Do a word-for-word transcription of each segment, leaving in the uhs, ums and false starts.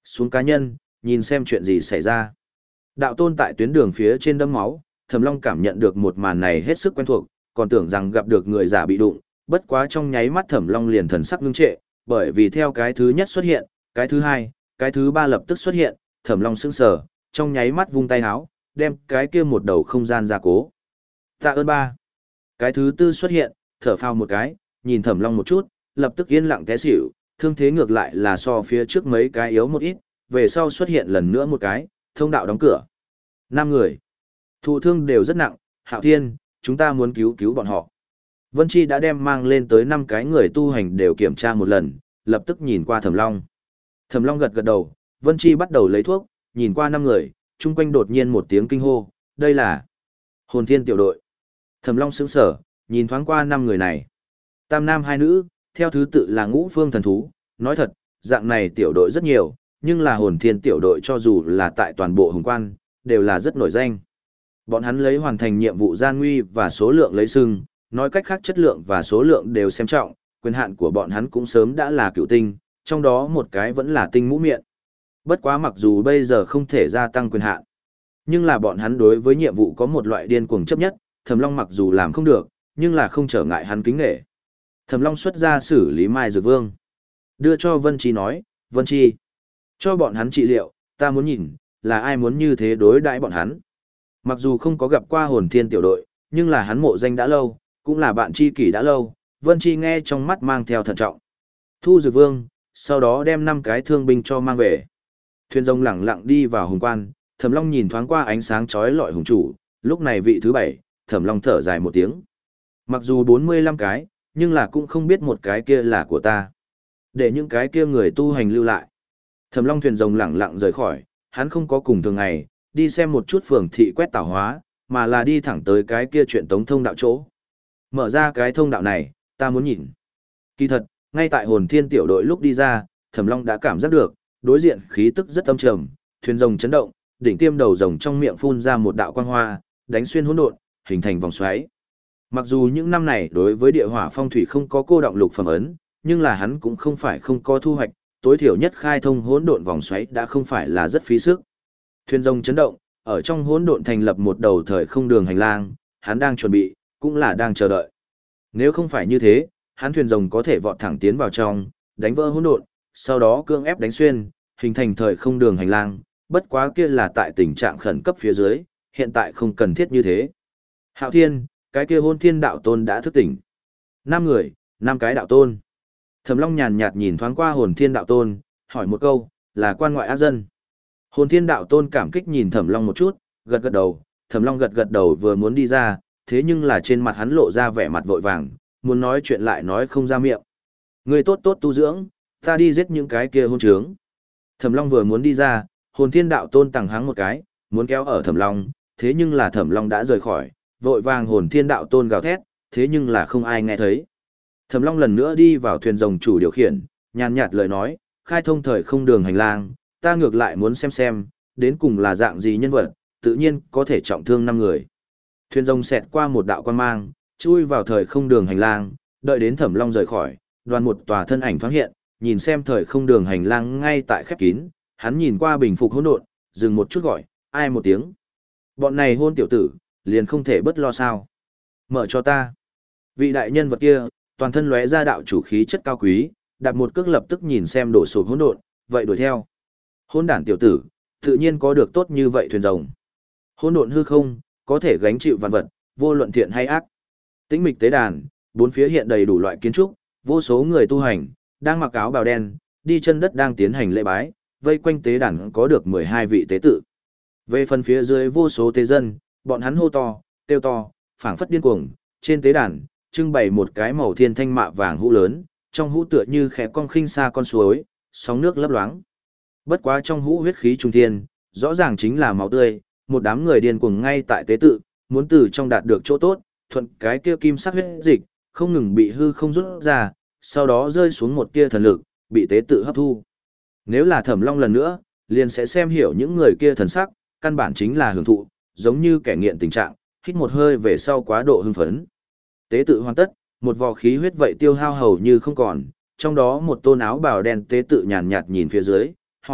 xuống cá nhân, nhìn xem chuyện gì xảy ra. Đạo tôn tại tuyến đường phía trên đâm máu, Thẩm Long cảm nhận được một màn này hết sức quen thuộc, còn tưởng rằng gặp được người giả bị đụng, bất quá trong nháy mắt Thẩm Long liền thần sắc ngưng trệ, bởi vì theo cái thứ nhất xuất hiện, cái thứ hai, cái thứ ba lập tức xuất hiện, Thẩm Long sững sờ, trong nháy mắt vung tay háo, đem cái kia một đầu không gian ra cố. Tạ ơn ba. Cái thứ tư xuất hiện, thở phào một cái, nhìn Thẩm Long một chút, lập tức yên lặng té xỉu, thương thế ngược lại là so phía trước mấy cái yếu một ít, về sau xuất hiện lần nữa một cái, thông đạo đóng cửa. Năm người. Thụ thương đều rất nặng, Hạo Thiên, chúng ta muốn cứu cứu bọn họ. Vân Chi đã đem mang lên tới năm cái người tu hành đều kiểm tra một lần, lập tức nhìn qua Thẩm Long. Thẩm Long gật gật đầu, Vân Chi bắt đầu lấy thuốc, nhìn qua năm người, chung quanh đột nhiên một tiếng kinh hô, đây là Hồn Thiên tiểu đội. Thẩm Long sững sờ, nhìn thoáng qua năm người này. Tam nam hai nữ, theo thứ tự là Ngũ Phương thần thú, nói thật, dạng này tiểu đội rất nhiều, nhưng là Hồn Thiên tiểu đội cho dù là tại toàn bộ Hùng Quan, đều là rất nổi danh. Bọn hắn lấy hoàn thành nhiệm vụ gian nguy và số lượng lấy sưng, nói cách khác chất lượng và số lượng đều xem trọng, quyền hạn của bọn hắn cũng sớm đã là cựu tinh, trong đó một cái vẫn là tinh mũ miệng. Bất quá mặc dù bây giờ không thể gia tăng quyền hạn, nhưng là bọn hắn đối với nhiệm vụ có một loại điên cuồng chấp nhất, Thẩm Long mặc dù làm không được, nhưng là không trở ngại hắn kính nể. Thẩm Long xuất ra xử lý Mai Dược Vương, đưa cho Vân Chi nói, Vân Chi, cho bọn hắn trị liệu, ta muốn nhìn, là ai muốn như thế đối đãi bọn hắn. Mặc dù không có gặp qua Hồn Thiên tiểu đội, nhưng là hắn mộ danh đã lâu, cũng là bạn tri kỷ đã lâu, Vân Chi nghe trong mắt mang theo thận trọng. Thu Dược Vương, sau đó đem năm cái thương binh cho mang về. Thuyền rồng lẳng lặng đi vào Hùng Quan, Thẩm Long nhìn thoáng qua ánh sáng chói lọi hùng chủ, lúc này vị thứ bảy, Thẩm Long thở dài một tiếng. Mặc dù bốn mươi lăm cái, nhưng là cũng không biết một cái kia là của ta. Để những cái kia người tu hành lưu lại. Thẩm Long thuyền rồng lẳng lặng rời khỏi, hắn không có cùng thường ngày, đi xem một chút phường thị quét tảo hóa, mà là đi thẳng tới cái kia chuyện tống thông đạo chỗ. Mở ra cái thông đạo này, ta muốn nhìn. Kỳ thật, ngay tại Hồn Thiên tiểu đội lúc đi ra, Thẩm Long đã cảm giác được, đối diện khí tức rất âm trầm, thuyền rồng chấn động, đỉnh tiêm đầu rồng trong miệng phun ra một đạo quang hoa, đánh xuyên hỗn độn, hình thành vòng xoáy. Mặc dù những năm này đối với địa hỏa phong thủy không có cô động lục phẩm ấn, nhưng là hắn cũng không phải không có thu hoạch, tối thiểu nhất khai thông hỗn độn vòng xoáy đã không phải là rất phí sức. Thuyền rồng chấn động, ở trong hỗn độn thành lập một đầu thời không đường hành lang, hắn đang chuẩn bị, cũng là đang chờ đợi. Nếu không phải như thế, hắn thuyền rồng có thể vọt thẳng tiến vào trong, đánh vỡ hỗn độn, sau đó cưỡng ép đánh xuyên, hình thành thời không đường hành lang, bất quá kia là tại tình trạng khẩn cấp phía dưới, hiện tại không cần thiết như thế. Hạo Thiên, cái kia Hôn Thiên đạo tôn đã thức tỉnh. Năm người, năm cái đạo tôn. Thẩm Long nhàn nhạt nhìn thoáng qua Hồn Thiên đạo tôn, hỏi một câu, là quan ngoại ác dân. Hồn Thiên đạo tôn cảm kích nhìn Thẩm Long một chút, gật gật đầu, Thẩm Long gật gật đầu vừa muốn đi ra, thế nhưng là trên mặt hắn lộ ra vẻ mặt vội vàng, muốn nói chuyện lại nói không ra miệng. Ngươi tốt tốt tu dưỡng, ta đi giết những cái kia hôn trướng. Thẩm Long vừa muốn đi ra, Hồn Thiên đạo tôn tằng hắng một cái, muốn kéo ở Thẩm Long, thế nhưng là Thẩm Long đã rời khỏi, vội vàng Hồn Thiên đạo tôn gào thét, thế nhưng là không ai nghe thấy. Thẩm Long lần nữa đi vào thuyền rồng chủ điều khiển, nhàn nhạt lời nói, khai thông thời không đường hành lang, ta ngược lại muốn xem xem, đến cùng là dạng gì nhân vật, tự nhiên có thể trọng thương năm người. Thuyền rồng xẹt qua một đạo quan mang, chui vào thời không đường hành lang, đợi đến Thẩm Long rời khỏi, đoàn một tòa thân ảnh thoáng hiện, nhìn xem thời không đường hành lang ngay tại khép kín, hắn nhìn qua bình phục hỗn độn, dừng một chút gọi, ai một tiếng. Bọn này hôn tiểu tử, liền không thể bất lo sao. Mở cho ta. Vị đại nhân vật kia, toàn thân lóe ra đạo chủ khí chất cao quý, đặt một cước lập tức nhìn xem đổ sụp hỗn độn, vậy đuổi theo. Hôn đản tiểu tử, tự nhiên có được tốt như vậy thuyền rồng. Hỗn độn hư không, có thể gánh chịu vạn vật, vô luận thiện hay ác. Tĩnh mịch tế đàn, bốn phía hiện đầy đủ loại kiến trúc, vô số người tu hành, đang mặc áo bào đen, đi chân đất đang tiến hành lễ bái, vây quanh tế đàn có được mười hai vị tế tự. Về phần phía dưới vô số tế dân, bọn hắn hô to, kêu to, phảng phất điên cuồng, trên tế đàn, trưng bày một cái màu thiên thanh mạ vàng hũ lớn, trong hũ tựa như khẽ cong khinh xa con suối, sóng nước lấp loáng. Bất quá trong hũ huyết khí trung thiên, rõ ràng chính là máu tươi, một đám người điên cuồng ngay tại tế tự, muốn từ trong đạt được chỗ tốt, thuận cái kia kim sắc huyết dịch, không ngừng bị hư không rút ra, sau đó rơi xuống một tia thần lực, bị tế tự hấp thu. Nếu là Thẩm Long lần nữa, liền sẽ xem hiểu những người kia thần sắc, căn bản chính là hưởng thụ, giống như kẻ nghiện tình trạng, hít một hơi về sau quá độ hưng phấn. Tế tự hoàn tất, một vò khí huyết vậy tiêu hao hầu như không còn, trong đó một tôn áo bào đen tế tự nhàn nhạt nhìn phía dưới, hỏi,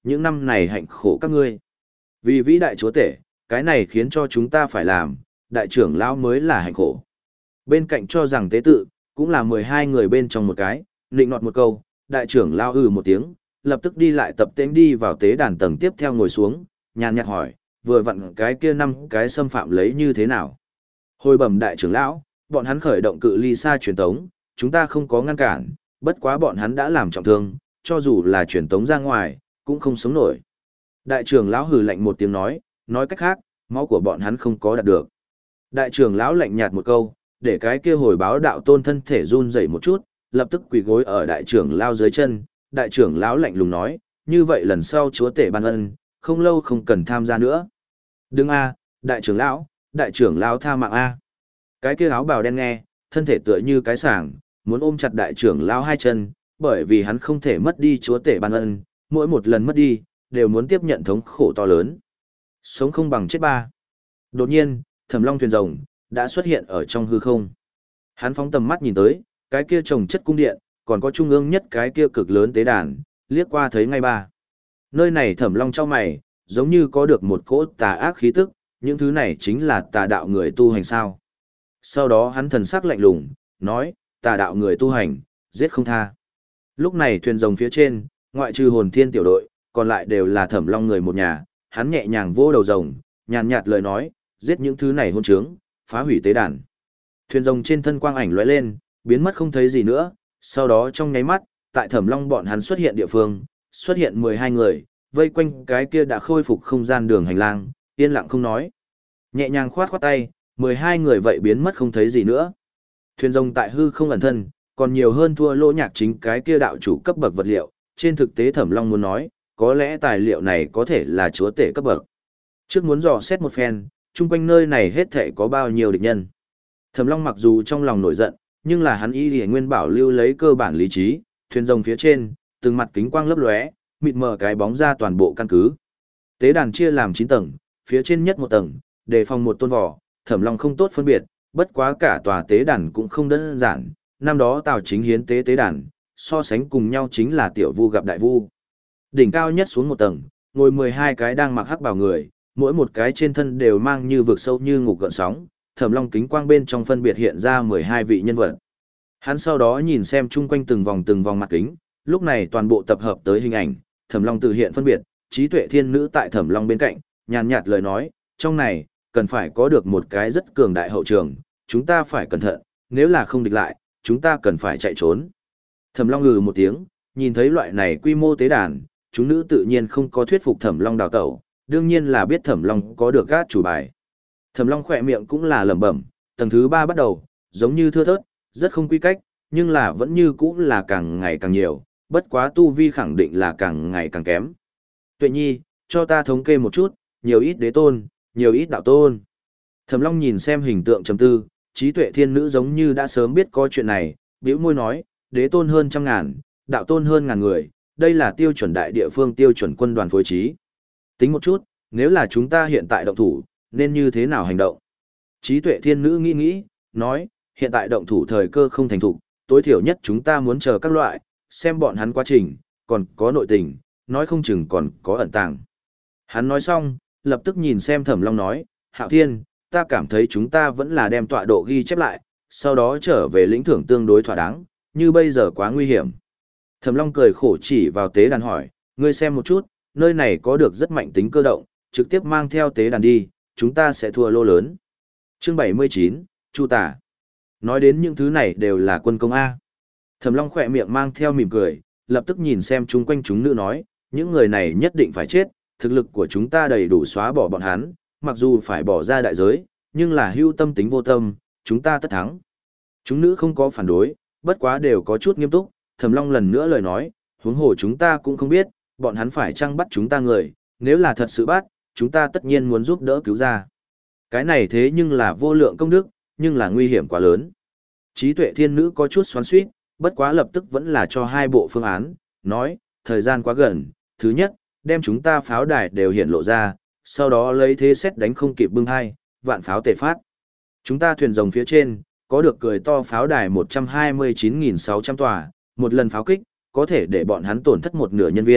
những năm này hạnh khổ các ngươi. Vì vĩ đại chúa tể, cái này khiến cho chúng ta phải làm, đại trưởng lão mới là hạnh khổ. Bên cạnh cho rằng tế tự, cũng là mười hai người bên trong một cái, nịnh nọt một câu, đại trưởng lão ừ một tiếng, lập tức đi lại tập tễnh đi vào tế đàn tầng tiếp theo ngồi xuống, nhàn nhạt hỏi, vừa vặn cái kia năm cái xâm phạm lấy như thế nào. Hồi bẩm đại trưởng lão, bọn hắn khởi động cự ly xa truyền tống, chúng ta không có ngăn cản, bất quá bọn hắn đã làm trọng thương, cho dù là truyền tống ra ngoài, cũng không sống nổi. Đại trưởng lão hừ lạnh một tiếng nói, nói cách khác, máu của bọn hắn không có đạt được. Đại trưởng lão lạnh nhạt một câu, để cái kia hồi báo đạo tôn thân thể run rẩy một chút, lập tức quỳ gối ở đại trưởng lão dưới chân. Đại trưởng lão lạnh lùng nói, như vậy lần sau chúa tể ban ân, không lâu không cần tham gia nữa. Đừng a, đại trưởng lão, đại trưởng lão tha mạng a. Cái kia áo bào đen nghe, thân thể tựa như cái sàng, muốn ôm chặt đại trưởng lão hai chân, bởi vì hắn không thể mất đi chúa tể ban ân, mỗi một lần mất đi, đều muốn tiếp nhận thống khổ to lớn. Sống không bằng chết ba. Đột nhiên, Thẩm Long thuyền rồng đã xuất hiện ở trong hư không. Hắn phóng tầm mắt nhìn tới, cái kia trồng chất cung điện, còn có trung ương nhất cái kia cực lớn tế đàn, liếc qua thấy ngay ba. Nơi này Thẩm Long chau mày, giống như có được một cỗ tà ác khí tức, những thứ này chính là tà đạo người tu hành sao. Sau đó hắn thần sắc lạnh lùng, nói, tà đạo người tu hành, giết không tha. Lúc này thuyền rồng phía trên, ngoại trừ hồn thiên tiểu đội, còn lại đều là Thẩm Long người một nhà, hắn nhẹ nhàng vô đầu rồng, nhàn nhạt lời nói, giết những thứ này hôn trướng, phá hủy tế đàn. Thuyền rồng trên thân quang ảnh lóe lên, biến mất không thấy gì nữa, sau đó trong nháy mắt, tại Thẩm Long bọn hắn xuất hiện địa phương, xuất hiện mười hai người, vây quanh cái kia đã khôi phục không gian đường hành lang, yên lặng không nói. Nhẹ nhàng khoát khoát tay, mười hai người vậy biến mất không thấy gì nữa. Thuyền rồng tại hư không ẩn thân, còn nhiều hơn thua Lỗ Nhạc Chính cái kia đạo chủ cấp bậc vật liệu, trên thực tế Thẩm Long muốn nói, có lẽ tài liệu này có thể là chúa tể cấp bậc. Trước muốn dò xét một phen, chung quanh nơi này hết thể có bao nhiêu địch nhân. Thẩm Long mặc dù trong lòng nổi giận, nhưng là hắn y lìa nguyên bảo lưu lấy cơ bản lý trí, thuyền rồng phía trên, từng mặt kính quang lấp lóe, mịt mờ cái bóng ra toàn bộ căn cứ. Tế đàn chia làm chín tầng, phía trên nhất một tầng, đề phòng một tôn vỏ, Thẩm Long không tốt phân biệt, bất quá cả tòa tế đàn cũng không đơn giản, năm đó Tào Chính hiến tế tế đàn, so sánh cùng nhau chính là tiểu vu gặp đại vu. Đỉnh cao nhất xuống một tầng, ngồi mười hai cái đang mặc hắc bào người, mỗi một cái trên thân đều mang như vực sâu như ngục gợn sóng, Thẩm Long kính quang bên trong phân biệt hiện ra mười hai vị nhân vật. Hắn sau đó nhìn xem chung quanh từng vòng từng vòng mặt kính, lúc này toàn bộ tập hợp tới hình ảnh, Thẩm Long tự hiện phân biệt, trí tuệ thiên nữ tại Thẩm Long bên cạnh, nhàn nhạt lời nói, trong này, cần phải có được một cái rất cường đại hậu trường, chúng ta phải cẩn thận, nếu là không địch lại, chúng ta cần phải chạy trốn. Thẩm Long ngừ một tiếng, nhìn thấy loại này quy mô tế đàn, chúng nữ tự nhiên không có thuyết phục Thẩm Long đào tẩu, đương nhiên là biết Thẩm Long có được gác chủ bài. Thẩm Long khỏe miệng cũng là lẩm bẩm, tầng thứ ba bắt đầu, giống như thưa thớt, rất không quy cách, nhưng là vẫn như cũng là càng ngày càng nhiều, bất quá tu vi khẳng định là càng ngày càng kém. Tuệ Nhi, cho ta thống kê một chút, nhiều ít đế tôn, nhiều ít đạo tôn. Thẩm Long nhìn xem hình tượng trầm tư, trí tuệ thiên nữ giống như đã sớm biết có chuyện này, bĩu môi nói, đế tôn hơn trăm ngàn, đạo tôn hơn ngàn người, đây là tiêu chuẩn đại địa phương tiêu chuẩn quân đoàn phối trí. Tính một chút, nếu là chúng ta hiện tại động thủ, nên như thế nào hành động? Trí tuệ thiên nữ nghĩ nghĩ, nói, hiện tại động thủ thời cơ không thành thục, tối thiểu nhất chúng ta muốn chờ các loại, xem bọn hắn quá trình, còn có nội tình, nói không chừng còn có ẩn tàng. Hắn nói xong, lập tức nhìn xem Thẩm Long nói, Hạo Thiên, ta cảm thấy chúng ta vẫn là đem tọa độ ghi chép lại, sau đó trở về lĩnh thưởng tương đối thỏa đáng, như bây giờ quá nguy hiểm. Thẩm Long cười khổ chỉ vào tế đàn hỏi, ngươi xem một chút, nơi này có được rất mạnh tính cơ động, trực tiếp mang theo tế đàn đi, chúng ta sẽ thua lô lớn. Chương bảy mươi chín, Chu Tả. Nói đến những thứ này đều là quân công A. Thẩm Long khỏe miệng mang theo mỉm cười, lập tức nhìn xem chung quanh chúng nữ nói, những người này nhất định phải chết, thực lực của chúng ta đầy đủ xóa bỏ bọn hắn, mặc dù phải bỏ ra đại giới, nhưng là hưu tâm tính vô tâm, chúng ta tất thắng. Chúng nữ không có phản đối, bất quá đều có chút nghiêm túc, Thẩm Long lần nữa lời nói, huống hồ chúng ta cũng không biết, bọn hắn phải chăng bắt chúng ta người, nếu là thật sự bắt, chúng ta tất nhiên muốn giúp đỡ cứu ra. Cái này thế nhưng là vô lượng công đức, nhưng là nguy hiểm quá lớn. Trí tuệ thiên nữ có chút xoắn xuýt, bất quá lập tức vẫn là cho hai bộ phương án, nói, thời gian quá gần, thứ nhất, đem chúng ta pháo đài đều hiện lộ ra, sau đó lấy thế xét đánh không kịp bưng hai, vạn pháo tề phát. Chúng ta thuyền rồng phía trên, có được cười to pháo đài một trăm hai mươi chín nghìn sáu trăm tòa, một lần pháo kích, có thể để bọn hắn tổn thất một nửa nhân viên,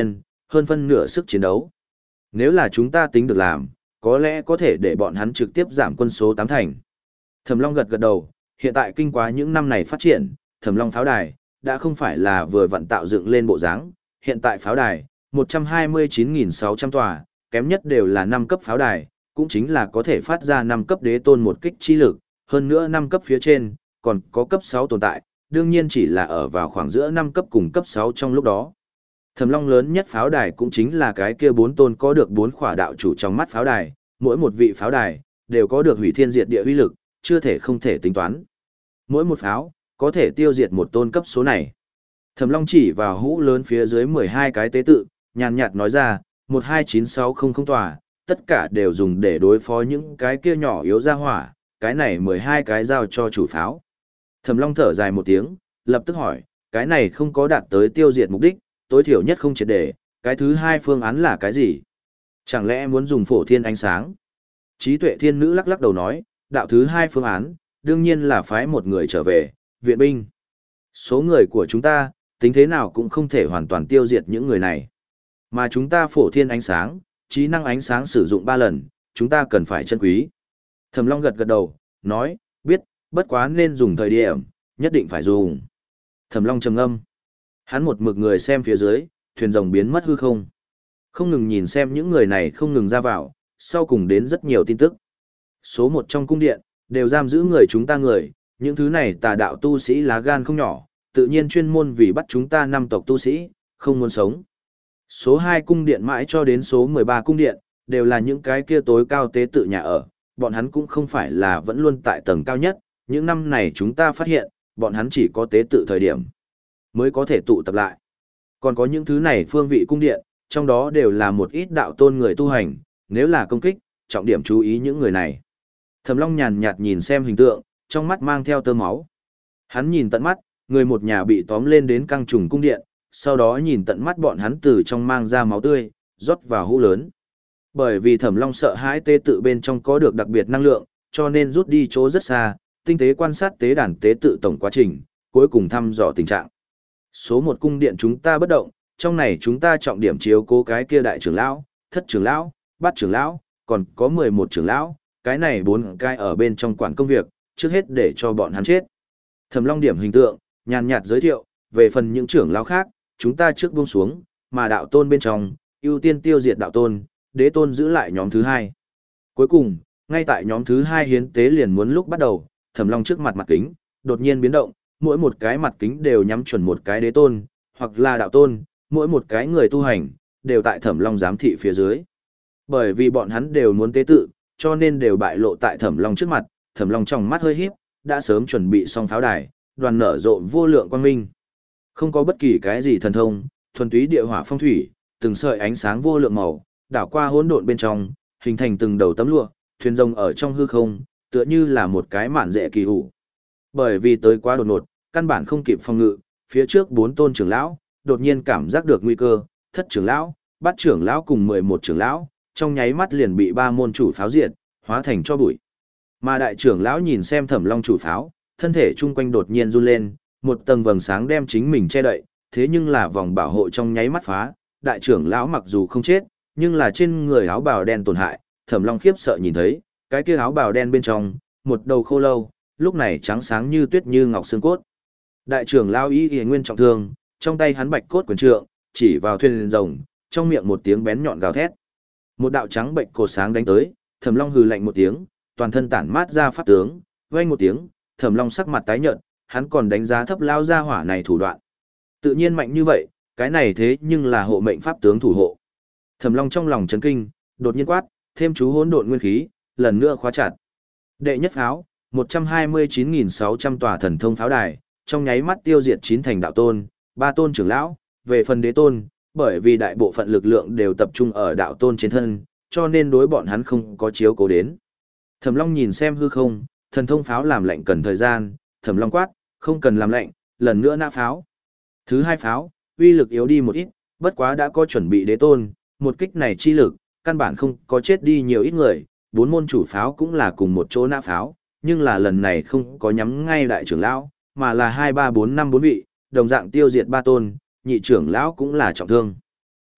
hơn phân nửa sức chiến đấu. Nếu là chúng ta tính được làm, có lẽ có thể để bọn hắn trực tiếp giảm quân số tám thành. Thẩm Long gật gật đầu, hiện tại kinh quá những năm này phát triển, Thẩm Long pháo đài đã không phải là vừa vặn tạo dựng lên bộ dáng, hiện tại pháo đài một trăm hai mươi chín nghìn sáu trăm tòa, kém nhất đều là năm cấp pháo đài, cũng chính là có thể phát ra năm cấp đế tôn một kích chi lực, hơn nữa năm cấp phía trên còn có cấp sáu tồn tại, đương nhiên chỉ là ở vào khoảng giữa năm cấp cùng cấp sáu trong lúc đó. Thẩm Long lớn nhất pháo đài cũng chính là cái kia bốn tôn có được bốn khỏa đạo chủ trong mắt pháo đài, mỗi một vị pháo đài đều có được hủy thiên diệt địa uy lực, chưa thể không thể tính toán. Mỗi một pháo có thể tiêu diệt một tôn cấp số này. Thẩm Long chỉ vào hũ lớn phía dưới mười hai cái tế tự, nhàn nhạt nói ra, một hai chín sáu không không tòa, tất cả đều dùng để đối phó những cái kia nhỏ yếu ra hỏa, cái này mười hai cái giao cho chủ pháo. Thẩm Long thở dài một tiếng, lập tức hỏi, cái này không có đạt tới tiêu diệt mục đích, tối thiểu nhất không triệt để, cái thứ hai phương án là cái gì? Chẳng lẽ muốn dùng phổ thiên ánh sáng? Trí tuệ thiên nữ lắc lắc đầu nói, đạo thứ hai phương án, đương nhiên là phái một người trở về, viện binh. Số người của chúng ta, tính thế nào cũng không thể hoàn toàn tiêu diệt những người này. Mà chúng ta phổ thiên ánh sáng, trí năng ánh sáng sử dụng ba lần, chúng ta cần phải trân quý. Thẩm Long gật gật đầu, nói, biết, bất quá nên dùng thời điểm, nhất định phải dùng. Thẩm Long trầm ngâm. Hắn một mực người xem phía dưới, thuyền rồng biến mất hư không. Không ngừng nhìn xem những người này không ngừng ra vào, sau cùng đến rất nhiều tin tức. Số một trong cung điện, đều giam giữ người chúng ta người, những thứ này tà đạo tu sĩ lá gan không nhỏ, tự nhiên chuyên môn vì bắt chúng ta năm tộc tu sĩ, không muốn sống. Số hai cung điện mãi cho đến số mười ba cung điện, đều là những cái kia tối cao tế tự nhà ở, bọn hắn cũng không phải là vẫn luôn tại tầng cao nhất, những năm này chúng ta phát hiện, bọn hắn chỉ có tế tự thời điểm mới có thể tụ tập lại. Còn có những thứ này phương vị cung điện, trong đó đều là một ít đạo tôn người tu hành, nếu là công kích, trọng điểm chú ý những người này. Thẩm Long nhàn nhạt nhìn xem hình tượng, trong mắt mang theo tơ máu. Hắn nhìn tận mắt, người một nhà bị tóm lên đến căng trùng cung điện, sau đó nhìn tận mắt bọn hắn từ trong mang ra máu tươi, rót vào hũ lớn. Bởi vì Thẩm Long sợ hãi tế tự bên trong có được đặc biệt năng lượng, cho nên rút đi chỗ rất xa, tinh tế quan sát tế đàn tế tự tổng quá trình, cuối cùng thăm dò tình trạng. Số một cung điện chúng ta bất động, trong này chúng ta trọng điểm chiếu cố cái kia đại trưởng lão, thất trưởng lão, bát trưởng lão, còn có mười một trưởng lão, cái này bốn cái ở bên trong quản công việc, trước hết để cho bọn hắn chết. Thẩm Long điểm hình tượng, nhàn nhạt giới thiệu, về phần những trưởng lão khác, chúng ta trước buông xuống, mà đạo tôn bên trong, ưu tiên tiêu diệt đạo tôn, đế tôn giữ lại nhóm thứ hai. Cuối cùng, ngay tại nhóm thứ hai hiến tế liền muốn lúc bắt đầu, Thẩm Long trước mặt mặt kính, đột nhiên biến động, mỗi một cái mặt kính đều nhắm chuẩn một cái đế tôn, hoặc là đạo tôn, mỗi một cái người tu hành, đều tại Thẩm Long giám thị phía dưới. Bởi vì bọn hắn đều muốn tế tự, cho nên đều bại lộ tại Thẩm Long trước mặt, Thẩm Long trong mắt hơi híp, đã sớm chuẩn bị xong pháo đài, đoàn nở rộ vô lượng quang minh. Không có bất kỳ cái gì thần thông, thuần túy địa hỏa phong thủy, từng sợi ánh sáng vô lượng màu, đảo qua hỗn độn bên trong, hình thành từng đầu tấm lụa, thuyền rồng ở trong hư không, tựa như là một cái mạn dễ kỳ hủ. Bởi vì tới quá đột ngột, căn bản không kịp phòng ngự, phía trước bốn tôn trưởng lão, đột nhiên cảm giác được nguy cơ, thất trưởng lão, bát trưởng lão cùng mười một trưởng lão, trong nháy mắt liền bị ba môn chủ pháo diệt, hóa thành cho bụi. Mà đại trưởng lão nhìn xem Thẩm Long chủ pháo, thân thể chung quanh đột nhiên run lên, một tầng vầng sáng đem chính mình che đậy, thế nhưng là vòng bảo hộ trong nháy mắt phá, đại trưởng lão mặc dù không chết, nhưng là trên người áo bào đen tổn hại, Thẩm Long khiếp sợ nhìn thấy, cái kia áo bào đen bên trong, một đầu khô lâu, lúc này trắng sáng như tuyết như ngọc xương cốt. Đại trưởng lão y y nguyên trọng thương, trong tay hắn bạch cốt quyền trượng, chỉ vào thuyền rồng, trong miệng một tiếng bén nhọn gào thét. Một đạo trắng bệnh cột sáng đánh tới, Thẩm Long hừ lạnh một tiếng, toàn thân tản mát ra pháp tướng, vang một tiếng, Thẩm Long sắc mặt tái nhợt, hắn còn đánh giá thấp lao ra hỏa này thủ đoạn. Tự nhiên mạnh như vậy, cái này thế nhưng là hộ mệnh pháp tướng thủ hộ. Thẩm Long trong lòng chấn kinh, đột nhiên quát, thêm chú hỗn độn nguyên khí, lần nữa khóa chặt. Đệ nhất pháo, một trăm hai mươi chín nghìn sáu trăm tòa thần thông pháo đài, trong nháy mắt tiêu diệt chín thành đạo tôn, ba tôn trưởng lão, về phần đế tôn, bởi vì đại bộ phận lực lượng đều tập trung ở đạo tôn trên thân, cho nên đối bọn hắn không có chiếu cố đến. Thẩm Long nhìn xem hư không, thần thông pháo làm lệnh cần thời gian, Thẩm Long quát, không cần làm lệnh, lần nữa nã pháo. Thứ hai pháo, uy lực yếu đi một ít, bất quá đã có chuẩn bị đế tôn, một kích này chi lực, căn bản không có chết đi nhiều ít người, bốn môn chủ pháo cũng là cùng một chỗ nã pháo, nhưng là lần này không có nhắm ngay đại trưởng lão, mà là hai ba bốn năm bốn vị, đồng dạng tiêu diệt ba tôn, nhị trưởng lão cũng là trọng thương.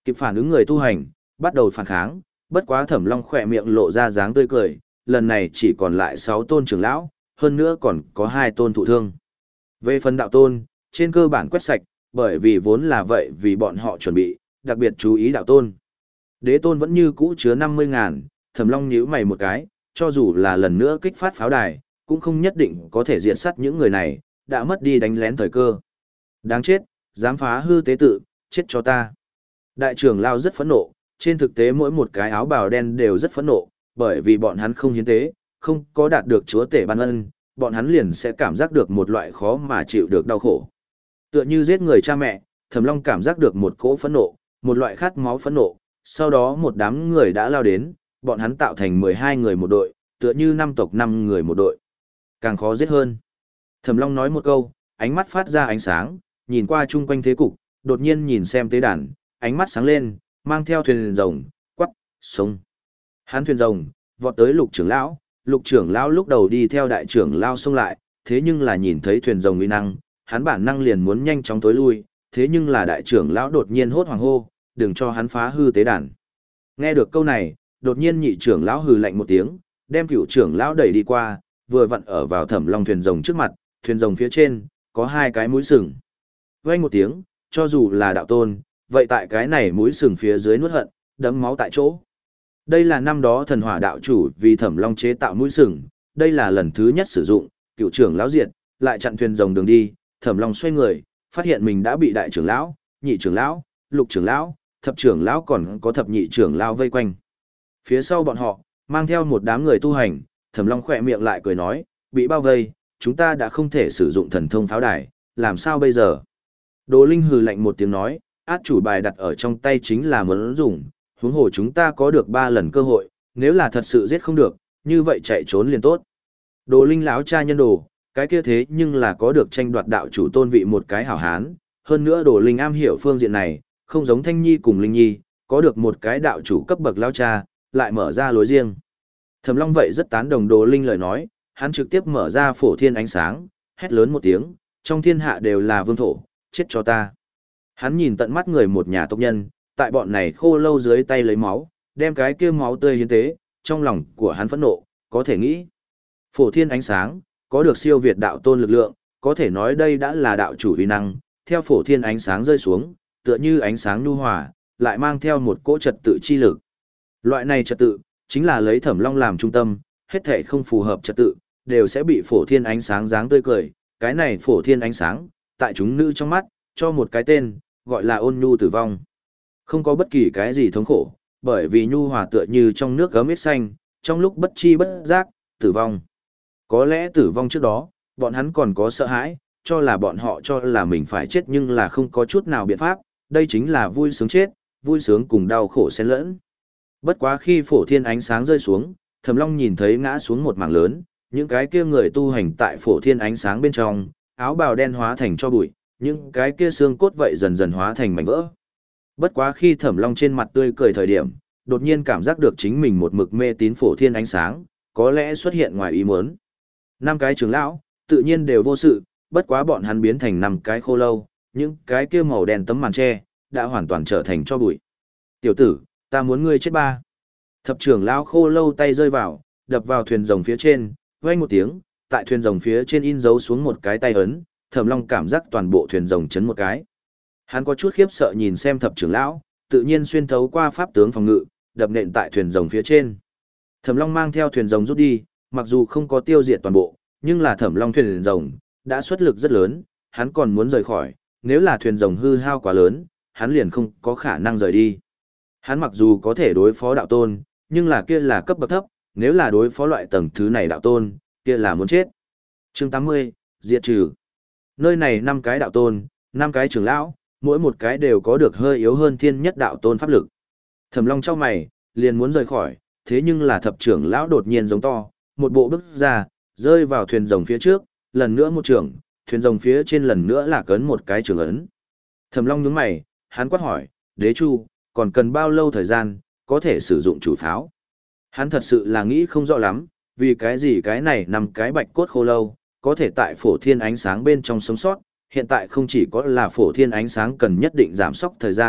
Kịp phản ứng người tu hành, bắt đầu phản kháng, bất quá Thẩm Long khỏe miệng lộ ra dáng tươi cười, lần này chỉ còn lại sáu tôn trưởng lão, hơn nữa còn có hai tôn thụ thương. Về phần đạo tôn, trên cơ bản quét sạch, bởi vì vốn là vậy vì bọn họ chuẩn bị, đặc biệt chú ý đạo tôn. Đế tôn vẫn như cũ chứa năm mươi ngàn, Thẩm Long nhíu mày một cái, cho dù là lần nữa kích phát pháo đài, cũng không nhất định có thể diệt sát những người này, đã mất đi đánh lén thời cơ. Đáng chết, dám phá hư tế tự, chết cho ta. Đại trưởng lão rất phẫn nộ, trên thực tế mỗi một cái áo bào đen đều rất phẫn nộ, bởi vì bọn hắn không hiến tế, không có đạt được chúa tể ban ân, bọn hắn liền sẽ cảm giác được một loại khó mà chịu được đau khổ. Tựa như giết người cha mẹ, Thẩm Long cảm giác được một cỗ phẫn nộ, một loại khát máu phẫn nộ, sau đó một đám người đã lao đến, bọn hắn tạo thành mười hai người một đội, tựa như năm tộc năm người một đội. Càng khó giết hơn. Thẩm Long nói một câu, ánh mắt phát ra ánh sáng, nhìn qua chung quanh thế cục, đột nhiên nhìn xem tế đàn, ánh mắt sáng lên, mang theo thuyền rồng, quắc, sông. Hắn thuyền rồng, vọt tới lục trưởng lão, lục trưởng lão lúc đầu đi theo đại trưởng lão xông lại, thế nhưng là nhìn thấy thuyền rồng uy năng, hắn bản năng liền muốn nhanh chóng tối lui, thế nhưng là đại trưởng lão đột nhiên hốt hoảng hô, đừng cho hắn phá hư tế đàn. Nghe được câu này, đột nhiên nhị trưởng lão hừ lạnh một tiếng, đem cửu trưởng lão đẩy đi qua, vừa vặn ở vào Thẩm Long thuyền rồng trước mặt, thuyền rồng phía trên có hai cái mũi sừng. Vang một tiếng, cho dù là đạo tôn, vậy tại cái này mũi sừng phía dưới nuốt hận, đấm máu tại chỗ. Đây là năm đó thần hỏa đạo chủ vì Thẩm Long chế tạo mũi sừng, đây là lần thứ nhất sử dụng, cựu trưởng lão diệt, lại chặn thuyền rồng đường đi, Thẩm Long xoay người, phát hiện mình đã bị đại trưởng lão, nhị trưởng lão, lục trưởng lão, thập trưởng lão còn có thập nhị trưởng lão vây quanh. Phía sau bọn họ, mang theo một đám người tu hành, Thẩm Long khỏe miệng lại cười nói, bị bao vây, chúng ta đã không thể sử dụng thần thông pháo đài, làm sao bây giờ? Đồ Linh hừ lạnh một tiếng nói, át chủ bài đặt ở trong tay chính là muốn dùng, huống hồ chúng ta có được ba lần cơ hội, nếu là thật sự giết không được, như vậy chạy trốn liền tốt. Đồ Linh lão cha nhân đồ, cái kia thế nhưng là có được tranh đoạt đạo chủ tôn vị một cái hảo hán, hơn nữa Đồ Linh am hiểu phương diện này, không giống Thanh Nhi cùng Linh Nhi, có được một cái đạo chủ cấp bậc lão cha, lại mở ra lối riêng. Thẩm Long vậy rất tán đồng Đồ Linh lời nói, hắn trực tiếp mở ra phổ thiên ánh sáng, hét lớn một tiếng, trong thiên hạ đều là vương thổ, chết cho ta. Hắn nhìn tận mắt người một nhà tộc nhân, tại bọn này khô lâu dưới tay lấy máu, đem cái kia máu tươi hiến tế, trong lòng của hắn phẫn nộ, có thể nghĩ. Phổ thiên ánh sáng, có được siêu việt đạo tôn lực lượng, có thể nói đây đã là đạo chủ uy năng, theo phổ thiên ánh sáng rơi xuống, tựa như ánh sáng nhu hòa, lại mang theo một cỗ trật tự chi lực. Loại này trật tự, chính là lấy Thẩm Long làm trung tâm, hết thảy không phù hợp trật tự, đều sẽ bị phổ thiên ánh sáng dáng tươi cười, cái này phổ thiên ánh sáng, tại chúng nữ trong mắt, cho một cái tên, gọi là ôn nhu tử vong. Không có bất kỳ cái gì thống khổ, bởi vì nhu hòa tựa như trong nước gấm ít xanh, trong lúc bất chi bất giác, tử vong. Có lẽ tử vong trước đó, bọn hắn còn có sợ hãi, cho là bọn họ cho là mình phải chết nhưng là không có chút nào biện pháp, đây chính là vui sướng chết, vui sướng cùng đau khổ xen lẫn. Bất quá khi phổ thiên ánh sáng rơi xuống, Thẩm Long nhìn thấy ngã xuống một mảng lớn, những cái kia người tu hành tại phổ thiên ánh sáng bên trong, áo bào đen hóa thành cho bụi, những cái kia xương cốt vậy dần dần hóa thành mảnh vỡ. Bất quá khi Thẩm Long trên mặt tươi cười thời điểm, đột nhiên cảm giác được chính mình một mực mê tín phổ thiên ánh sáng, có lẽ xuất hiện ngoài ý muốn. Năm cái trưởng lão, tự nhiên đều vô sự, bất quá bọn hắn biến thành năm cái khô lâu, những cái kia màu đen tấm màn tre, đã hoàn toàn trở thành cho bụi. Tiểu tử, ta muốn ngươi chết ba. Thập trưởng lão khô lâu tay rơi vào, đập vào thuyền rồng phía trên, vang một tiếng, tại thuyền rồng phía trên in dấu xuống một cái tay ấn, Thẩm Long cảm giác toàn bộ thuyền rồng chấn một cái. Hắn có chút khiếp sợ nhìn xem thập trưởng lão, tự nhiên xuyên thấu qua pháp tướng phòng ngự, đập nện tại thuyền rồng phía trên. Thẩm Long mang theo thuyền rồng rút đi, mặc dù không có tiêu diệt toàn bộ, nhưng là Thẩm Long thuyền rồng đã xuất lực rất lớn, hắn còn muốn rời khỏi, nếu là thuyền rồng hư hao quá lớn, hắn liền không có khả năng rời đi. Hắn mặc dù có thể đối phó đạo tôn, nhưng là kia là cấp bậc thấp, nếu là đối phó loại tầng thứ này đạo tôn, kia là muốn chết. Chương tám mươi, diệt trừ. Nơi này năm cái đạo tôn, năm cái trưởng lão, mỗi một cái đều có được hơi yếu hơn thiên nhất đạo tôn pháp lực. Thẩm Long chau mày, liền muốn rời khỏi, thế nhưng là thập trưởng lão đột nhiên giống to, một bộ bước ra, rơi vào thuyền rồng phía trước, lần nữa một trưởng, thuyền rồng phía trên lần nữa là cấn một cái trường ấn. Thẩm Long nhướng mày, hắn quát hỏi, Đế Chu, còn cần bao lâu thời gian, có thể sử dụng chủ pháo? Hắn thật sự là nghĩ không rõ lắm, vì cái gì cái này nằm cái bạch cốt khô lâu, có thể tại phổ thiên ánh sáng bên trong sống sót, hiện tại không chỉ có là phổ thiên ánh sáng cần nhất định giảm sóc thời gian,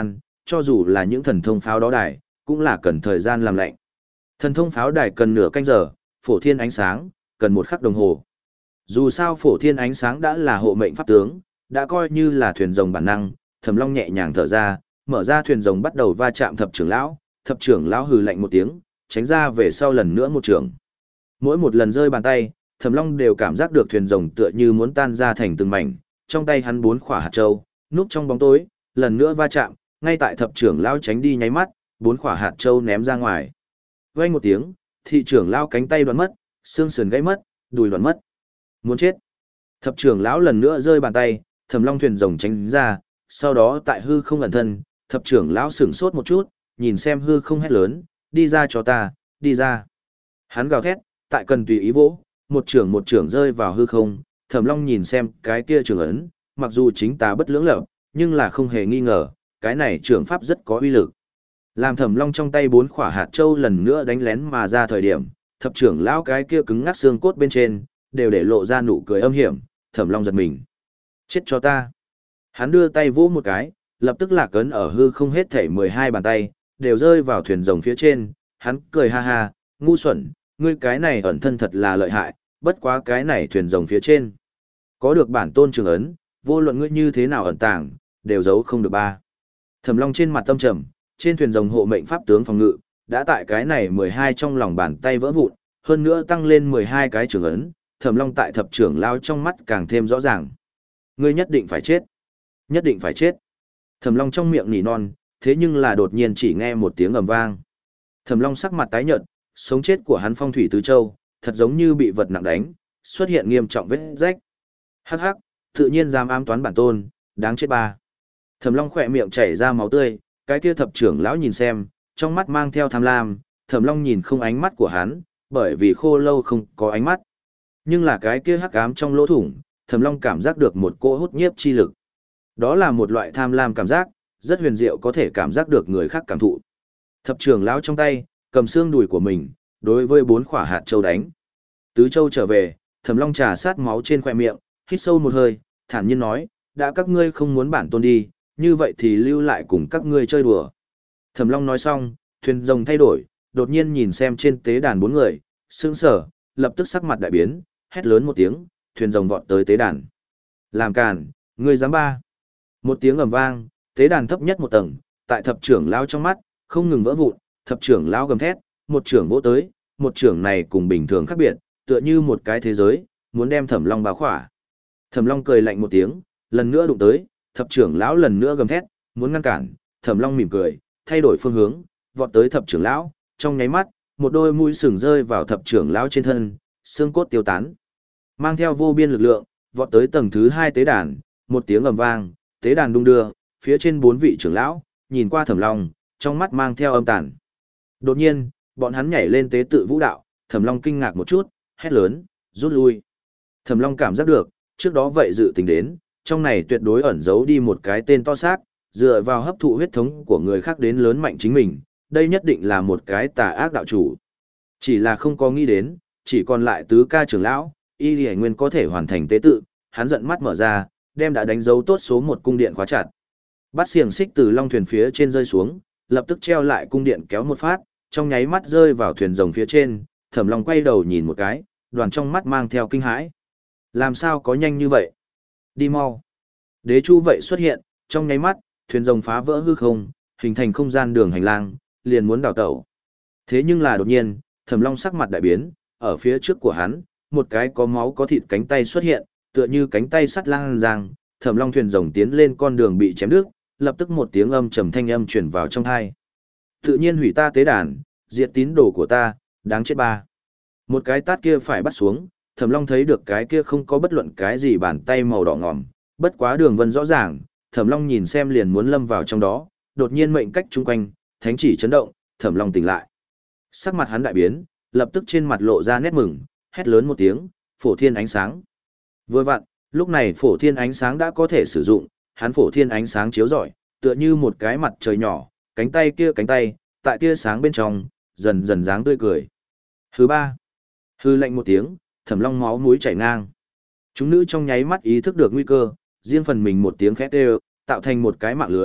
cho dù là những thần thông pháo đó đài, cũng là cần thời gian làm lạnh. Thần thông pháo đài cần nửa canh giờ, phổ thiên ánh sáng, cần một khắc đồng hồ. Dù sao phổ thiên ánh sáng đã là hộ mệnh pháp tướng, đã coi như là thuyền rồng bản năng, Thẩm Long nhẹ nhàng thở ra, mở ra thuyền rồng bắt đầu va chạm thập trưởng lão, thập trưởng lão hừ lạnh một tiếng, tránh ra về sau lần nữa một trường. Mỗi một lần rơi bàn tay, Thẩm Long đều cảm giác được thuyền rồng tựa như muốn tan ra thành từng mảnh, trong tay hắn bốn quả hạt châu, núp trong bóng tối, lần nữa va chạm, ngay tại thập trưởng lão tránh đi nháy mắt, bốn quả hạt châu ném ra ngoài. Vang một tiếng, thị trưởng lão cánh tay đoạn mất, xương sườn gãy mất, đùi đoạn mất. Muốn chết. Thập trưởng lão lần nữa rơi bàn tay, Thẩm Long thuyền rồng tránh ra, sau đó tại hư không ẩn thân, thập trưởng lão sửng sốt một chút, nhìn xem hư không hét lớn, đi ra cho ta, đi ra. Hắn gào thét, tại cần tùy ý vỗ, một trưởng một trưởng rơi vào hư không, Thẩm Long nhìn xem cái kia trưởng ấn, mặc dù chính tà bất lưỡng lập, nhưng là không hề nghi ngờ, cái này trưởng pháp rất có uy lực. Làm Thẩm Long trong tay bốn quả hạt châu lần nữa đánh lén mà ra thời điểm, thập trưởng lão cái kia cứng ngắc xương cốt bên trên, đều để lộ ra nụ cười âm hiểm, Thẩm Long giật mình. Chết cho ta. Hắn đưa tay vỗ một cái, lập tức lạc ấn ở hư không hết thảy mười hai bàn tay, đều rơi vào thuyền rồng phía trên, hắn cười ha ha, ngu xuẩn, ngươi cái này ẩn thân thật là lợi hại, bất quá cái này thuyền rồng phía trên. Có được bản tôn trường ấn, vô luận ngươi như thế nào ẩn tàng, đều giấu không được ba. Thẩm Long trên mặt tâm trầm, trên thuyền rồng hộ mệnh pháp tướng phòng ngự, đã tại cái này mười hai trong lòng bàn tay vỡ vụn, hơn nữa tăng lên mười hai cái trường ấn, Thẩm Long tại thập trưởng lao trong mắt càng thêm rõ ràng. Ngươi nhất định phải chết. Nhất định phải chết. Thẩm Long trong miệng nỉ non, thế nhưng là đột nhiên chỉ nghe một tiếng ầm vang. Thẩm Long sắc mặt tái nhợt, sống chết của hắn phong thủy tứ châu, thật giống như bị vật nặng đánh, xuất hiện nghiêm trọng vết rách. Hắc hắc, tự nhiên dám ám toán bản tôn, đáng chết ba. Thẩm Long khỏe miệng chảy ra máu tươi, cái kia thập trưởng lão nhìn xem, trong mắt mang theo tham lam, Thẩm Long nhìn không ánh mắt của hắn, bởi vì khô lâu không có ánh mắt. Nhưng là cái kia hắc ám trong lỗ thủng, Thẩm Long cảm giác được một cỗ hút nhiếp chi lực. Đó là một loại tham lam cảm giác, rất huyền diệu có thể cảm giác được người khác cảm thụ. Thập trưởng lão trong tay, cầm xương đùi của mình, đối với bốn quả hạt châu đánh. Tứ châu trở về, Thẩm Long trà sát máu trên khóe miệng, hít sâu một hơi, thản nhiên nói, đã các ngươi không muốn bản tôn đi, như vậy thì lưu lại cùng các ngươi chơi đùa. Thẩm Long nói xong, thuyền rồng thay đổi, đột nhiên nhìn xem trên tế đàn bốn người, sững sờ, lập tức sắc mặt đại biến, hét lớn một tiếng, thuyền rồng vọt tới tế đàn. Làm càn, ngươi dám ba. Một tiếng ầm vang, tế đàn thấp nhất một tầng, tại thập trưởng lão trong mắt, không ngừng vỡ vụn, thập trưởng lão gầm thét, một trưởng vỗ tới, một trưởng này cùng bình thường khác biệt, tựa như một cái thế giới, muốn đem Thẩm Long bao khỏa. Thẩm Long cười lạnh một tiếng, lần nữa đụng tới, thập trưởng lão lần nữa gầm thét, muốn ngăn cản, Thẩm Long mỉm cười, thay đổi phương hướng, vọt tới thập trưởng lão, trong nháy mắt, một đôi mũi sừng rơi vào thập trưởng lão trên thân, xương cốt tiêu tán. Mang theo vô biên lực lượng, vọt tới tầng thứ hai tế đàn, một tiếng ầm vang, tế đàn đung đưa, phía trên bốn vị trưởng lão, nhìn qua Thẩm Long, trong mắt mang theo âm tàn. Đột nhiên, bọn hắn nhảy lên tế tự vũ đạo, Thẩm Long kinh ngạc một chút, hét lớn, rút lui. Thẩm Long cảm giác được, trước đó vậy dự tính đến, trong này tuyệt đối ẩn giấu đi một cái tên to xác, dựa vào hấp thụ huyết thống của người khác đến lớn mạnh chính mình, đây nhất định là một cái tà ác đạo chủ. Chỉ là không có nghĩ đến, chỉ còn lại tứ ca trưởng lão, Y Lì Nguyên có thể hoàn thành tế tự, hắn giận mắt mở ra, đem đã đánh dấu tốt số một cung điện khóa chặt. Bắt xiềng xích từ long thuyền phía trên rơi xuống, lập tức treo lại cung điện kéo một phát, trong nháy mắt rơi vào thuyền rồng phía trên, Thẩm Long quay đầu nhìn một cái, đoàn trong mắt mang theo kinh hãi. Làm sao có nhanh như vậy? Đi mau. Đế chu vậy xuất hiện, trong nháy mắt, thuyền rồng phá vỡ hư không, hình thành không gian đường hành lang, liền muốn đào tẩu. Thế nhưng là đột nhiên, Thẩm Long sắc mặt đại biến, ở phía trước của hắn, một cái có máu có thịt cánh tay xuất hiện, tựa như cánh tay sắt lang giang, Thẩm Long thuyền rồng tiến lên con đường bị chém đứt, lập tức một tiếng âm trầm thanh âm truyền vào trong tai. Tự nhiên hủy ta tế đàn, diệt tín đồ của ta, đáng chết ba. Một cái tát kia phải bắt xuống, Thẩm Long thấy được cái kia không có bất luận cái gì bàn tay màu đỏ ngòm, bất quá đường vân rõ ràng, Thẩm Long nhìn xem liền muốn lâm vào trong đó, đột nhiên mệnh cách chung quanh, thánh chỉ chấn động, Thẩm Long tỉnh lại. Sắc mặt hắn đại biến, lập tức trên mặt lộ ra nét mừng, hét lớn một tiếng, phổ thiên ánh sáng. Vừa vặn, lúc này phổ thiên ánh sáng đã có thể sử dụng, hắn phổ thiên ánh sáng chiếu rọi, tựa như một cái mặt trời nhỏ, cánh tay kia cánh tay, tại tia sáng bên trong, dần dần dáng tươi cười. Thứ ba, hư lạnh một tiếng, Thẩm Long máu mũi chảy ngang. Chúng nữ trong nháy mắt ý thức được nguy cơ, riêng phần mình một tiếng khét đều, tạo thành một cái mạng lưới,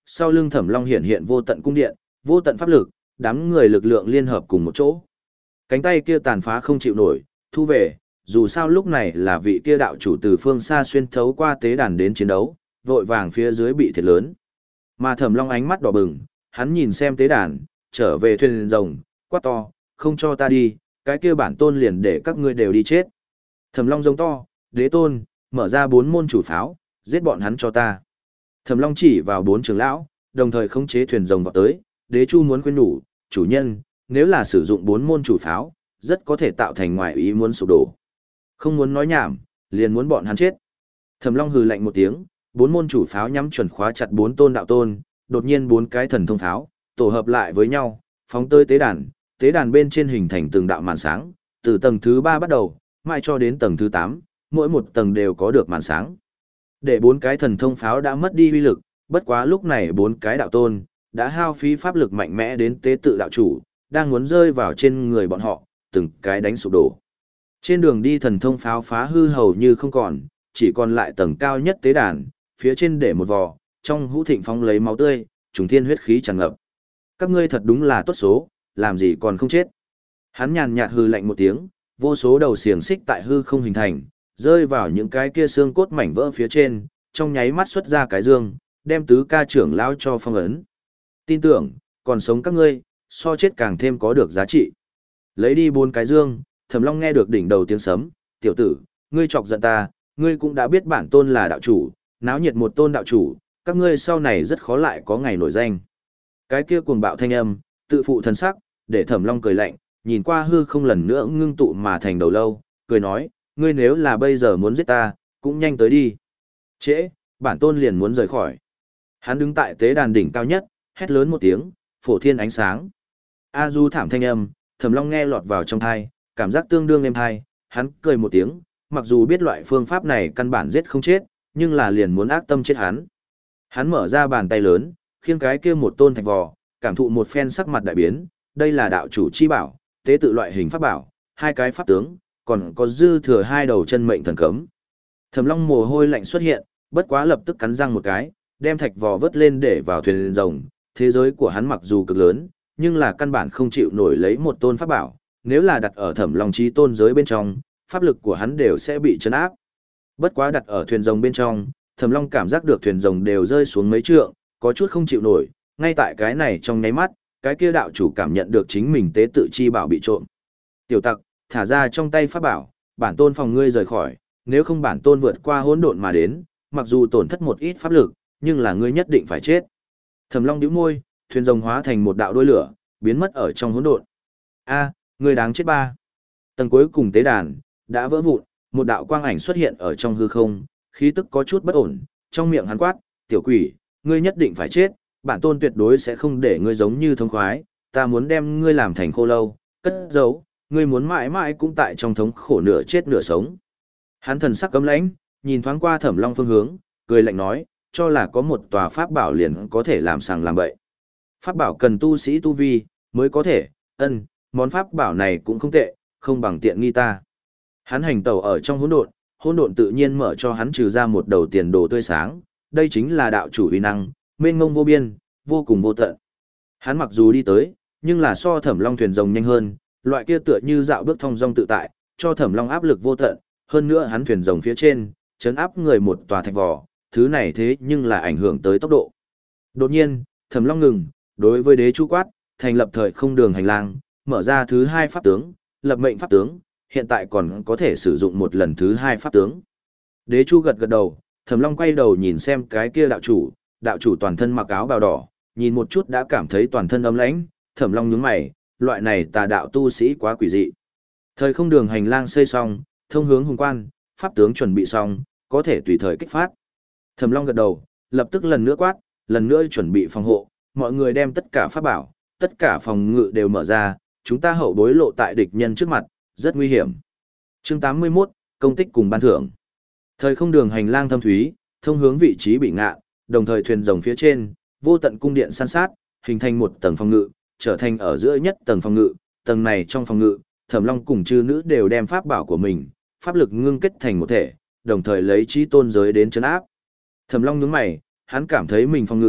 sau lưng Thẩm Long hiện hiện vô tận cung điện, vô tận pháp lực, đám người lực lượng liên hợp cùng một chỗ. Cánh tay kia tàn phá không chịu nổi, thu về, dù sao lúc này là vị kia đạo chủ từ phương xa xuyên thấu qua tế đàn đến chiến đấu, vội vàng phía dưới bị thiệt lớn. Mà Thẩm Long ánh mắt đỏ bừng, hắn nhìn xem tế đàn, trở về thuyền rồng, quát to, không cho ta đi, cái kia bản tôn liền để các ngươi đều đi chết. Thẩm Long giống to, đế tôn, mở ra bốn môn chủ pháo, giết bọn hắn cho ta. Thẩm Long chỉ vào bốn trưởng lão, đồng thời khống chế thuyền rồng vào tới, đế chu muốn khuyên nhủ, chủ nhân, nếu là sử dụng bốn môn chủ pháo, rất có thể tạo thành ngoại ý muốn sụp đổ. Không muốn nói nhảm, liền muốn bọn hắn chết. Thẩm Long hừ lạnh một tiếng, bốn môn chủ pháo nhắm chuẩn khóa chặt bốn tôn đạo tôn, đột nhiên bốn cái thần thông pháo tổ hợp lại với nhau, phóng tới tế đàn, tế đàn bên trên hình thành từng đạo màn sáng, từ tầng thứ ba bắt đầu, mãi cho đến tầng thứ tám, mỗi một tầng đều có được màn sáng. Để bốn cái thần thông pháo đã mất đi uy lực, bất quá lúc này bốn cái đạo tôn đã hao phí pháp lực mạnh mẽ đến tế tự đạo chủ, đang muốn rơi vào trên người bọn họ, từng cái đánh sụp đổ. Trên đường đi thần thông pháo phá hư hầu như không còn, chỉ còn lại tầng cao nhất tế đàn, phía trên để một vò, trong hũ thịnh phóng lấy máu tươi, trùng thiên huyết khí tràn ngập. Các ngươi thật đúng là tốt số, làm gì còn không chết. Hắn nhàn nhạt hư lạnh một tiếng, vô số đầu xiềng xích tại hư không hình thành, rơi vào những cái kia xương cốt mảnh vỡ phía trên, trong nháy mắt xuất ra cái dương, đem tứ ca trưởng lão cho phong ấn. Tin tưởng, còn sống các ngươi, so chết càng thêm có được giá trị. Lấy đi bốn cái dương, Thẩm Long nghe được đỉnh đầu tiếng sấm, tiểu tử, ngươi chọc giận ta, ngươi cũng đã biết bản tôn là đạo chủ, náo nhiệt một tôn đạo chủ, các ngươi sau này rất khó lại có ngày nổi danh. Cái kia cuồng bạo thanh âm, tự phụ thần sắc, để Thẩm Long cười lạnh, nhìn qua hư không lần nữa ngưng tụ mà thành đầu lâu, cười nói, ngươi nếu là bây giờ muốn giết ta, cũng nhanh tới đi. Trễ, bản tôn liền muốn rời khỏi. Hắn đứng tại tế đàn đỉnh cao nhất, hét lớn một tiếng, phổ thiên ánh sáng. A du thảm thanh âm, Thẩm Long nghe lọt vào trong tai, cảm giác tương đương êm tai, hắn cười một tiếng, mặc dù biết loại phương pháp này căn bản giết không chết, nhưng là liền muốn ác tâm chết hắn. Hắn mở ra bàn tay lớn, khiêng cái kia một tôn thạch vò, cảm thụ một phen sắc mặt đại biến, đây là đạo chủ chi bảo, tế tự loại hình pháp bảo, hai cái pháp tướng, còn có dư thừa hai đầu chân mệnh thần cấm. Thẩm Long mồ hôi lạnh xuất hiện, bất quá lập tức cắn răng một cái, đem thạch vò vớt lên để vào thuyền rồng, thế giới của hắn mặc dù cực lớn, nhưng là căn bản không chịu nổi lấy một tôn pháp bảo, nếu là đặt ở Thẩm Long chí tôn giới bên trong, pháp lực của hắn đều sẽ bị chấn áp. Bất quá đặt ở thuyền rồng bên trong, Thẩm Long cảm giác được thuyền rồng đều rơi xuống mấy trượng, có chút không chịu nổi, ngay tại cái này trong nháy mắt, cái kia đạo chủ cảm nhận được chính mình tế tự chi bảo bị trộm. Tiểu tặc, thả ra trong tay pháp bảo, bản tôn phòng ngươi rời khỏi, nếu không bản tôn vượt qua hỗn độn mà đến, mặc dù tổn thất một ít pháp lực, nhưng là ngươi nhất định phải chết. Thẩm Long nhíu môi, thuyền rồng hóa thành một đạo đuôi lửa, biến mất ở trong hỗn độn. A, ngươi đáng chết ba. Tầng cuối cùng tế đàn đã vỡ vụn, một đạo quang ảnh xuất hiện ở trong hư không, khí tức có chút bất ổn, trong miệng hắn quát, "Tiểu quỷ, ngươi nhất định phải chết, bản tôn tuyệt đối sẽ không để ngươi giống như thống khoái, ta muốn đem ngươi làm thành khô lâu, cất giấu, ngươi muốn mãi mãi cũng tại trong thống khổ nửa chết nửa sống." Hắn thần sắc cấm lãnh, nhìn thoáng qua Thẩm Long phương hướng, cười lạnh nói, cho là có một tòa pháp bảo liền có thể làm sàng làm bậy. Pháp bảo cần tu sĩ tu vi mới có thể, ân, món pháp bảo này cũng không tệ, không bằng tiện nghi ta. Hắn hành tẩu ở trong hỗn độn, hỗn độn tự nhiên mở cho hắn trừ ra một đầu tiền đồ tươi sáng, đây chính là đạo chủ uy năng, mênh mông vô biên, vô cùng vô tận. Hắn mặc dù đi tới, nhưng là so Thẩm Long thuyền rồng nhanh hơn, loại kia tựa như dạo bước thong dong tự tại, cho Thẩm Long áp lực vô tận, hơn nữa hắn thuyền rồng phía trên, chấn áp người một tòa thạch vò, thứ này thế nhưng là ảnh hưởng tới tốc độ. Đột nhiên, Thẩm Long ngừng, đối với đế chu quát, thành lập thời không đường hành lang, mở ra thứ hai pháp tướng, lập mệnh pháp tướng, hiện tại còn có thể sử dụng một lần thứ hai pháp tướng. Đế chu gật gật đầu, Thẩm Long quay đầu nhìn xem cái kia đạo chủ, đạo chủ toàn thân mặc áo bào đỏ, nhìn một chút đã cảm thấy toàn thân ấm lãnh, Thẩm Long nhướng mày, loại này tà đạo tu sĩ quá quỷ dị. Thời không đường hành lang xây xong, thông hướng hùng quan, pháp tướng chuẩn bị xong, có thể tùy thời kích phát. Thẩm Long gật đầu, lập tức lần nữa quát, lần nữa chuẩn bị phòng hộ, mọi người đem tất cả pháp bảo, tất cả phòng ngự đều mở ra, chúng ta hậu bối lộ tại địch nhân trước mặt, rất nguy hiểm. Chương tám mươi mốt, công tích cùng ban thưởng. Thời không đường hành lang thâm thúy, thông hướng vị trí bị ngạ, đồng thời thuyền rồng phía trên, vô tận cung điện san sát, hình thành một tầng phòng ngự, trở thành ở giữa nhất tầng phòng ngự, tầng này trong phòng ngự, Thẩm Long cùng chư nữ đều đem pháp bảo của mình, pháp lực ngưng kết thành một thể, đồng thời lấy chí tôn giới đến trấn áp. Thẩm Long nhướng mày, hắn cảm thấy mình phòng ngự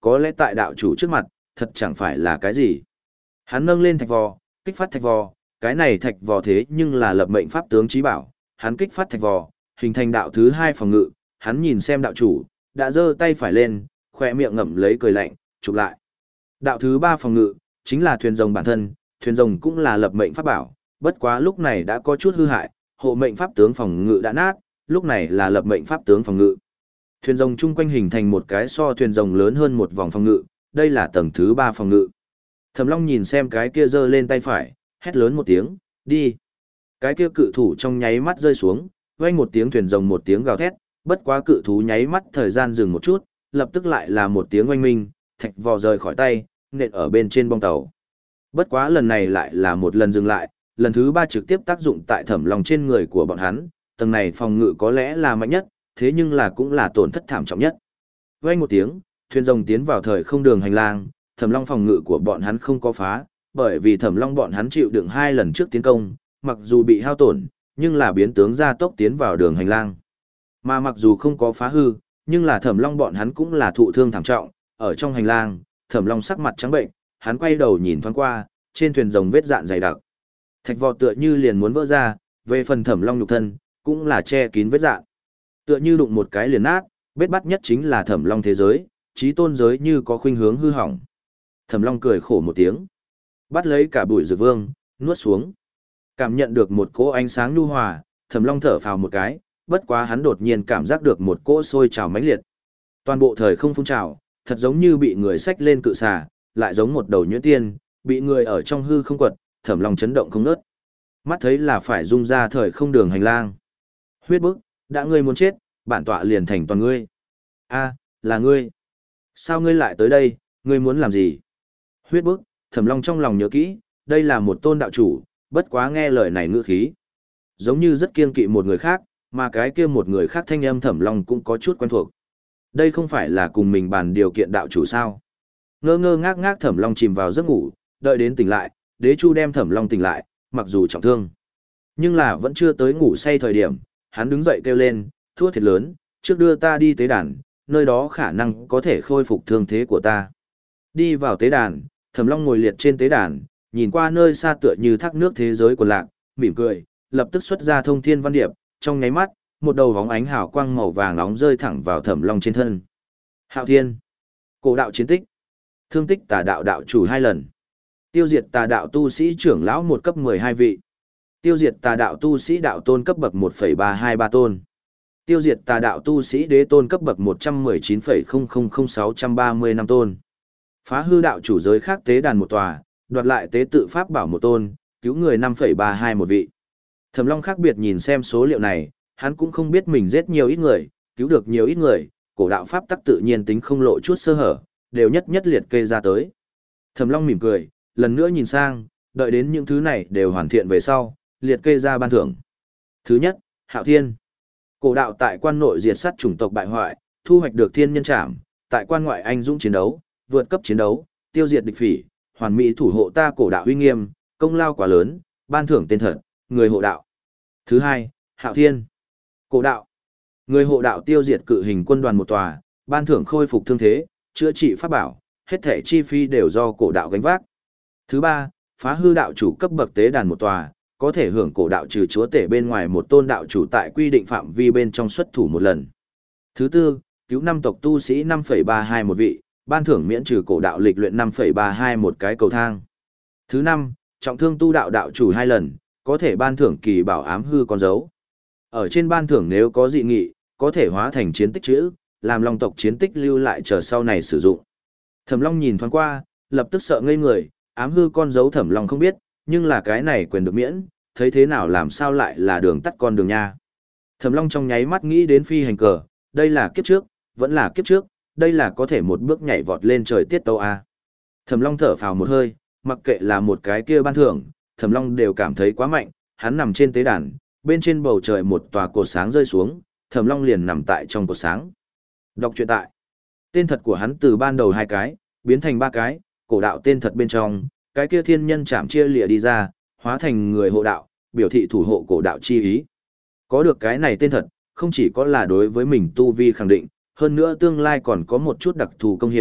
có lẽ tại đạo chủ trước mặt, thật chẳng phải là cái gì. Hắn nâng lên thạch vò, kích phát thạch vò, cái này thạch vò thế nhưng là lập mệnh pháp tướng trí bảo, hắn kích phát thạch vò, hình thành đạo thứ hai phòng ngự, hắn nhìn xem đạo chủ, đã giơ tay phải lên, khỏe miệng ngậm lấy cười lạnh, chụp lại. Đạo thứ ba phòng ngự, chính là thuyền rồng bản thân, thuyền rồng cũng là lập mệnh pháp bảo, bất quá lúc này đã có chút hư hại, hộ mệnh pháp tướng phòng ngự đã nát, lúc này là lập mệnh pháp tướng phòng ngự. Thuyền rồng chung quanh hình thành một cái so thuyền rồng lớn hơn một vòng phòng ngự, đây là tầng thứ ba phòng ngự. Thẩm Long nhìn xem cái kia giơ lên tay phải, hét lớn một tiếng, đi. Cái kia cự thủ trong nháy mắt rơi xuống, vang một tiếng thuyền rồng một tiếng gào thét, bất quá cự thú nháy mắt thời gian dừng một chút, lập tức lại là một tiếng oanh minh, thạch vò rời khỏi tay, nện ở bên trên bong tàu. Bất quá lần này lại là một lần dừng lại, lần thứ ba trực tiếp tác dụng tại Thẩm Long trên người của bọn hắn, tầng này phòng ngự có lẽ là mạnh nhất, thế nhưng là cũng là tổn thất thảm trọng nhất. Vang một tiếng, thuyền rồng tiến vào thời không đường hành lang, Thẩm Long phòng ngự của bọn hắn không có phá, bởi vì Thẩm Long bọn hắn chịu đựng hai lần trước tiến công, mặc dù bị hao tổn, nhưng là biến tướng gia tốc tiến vào đường hành lang. Mà mặc dù không có phá hư, nhưng là Thẩm Long bọn hắn cũng là thụ thương thảm trọng, ở trong hành lang, Thẩm Long sắc mặt trắng bệnh, hắn quay đầu nhìn thoáng qua, trên thuyền rồng vết dạn dày đặc. Thạch vò tựa như liền muốn vỡ ra, về phần Thẩm Long nhục thân, cũng là che kín vết dạn. Tựa như đụng một cái liền nát, vết bắt nhất chính là Thẩm Long thế giới, chí tôn giới như có khuynh hướng hư hỏng. Thẩm Long cười khổ một tiếng, bắt lấy cả bụi dược vương, nuốt xuống. Cảm nhận được một cỗ ánh sáng nhu hòa, Thẩm Long thở phào một cái, bất quá hắn đột nhiên cảm giác được một cỗ sôi trào mãnh liệt. Toàn bộ thời không phun trào, thật giống như bị người xách lên cự xà, lại giống một đầu nhuyễn tiên, bị người ở trong hư không quật, Thẩm Long chấn động không ngớt. Mắt thấy là phải rung ra thời không đường hành lang. Huyết bức, đã ngươi muốn chết, bản tọa liền thành toàn ngươi. A, là ngươi. Sao ngươi lại tới đây, ngươi muốn làm gì? Huyết bức, Thẩm Long trong lòng nhớ kỹ, đây là một tôn đạo chủ, bất quá nghe lời này ngữ khí. Giống như rất kiêng kỵ một người khác, mà cái kia một người khác thanh âm Thẩm Long cũng có chút quen thuộc. Đây không phải là cùng mình bàn điều kiện đạo chủ sao? Ngơ ngơ ngác ngác Thẩm Long chìm vào giấc ngủ, đợi đến tỉnh lại, Đế Chu đem Thẩm Long tỉnh lại, mặc dù trọng thương, nhưng là vẫn chưa tới ngủ say thời điểm, hắn đứng dậy kêu lên, thua thiệt lớn, trước đưa ta đi tế đàn, nơi đó khả năng có thể khôi phục thương thế của ta. Đi vào tế đàn, Thẩm Long ngồi liệt trên tế đàn, nhìn qua nơi xa tựa như thác nước thế giới của lạc, mỉm cười, lập tức xuất ra thông thiên văn điệp, trong nháy mắt, một đầu bóng ánh hào quang màu vàng nóng rơi thẳng vào Thẩm Long trên thân. Hạo Thiên, cổ đạo chiến tích, thương tích tà đạo đạo chủ hai lần, tiêu diệt tà đạo tu sĩ trưởng lão một cấp mười hai vị, tiêu diệt tà đạo tu sĩ đạo tôn cấp bậc một phẩy ba hai ba tôn, tiêu diệt tà đạo tu sĩ đế tôn cấp bậc một trăm mười chín phẩy không không không sáu ba năm tôn, phá hư đạo chủ giới khác tế đàn một tòa, đoạt lại tế tự pháp bảo một tôn, cứu người năm phẩy ba hai một vị. Thẩm Long khác biệt nhìn xem số liệu này, hắn cũng không biết mình giết nhiều ít người, cứu được nhiều ít người, cổ đạo pháp tắc tự nhiên tính không lộ chút sơ hở, đều nhất nhất liệt kê ra tới. Thẩm Long mỉm cười, lần nữa nhìn sang, đợi đến những thứ này đều hoàn thiện về sau, liệt kê ra ban thưởng. Thứ nhất, Hạo Thiên. Cổ đạo tại quan nội diệt sát chủng tộc bại hoại, thu hoạch được thiên nhân trảm, tại quan ngoại anh dũng chiến đấu, vượt cấp chiến đấu, tiêu diệt địch phỉ, hoàn mỹ thủ hộ ta cổ đạo uy nghiêm, công lao quá lớn, ban thưởng tên thật, người hộ đạo. Thứ hai, Hạo Thiên. Cổ đạo. Người hộ đạo tiêu diệt cự hình quân đoàn một tòa, ban thưởng khôi phục thương thế, chữa trị pháp bảo, hết thể chi phí đều do cổ đạo gánh vác. Thứ ba, phá hư đạo chủ cấp bậc tế đàn một tòa, có thể hưởng cổ đạo trừ chúa tể bên ngoài một tôn đạo chủ tại quy định phạm vi bên trong xuất thủ một lần. Thứ tư, cứu năm tộc tu sĩ năm phẩy ba hai một vị, ban thưởng miễn trừ cổ đạo lịch luyện năm phẩy ba hai một cái cầu thang. Thứ năm, trọng thương tu đạo đạo chủ hai lần, có thể ban thưởng kỳ bảo ám hư con dấu. Ở trên ban thưởng nếu có dị nghị, có thể hóa thành chiến tích chữ, làm Long tộc chiến tích lưu lại chờ sau này sử dụng. Thẩm Long nhìn thoáng qua, lập tức sợ ngây người, ám hư con dấu Thẩm Long không biết, nhưng là cái này quyền được miễn, thấy thế nào làm sao lại là đường tắt con đường nha. Thẩm Long trong nháy mắt nghĩ đến phi hành cờ, đây là kiếp trước, vẫn là kiếp trước, đây là có thể một bước nhảy vọt lên trời tiết tấu a. Thẩm Long thở phào một hơi, mặc kệ là một cái kia ban thưởng, Thẩm Long đều cảm thấy quá mạnh, hắn nằm trên tế đàn, bên trên bầu trời một tòa cột sáng rơi xuống, Thẩm Long liền nằm tại trong cột sáng. Đọc truyện tại. Tên thật của hắn từ ban đầu hai cái, biến thành ba cái, cổ đạo tên thật bên trong, cái kia thiên nhân chạm chia lìa đi ra, hóa thành người hộ đạo, biểu thị thủ hộ cổ đạo chi ý. Có được cái này tên thật, không chỉ có là đối với mình tu vi khẳng định, hơn nữa tương lai còn có một chút đặc thù công hiệu,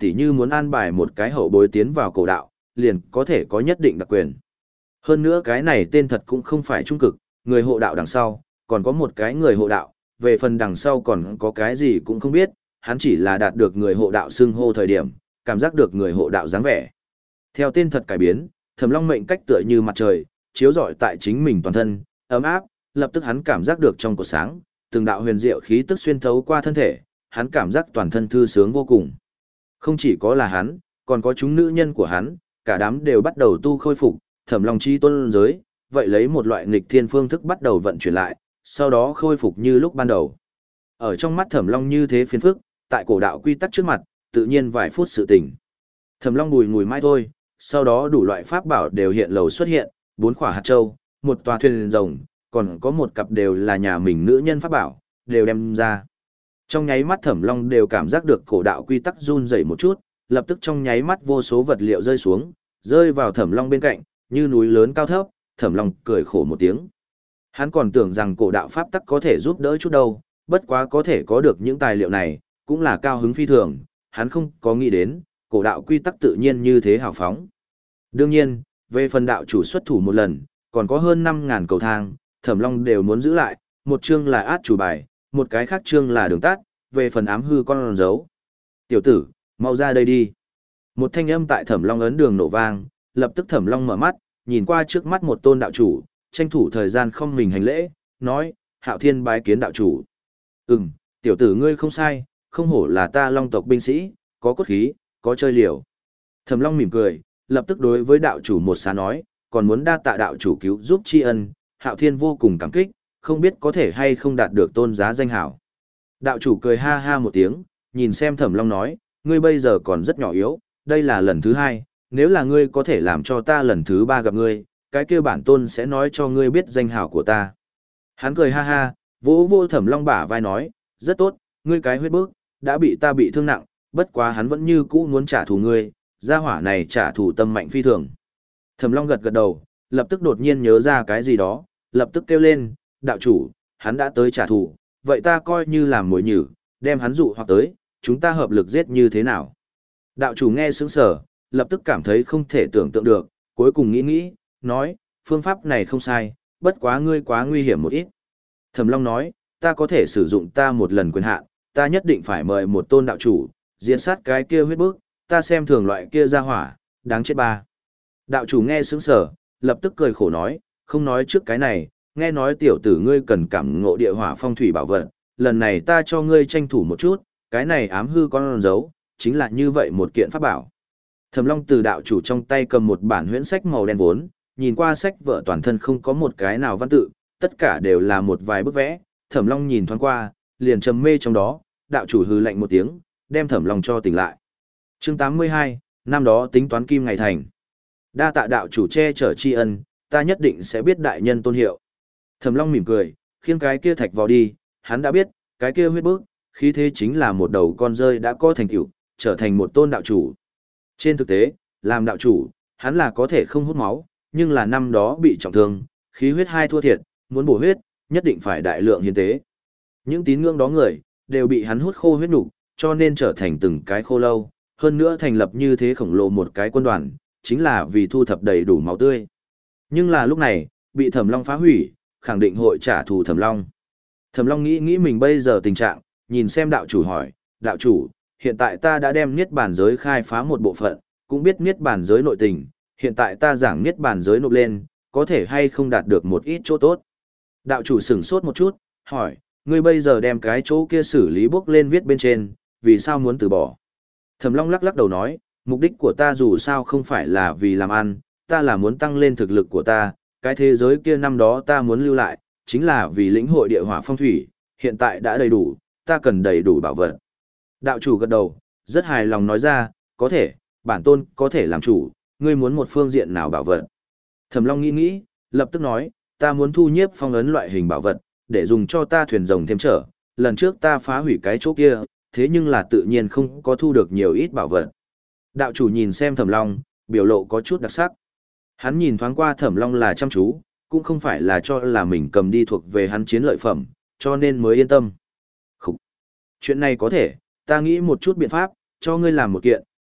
tỉ như muốn an bài một cái hậu bối tiến vào cổ đạo, liền có thể có nhất định đặc quyền. Hơn nữa cái này tên thật cũng không phải trung cực, người hộ đạo đằng sau, còn có một cái người hộ đạo, về phần đằng sau còn có cái gì cũng không biết, hắn chỉ là đạt được người hộ đạo xưng hô thời điểm, cảm giác được người hộ đạo dáng vẻ. Theo tên thật cải biến, Thẩm Long mệnh cách tựa như mặt trời, chiếu rọi tại chính mình toàn thân, ấm áp, lập tức hắn cảm giác được trong cột sáng, từng đạo huyền diệu khí tức xuyên thấu qua thân thể, hắn cảm giác toàn thân thư sướng vô cùng. Không chỉ có là hắn, còn có chúng nữ nhân của hắn, cả đám đều bắt đầu tu khôi phục, Thẩm Long chi tuân giới, vậy lấy một loại nghịch thiên phương thức bắt đầu vận chuyển lại, sau đó khôi phục như lúc ban đầu. Ở trong mắt Thẩm Long như thế phiền phức, tại cổ đạo quy tắc trước mặt, tự nhiên vài phút sự tỉnh. Thẩm Long bùi ngùi mãi thôi, sau đó đủ loại pháp bảo đều hiện lầu xuất hiện, bốn quả hạt châu, một tòa thuyền rồng, còn có một cặp đều là nhà mình nữ nhân pháp bảo, đều đem ra. Trong nháy mắt Thẩm Long đều cảm giác được cổ đạo quy tắc run rẩy một chút, lập tức trong nháy mắt vô số vật liệu rơi xuống, rơi vào Thẩm Long bên cạnh, như núi lớn cao thấp, Thẩm Long cười khổ một tiếng. Hắn còn tưởng rằng cổ đạo pháp tắc có thể giúp đỡ chút đâu, bất quá có thể có được những tài liệu này, cũng là cao hứng phi thường, hắn không có nghĩ đến, cổ đạo quy tắc tự nhiên như thế hào phóng. Đương nhiên, về phần đạo chủ xuất thủ một lần, còn có hơn năm ngàn cầu thang, Thẩm Long đều muốn giữ lại, một chương là át chủ bài, một cái khác chương là đường tắt, về phần ám hư con dấu. Tiểu tử, mau ra đây đi. Một thanh âm tại Thẩm Long ấn đường nổ vang, lập tức Thẩm Long mở mắt, nhìn qua trước mắt một tôn đạo chủ, tranh thủ thời gian không mình hành lễ, nói, Hạo Thiên bái kiến đạo chủ. Ừm, tiểu tử ngươi không sai, không hổ là ta Long tộc binh sĩ, có cốt khí, có chơi liều. Thẩm Long mỉm cười, lập tức đối với đạo chủ một xá nói, còn muốn đa tạ đạo chủ cứu giúp tri ân, Hạo Thiên vô cùng cảm kích, không biết có thể hay không đạt được tôn giá danh hảo. Đạo chủ cười ha ha một tiếng, nhìn xem Thẩm Long nói, ngươi bây giờ còn rất nhỏ yếu, đây là lần thứ hai, nếu là ngươi có thể làm cho ta lần thứ ba gặp ngươi, cái kia bản tôn sẽ nói cho ngươi biết danh hảo của ta. Hắn cười ha ha, vỗ vô Thẩm Long bả vai nói, rất tốt, ngươi cái huyết bức, đã bị ta bị thương nặng, bất quá hắn vẫn như cũ muốn trả thù ngươi, gia hỏa này trả thù tâm mạnh phi thường. Thẩm Long gật gật đầu, lập tức đột nhiên nhớ ra cái gì đó, lập tức kêu lên, đạo chủ, hắn đã tới trả thù, vậy ta coi như làm mồi nhử, đem hắn dụ hoặc tới, chúng ta hợp lực giết như thế nào. Đạo chủ nghe sững sờ, lập tức cảm thấy không thể tưởng tượng được, cuối cùng nghĩ nghĩ, nói, phương pháp này không sai, bất quá ngươi quá nguy hiểm một ít. Thẩm Long nói, ta có thể sử dụng ta một lần quyền hạn, ta nhất định phải mời một tôn đạo chủ, diễn sát cái kia huyết bức, ta xem thường loại kia ra hỏa, đáng chết ba. Đạo chủ nghe sững sờ, lập tức cười khổ nói, không nói trước cái này, nghe nói tiểu tử ngươi cần cảm ngộ địa hỏa phong thủy bảo vật, lần này ta cho ngươi tranh thủ một chút, cái này ám hư con dấu, chính là như vậy một kiện pháp bảo. Thẩm Long từ đạo chủ trong tay cầm một bản huyễn sách màu đen vốn, nhìn qua sách vở toàn thân không có một cái nào văn tự, tất cả đều là một vài bức vẽ, Thẩm Long nhìn thoáng qua, liền trầm mê trong đó, đạo chủ hừ lạnh một tiếng, đem Thẩm Long cho tỉnh lại. Chương tám mươi hai, năm đó tính toán kim ngày thành. Đa tạ đạo chủ che chở tri ân, ta nhất định sẽ biết đại nhân tôn hiệu. Thẩm Long mỉm cười, khiêng cái kia thạch vào đi, hắn đã biết, cái kia huyết bức, khí thế chính là một đầu con rơi đã có thành tựu, trở thành một tôn đạo chủ. Trên thực tế, làm đạo chủ, hắn là có thể không hút máu, nhưng là năm đó bị trọng thương, khí huyết hai thua thiệt, muốn bổ huyết, nhất định phải đại lượng hiến tế. Những tín ngưỡng đó người, đều bị hắn hút khô huyết nục, cho nên trở thành từng cái khô lâu, hơn nữa thành lập như thế khổng lồ một cái quân đoàn, chính là vì thu thập đầy đủ máu tươi. Nhưng là lúc này, bị Thẩm Long phá hủy, khẳng định hội trả thù Thẩm Long. Thẩm Long nghĩ nghĩ mình bây giờ tình trạng, nhìn xem đạo chủ hỏi, đạo chủ, hiện tại ta đã đem Niết Bàn giới khai phá một bộ phận, cũng biết Niết Bàn giới nội tình, hiện tại ta giảng Niết Bàn giới nộp lên, có thể hay không đạt được một ít chỗ tốt. Đạo chủ sửng sốt một chút, hỏi, ngươi bây giờ đem cái chỗ kia xử lý bốc lên viết bên trên, vì sao muốn từ bỏ? Thẩm Long lắc lắc đầu nói, mục đích của ta dù sao không phải là vì làm ăn, ta là muốn tăng lên thực lực của ta, cái thế giới kia năm đó ta muốn lưu lại, chính là vì lĩnh hội địa hỏa phong thủy, hiện tại đã đầy đủ, ta cần đầy đủ bảo vật. Đạo chủ gật đầu, rất hài lòng nói ra, có thể, bản tôn có thể làm chủ, ngươi muốn một phương diện nào bảo vật. Thẩm Long nghĩ nghĩ, lập tức nói, ta muốn thu nhiếp phong ấn loại hình bảo vật, để dùng cho ta thuyền rồng thêm trở, lần trước ta phá hủy cái chỗ kia, thế nhưng là tự nhiên không có thu được nhiều ít bảo vật. Đạo chủ nhìn xem Thẩm Long, biểu lộ có chút đặc sắc. Hắn nhìn thoáng qua Thẩm Long là chăm chú, cũng không phải là cho là mình cầm đi thuộc về hắn chiến lợi phẩm, cho nên mới yên tâm. Khúc! Chuyện này có thể, ta nghĩ một chút biện pháp, cho ngươi làm một kiện,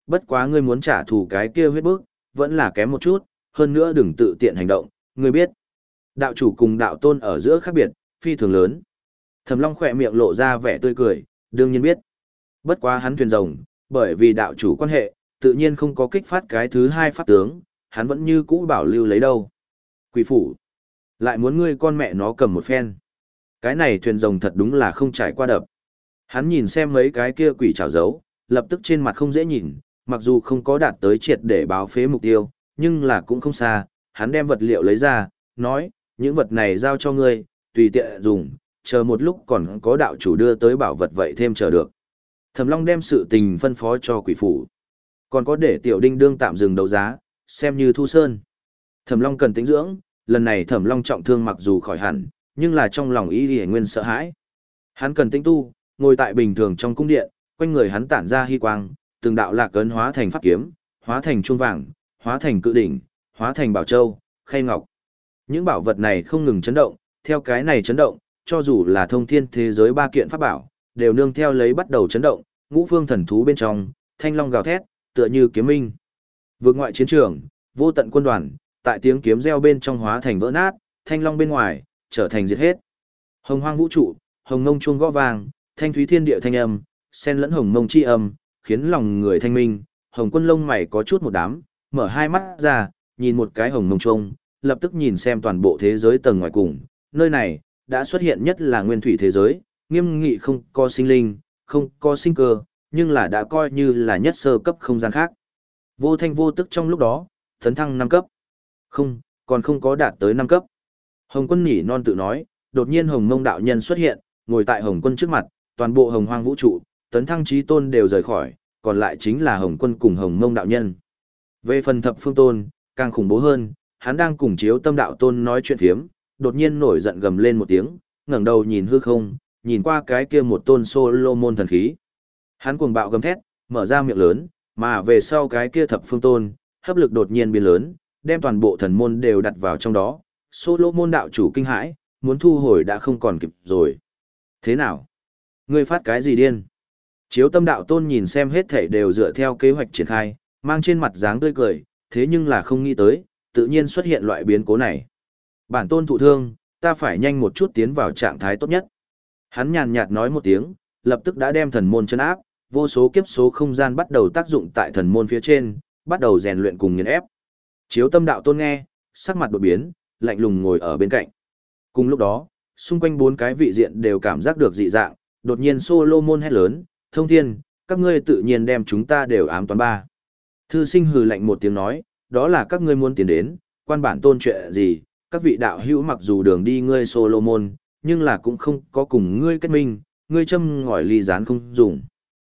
bất quá ngươi muốn trả thù cái kia huyết bức, vẫn là kém một chút, hơn nữa đừng tự tiện hành động, ngươi biết. Đạo chủ cùng đạo tôn ở giữa khác biệt, phi thường lớn. Thẩm Long khỏe miệng lộ ra vẻ tươi cười, đương nhiên biết. Bất quá hắn thuyền rồng, bởi vì đạo chủ quan hệ, tự nhiên không có kích phát cái thứ hai pháp tướng, hắn vẫn như cũ bảo lưu lấy đâu. Quỷ phủ, lại muốn ngươi con mẹ nó cầm một phen. Cái này thuyền rồng thật đúng là không trải qua đập. Hắn nhìn xem mấy cái kia quỷ trảo dấu, lập tức trên mặt không dễ nhìn, mặc dù không có đạt tới triệt để báo phế mục tiêu, nhưng là cũng không xa, hắn đem vật liệu lấy ra, nói, những vật này giao cho ngươi, tùy tiện dùng, chờ một lúc còn có đạo chủ đưa tới bảo vật vậy thêm chờ được. Thẩm Long đem sự tình phân phó cho quỷ phủ. Còn có để tiểu đinh đương tạm dừng đấu giá, xem như thu sơn. Thẩm Long cần tĩnh dưỡng, lần này Thẩm Long trọng thương mặc dù khỏi hẳn, nhưng là trong lòng ý thì nguyên sợ hãi. Hắn cần tĩnh tu, ngồi tại bình thường trong cung điện, quanh người hắn tản ra hy quang, từng đạo lạc ấn hóa thành pháp kiếm, hóa thành chuông vàng, hóa thành cự đỉnh, hóa thành bảo châu, khay ngọc. Những bảo vật này không ngừng chấn động, theo cái này chấn động, cho dù là thông thiên thế giới ba kiện pháp bảo, đều nương theo lấy bắt đầu chấn động, ngũ phương thần thú bên trong, thanh long gào thét, tựa như kiếm minh. Vượt ngoại chiến trường, vô tận quân đoàn, tại tiếng kiếm reo bên trong hóa thành vỡ nát, thanh long bên ngoài, trở thành diệt hết. Hồng hoang vũ trụ, hồng ngông chuông gõ vang, thanh thúy thiên địa thanh âm, xen lẫn hồng mông chi âm, khiến lòng người thanh minh, hồng quân lông mày có chút một đám, mở hai mắt ra, nhìn một cái hồng mông chuông, lập tức nhìn xem toàn bộ thế giới tầng ngoài cùng, nơi này, đã xuất hiện nhất là nguyên thủy thế giới, nghiêm nghị không có sinh linh, không có sinh cơ, nhưng là đã coi như là nhất sơ cấp không gian khác. Vô thanh vô tức trong lúc đó, tấn thăng năm cấp. Không, còn không có đạt tới năm cấp. Hồng quân nhỉ non tự nói, đột nhiên hồng mông đạo nhân xuất hiện, ngồi tại hồng quân trước mặt, toàn bộ hồng hoang vũ trụ, tấn thăng trí tôn đều rời khỏi, còn lại chính là hồng quân cùng hồng mông đạo nhân. Về phần thập phương tôn, càng khủng bố hơn, hắn đang cùng chiếu tâm đạo tôn nói chuyện phiếm, đột nhiên nổi giận gầm lên một tiếng, ngẩng đầu nhìn hư không, nhìn qua cái kia một tôn Solomon thần khí. Hắn cuồng bạo gầm thét, mở ra miệng lớn, mà về sau cái kia thập phương tôn, hấp lực đột nhiên biến lớn, đem toàn bộ thần môn đều đặt vào trong đó. Solomon đạo chủ kinh hãi, muốn thu hồi đã không còn kịp rồi. Thế nào? Ngươi phát cái gì điên? Chiếu tâm đạo tôn nhìn xem hết thảy đều dựa theo kế hoạch triển khai, mang trên mặt dáng tươi cười, thế nhưng là không nghĩ tới, tự nhiên xuất hiện loại biến cố này. Bản tôn thụ thương, ta phải nhanh một chút tiến vào trạng thái tốt nhất. Hắn nhàn nhạt nói một tiếng, lập tức đã đem thần môn chân áp, vô số kiếp số không gian bắt đầu tác dụng tại thần môn phía trên, bắt đầu rèn luyện cùng nghiền ép. Chiếu tâm đạo tôn nghe, sắc mặt đột biến, lạnh lùng ngồi ở bên cạnh. Cùng lúc đó, xung quanh bốn cái vị diện đều cảm giác được dị dạng, đột nhiên Solomon hét lớn, thông thiên, các ngươi tự nhiên đem chúng ta đều ám toán ba. Thư sinh hừ lạnh một tiếng nói, đó là các ngươi muốn tiến đến, quan bản tôn chuyện gì, các vị đạo hữu mặc dù đường đi ngươi Solomon, nhưng là cũng không có cùng ngươi kết minh, ngươi châm ngòi ly gián không dùng.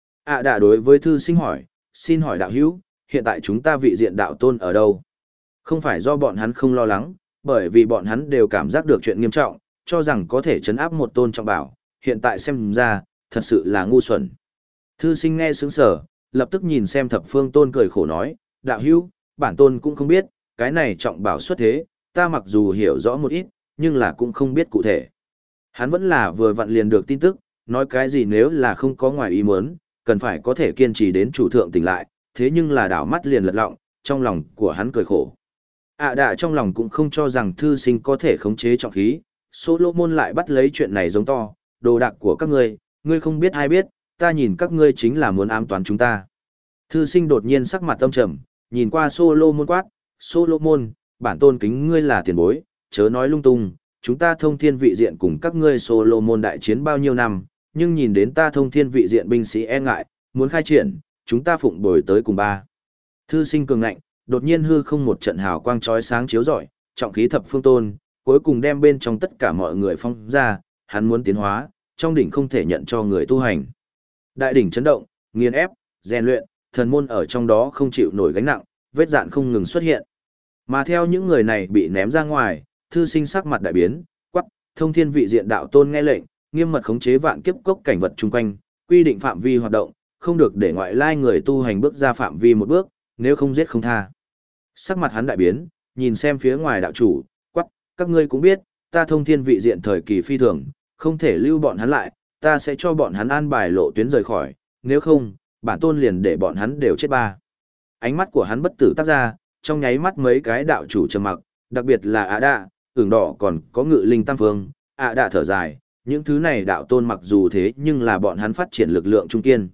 À đã đối với thư sinh hỏi, xin hỏi đạo hữu, hiện tại chúng ta vị diện đạo tôn ở đâu? Không phải do bọn hắn không lo lắng, bởi vì bọn hắn đều cảm giác được chuyện nghiêm trọng, cho rằng có thể chấn áp một tôn trọng bảo, hiện tại xem ra, thật sự là ngu xuẩn. Thư sinh nghe sướng sở, lập tức nhìn xem thập phương tôn cười khổ nói, đạo hữu, bản tôn cũng không biết, cái này trọng bảo xuất thế, ta mặc dù hiểu rõ một ít, nhưng là cũng không biết cụ thể. Hắn vẫn là vừa vặn liền được tin tức, nói cái gì nếu là không có ngoài ý muốn, cần phải có thể kiên trì đến chủ thượng tỉnh lại, thế nhưng là đảo mắt liền lật lọng, trong lòng của hắn cười khổ. À đạ trong lòng cũng không cho rằng thư sinh có thể khống chế trọng khí, Solomon lại bắt lấy chuyện này giống to, đồ đạc của các ngươi, ngươi không biết ai biết, ta nhìn các ngươi chính là muốn ám toán chúng ta. Thư sinh đột nhiên sắc mặt tâm trầm, nhìn qua Solomon quát, Solomon, bản tôn kính ngươi là tiền bối, chớ nói lung tung, chúng ta thông thiên vị diện cùng các ngươi Solomon đại chiến bao nhiêu năm, nhưng nhìn đến ta thông thiên vị diện binh sĩ e ngại, muốn khai triển, chúng ta phụng bồi tới cùng ba. Thư sinh cường ngạnh, đột nhiên hư không một trận hào quang chói sáng chiếu rọi, trọng khí thập phương tôn, cuối cùng đem bên trong tất cả mọi người phong ra, hắn muốn tiến hóa, trong đỉnh không thể nhận cho người tu hành. Đại đỉnh chấn động, nghiền ép, rèn luyện, thần môn ở trong đó không chịu nổi gánh nặng, vết dạn không ngừng xuất hiện. Mà theo những người này bị ném ra ngoài, thư sinh sắc mặt đại biến, quắc, thông thiên vị diện đạo tôn nghe lệnh, nghiêm mật khống chế vạn kiếp cốc cảnh vật chung quanh, quy định phạm vi hoạt động, không được để ngoại lai người tu hành bước ra phạm vi một bước, nếu không giết không tha. Sắc mặt hắn đại biến, nhìn xem phía ngoài đạo chủ, quắc, các ngươi cũng biết, ta thông thiên vị diện thời kỳ phi thường, không thể lưu bọn hắn lại, ta sẽ cho bọn hắn an bài lộ tuyến rời khỏi, nếu không, bản tôn liền để bọn hắn đều chết ba. ánh mắt của hắn bất tử tác ra, trong nháy mắt mấy cái đạo chủ trầm mặc, đặc biệt là ạ đạ, ửng đỏ còn có ngự linh tam phương, ạ đạ thở dài, những thứ này đạo tôn mặc dù thế nhưng là bọn hắn phát triển lực lượng trung kiên.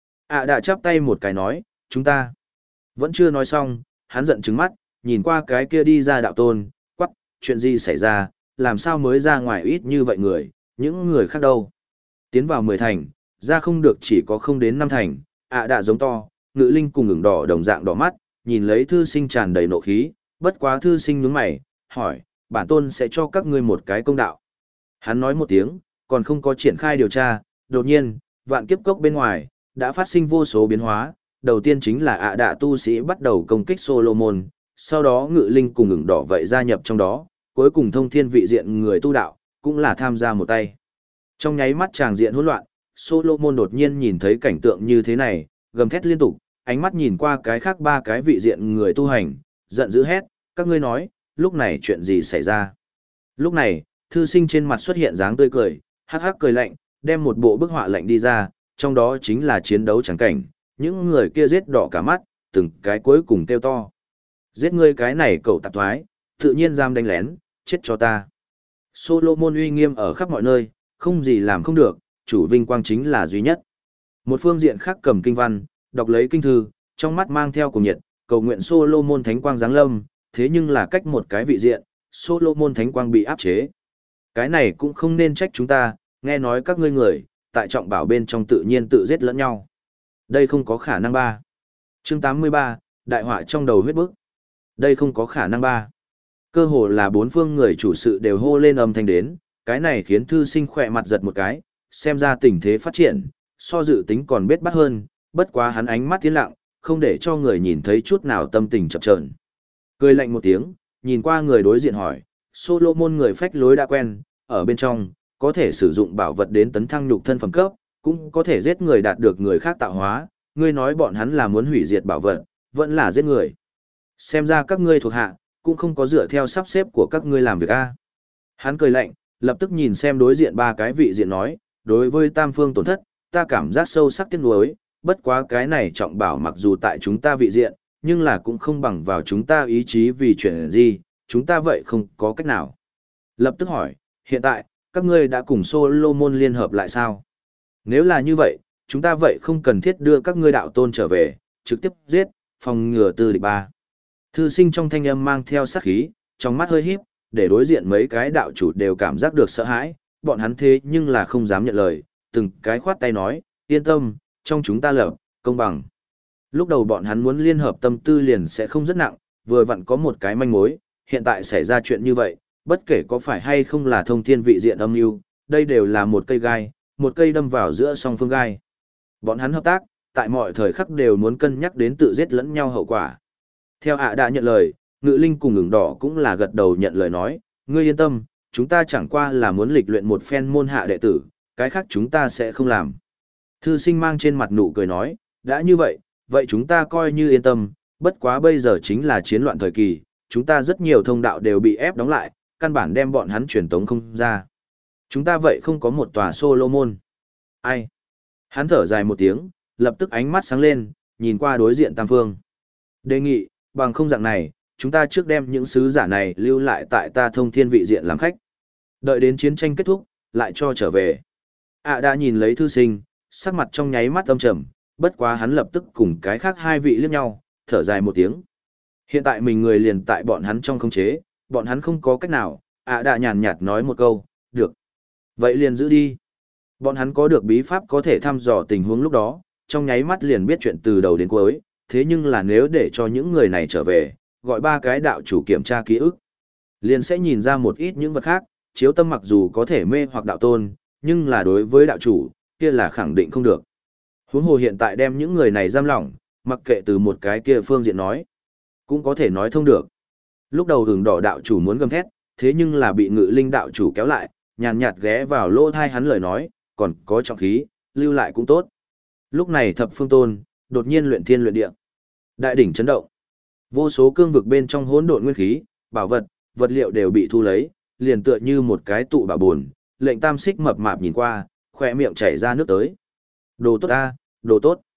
ạ đạ chắp tay một cái nói, chúng ta vẫn chưa nói xong, hắn giận trừng mắt, nhìn qua cái kia đi ra đạo tôn, quắc, chuyện gì xảy ra, làm sao mới ra ngoài ít như vậy người, những người khác đâu. Tiến vào mười thành, ra không được chỉ có không đến năm thành, ạ đạ giống to, ngự linh cùng ửng đỏ đồng dạng đỏ mắt, nhìn lấy thư sinh tràn đầy nộ khí, bất quá thư sinh nhướng mày, hỏi, bản tôn sẽ cho các ngươi một cái công đạo. Hắn nói một tiếng, còn không có triển khai điều tra, đột nhiên, vạn kiếp cốc bên ngoài, đã phát sinh vô số biến hóa, đầu tiên chính là ạ đạ tu sĩ bắt đầu công kích Solomon, sau đó ngự linh cùng ửng đỏ vậy gia nhập trong đó, cuối cùng thông thiên vị diện người tu đạo, cũng là tham gia một tay. Trong nháy mắt tràng diện hỗn loạn, Solomon đột nhiên nhìn thấy cảnh tượng như thế này, gầm thét liên tục, ánh mắt nhìn qua cái khác ba cái vị diện người tu hành, giận dữ hét, các ngươi nói, lúc này chuyện gì xảy ra. Lúc này, thư sinh trên mặt xuất hiện dáng tươi cười, hắc hắc cười lạnh, đem một bộ bức họa lạnh đi ra, trong đó chính là chiến đấu trắng cảnh, những người kia giết đỏ cả mắt, từng cái cuối cùng kêu to. Giết ngươi cái này cậu tạp thoái, tự nhiên dám đánh lén, chết cho ta. Solomon uy nghiêm ở khắp mọi nơi, không gì làm không được, chủ vinh quang chính là duy nhất. Một phương diện khác cầm kinh văn, đọc lấy kinh thư, trong mắt mang theo cùng nhiệt, cầu nguyện Solomon thánh quang giáng lâm, thế nhưng là cách một cái vị diện, Solomon thánh quang bị áp chế. Cái này cũng không nên trách chúng ta, nghe nói các ngươi người, tại trọng bảo bên trong tự nhiên tự giết lẫn nhau. Đây không có khả năng ba. Chương tám mươi ba, đại họa trong đầu huyết bức. Đây không có khả năng ba. Cơ hồ là bốn phương người chủ sự đều hô lên âm thanh đến, cái này khiến thư sinh khỏe mặt giật một cái, xem ra tình thế phát triển, so dự tính còn bết bát hơn, bất quá hắn ánh mắt tiến lặng, không để cho người nhìn thấy chút nào tâm tình chập chờn. Cười lạnh một tiếng, nhìn qua người đối diện hỏi, Solomon người phách lối đã quen, ở bên trong, có thể sử dụng bảo vật đến tấn thăng nhục thân phẩm cấp, cũng có thể giết người đạt được người khác tạo hóa, ngươi nói bọn hắn là muốn hủy diệt bảo vật, vẫn là giết người. Xem ra các ngươi thuộc hạ, cũng không có dựa theo sắp xếp của các ngươi làm việc a. Hắn cười lạnh, lập tức nhìn xem đối diện ba cái vị diện nói, đối với tam phương tổn thất, ta cảm giác sâu sắc tiếc nuối, bất quá cái này trọng bảo mặc dù tại chúng ta vị diện, nhưng là cũng không bằng vào chúng ta ý chí vì chuyện gì, chúng ta vậy không có cách nào. Lập tức hỏi, hiện tại, các ngươi đã cùng Solomon liên hợp lại sao? Nếu là như vậy, chúng ta vậy không cần thiết đưa các ngươi đạo tôn trở về, trực tiếp giết, phòng ngừa tư địch ba. Thư sinh trong thanh âm mang theo sát khí, trong mắt hơi híp, để đối diện mấy cái đạo chủ đều cảm giác được sợ hãi, bọn hắn thế nhưng là không dám nhận lời, từng cái khoát tay nói, yên tâm, trong chúng ta lập, công bằng. Lúc đầu bọn hắn muốn liên hợp tâm tư liền sẽ không rất nặng, vừa vặn có một cái manh mối, hiện tại xảy ra chuyện như vậy, bất kể có phải hay không là thông thiên vị diện âm mưu, đây đều là một cây gai, một cây đâm vào giữa song phương gai. Bọn hắn hợp tác, tại mọi thời khắc đều muốn cân nhắc đến tự giết lẫn nhau hậu quả. Theo ạ đã nhận lời, ngự linh cùng ửng đỏ cũng là gật đầu nhận lời nói, ngươi yên tâm, chúng ta chẳng qua là muốn lịch luyện một phen môn hạ đệ tử, cái khác chúng ta sẽ không làm. Thư sinh mang trên mặt nụ cười nói, đã như vậy, vậy chúng ta coi như yên tâm, bất quá bây giờ chính là chiến loạn thời kỳ, chúng ta rất nhiều thông đạo đều bị ép đóng lại, căn bản đem bọn hắn truyền tống không ra. Chúng ta vậy không có một tòa Solomon. Ai? Hắn thở dài một tiếng, lập tức ánh mắt sáng lên, nhìn qua đối diện tam phương. Đề nghị, bằng không dạng này, chúng ta trước đem những sứ giả này lưu lại tại ta thông thiên vị diện làm khách. Đợi đến chiến tranh kết thúc, lại cho trở về. À đã nhìn lấy thư sinh, sắc mặt trong nháy mắt âm trầm, bất quá hắn lập tức cùng cái khác hai vị liếc nhau, thở dài một tiếng. Hiện tại mình người liền tại bọn hắn trong khống chế, bọn hắn không có cách nào, à đã nhàn nhạt nói một câu, được. Vậy liền giữ đi. Bọn hắn có được bí pháp có thể thăm dò tình huống lúc đó, trong nháy mắt liền biết chuyện từ đầu đến cuối, thế nhưng là nếu để cho những người này trở về, gọi ba cái đạo chủ kiểm tra ký ức, liền sẽ nhìn ra một ít những vật khác, chiếu tâm mặc dù có thể mê hoặc đạo tôn, nhưng là đối với đạo chủ, kia là khẳng định không được. Huống hồ hiện tại đem những người này giam lỏng, mặc kệ từ một cái kia phương diện nói, cũng có thể nói thông được. Lúc đầu Hừng Đỏ đạo chủ muốn gầm thét, thế nhưng là bị Ngự Linh đạo chủ kéo lại, nhàn nhạt ghé vào lỗ thai hắn lời nói, còn có trọng khí, lưu lại cũng tốt. Lúc này Thập Phương Tôn đột nhiên luyện thiên luyện địa. Đại đỉnh chấn động. Vô số cương vực bên trong hỗn độn nguyên khí, bảo vật, vật liệu đều bị thu lấy, liền tựa như một cái tụ bảo buồn, lệnh Tam Xích mập mạp nhìn qua, khỏe miệng chảy ra nước tới. Đồ tốt a, đồ tốt.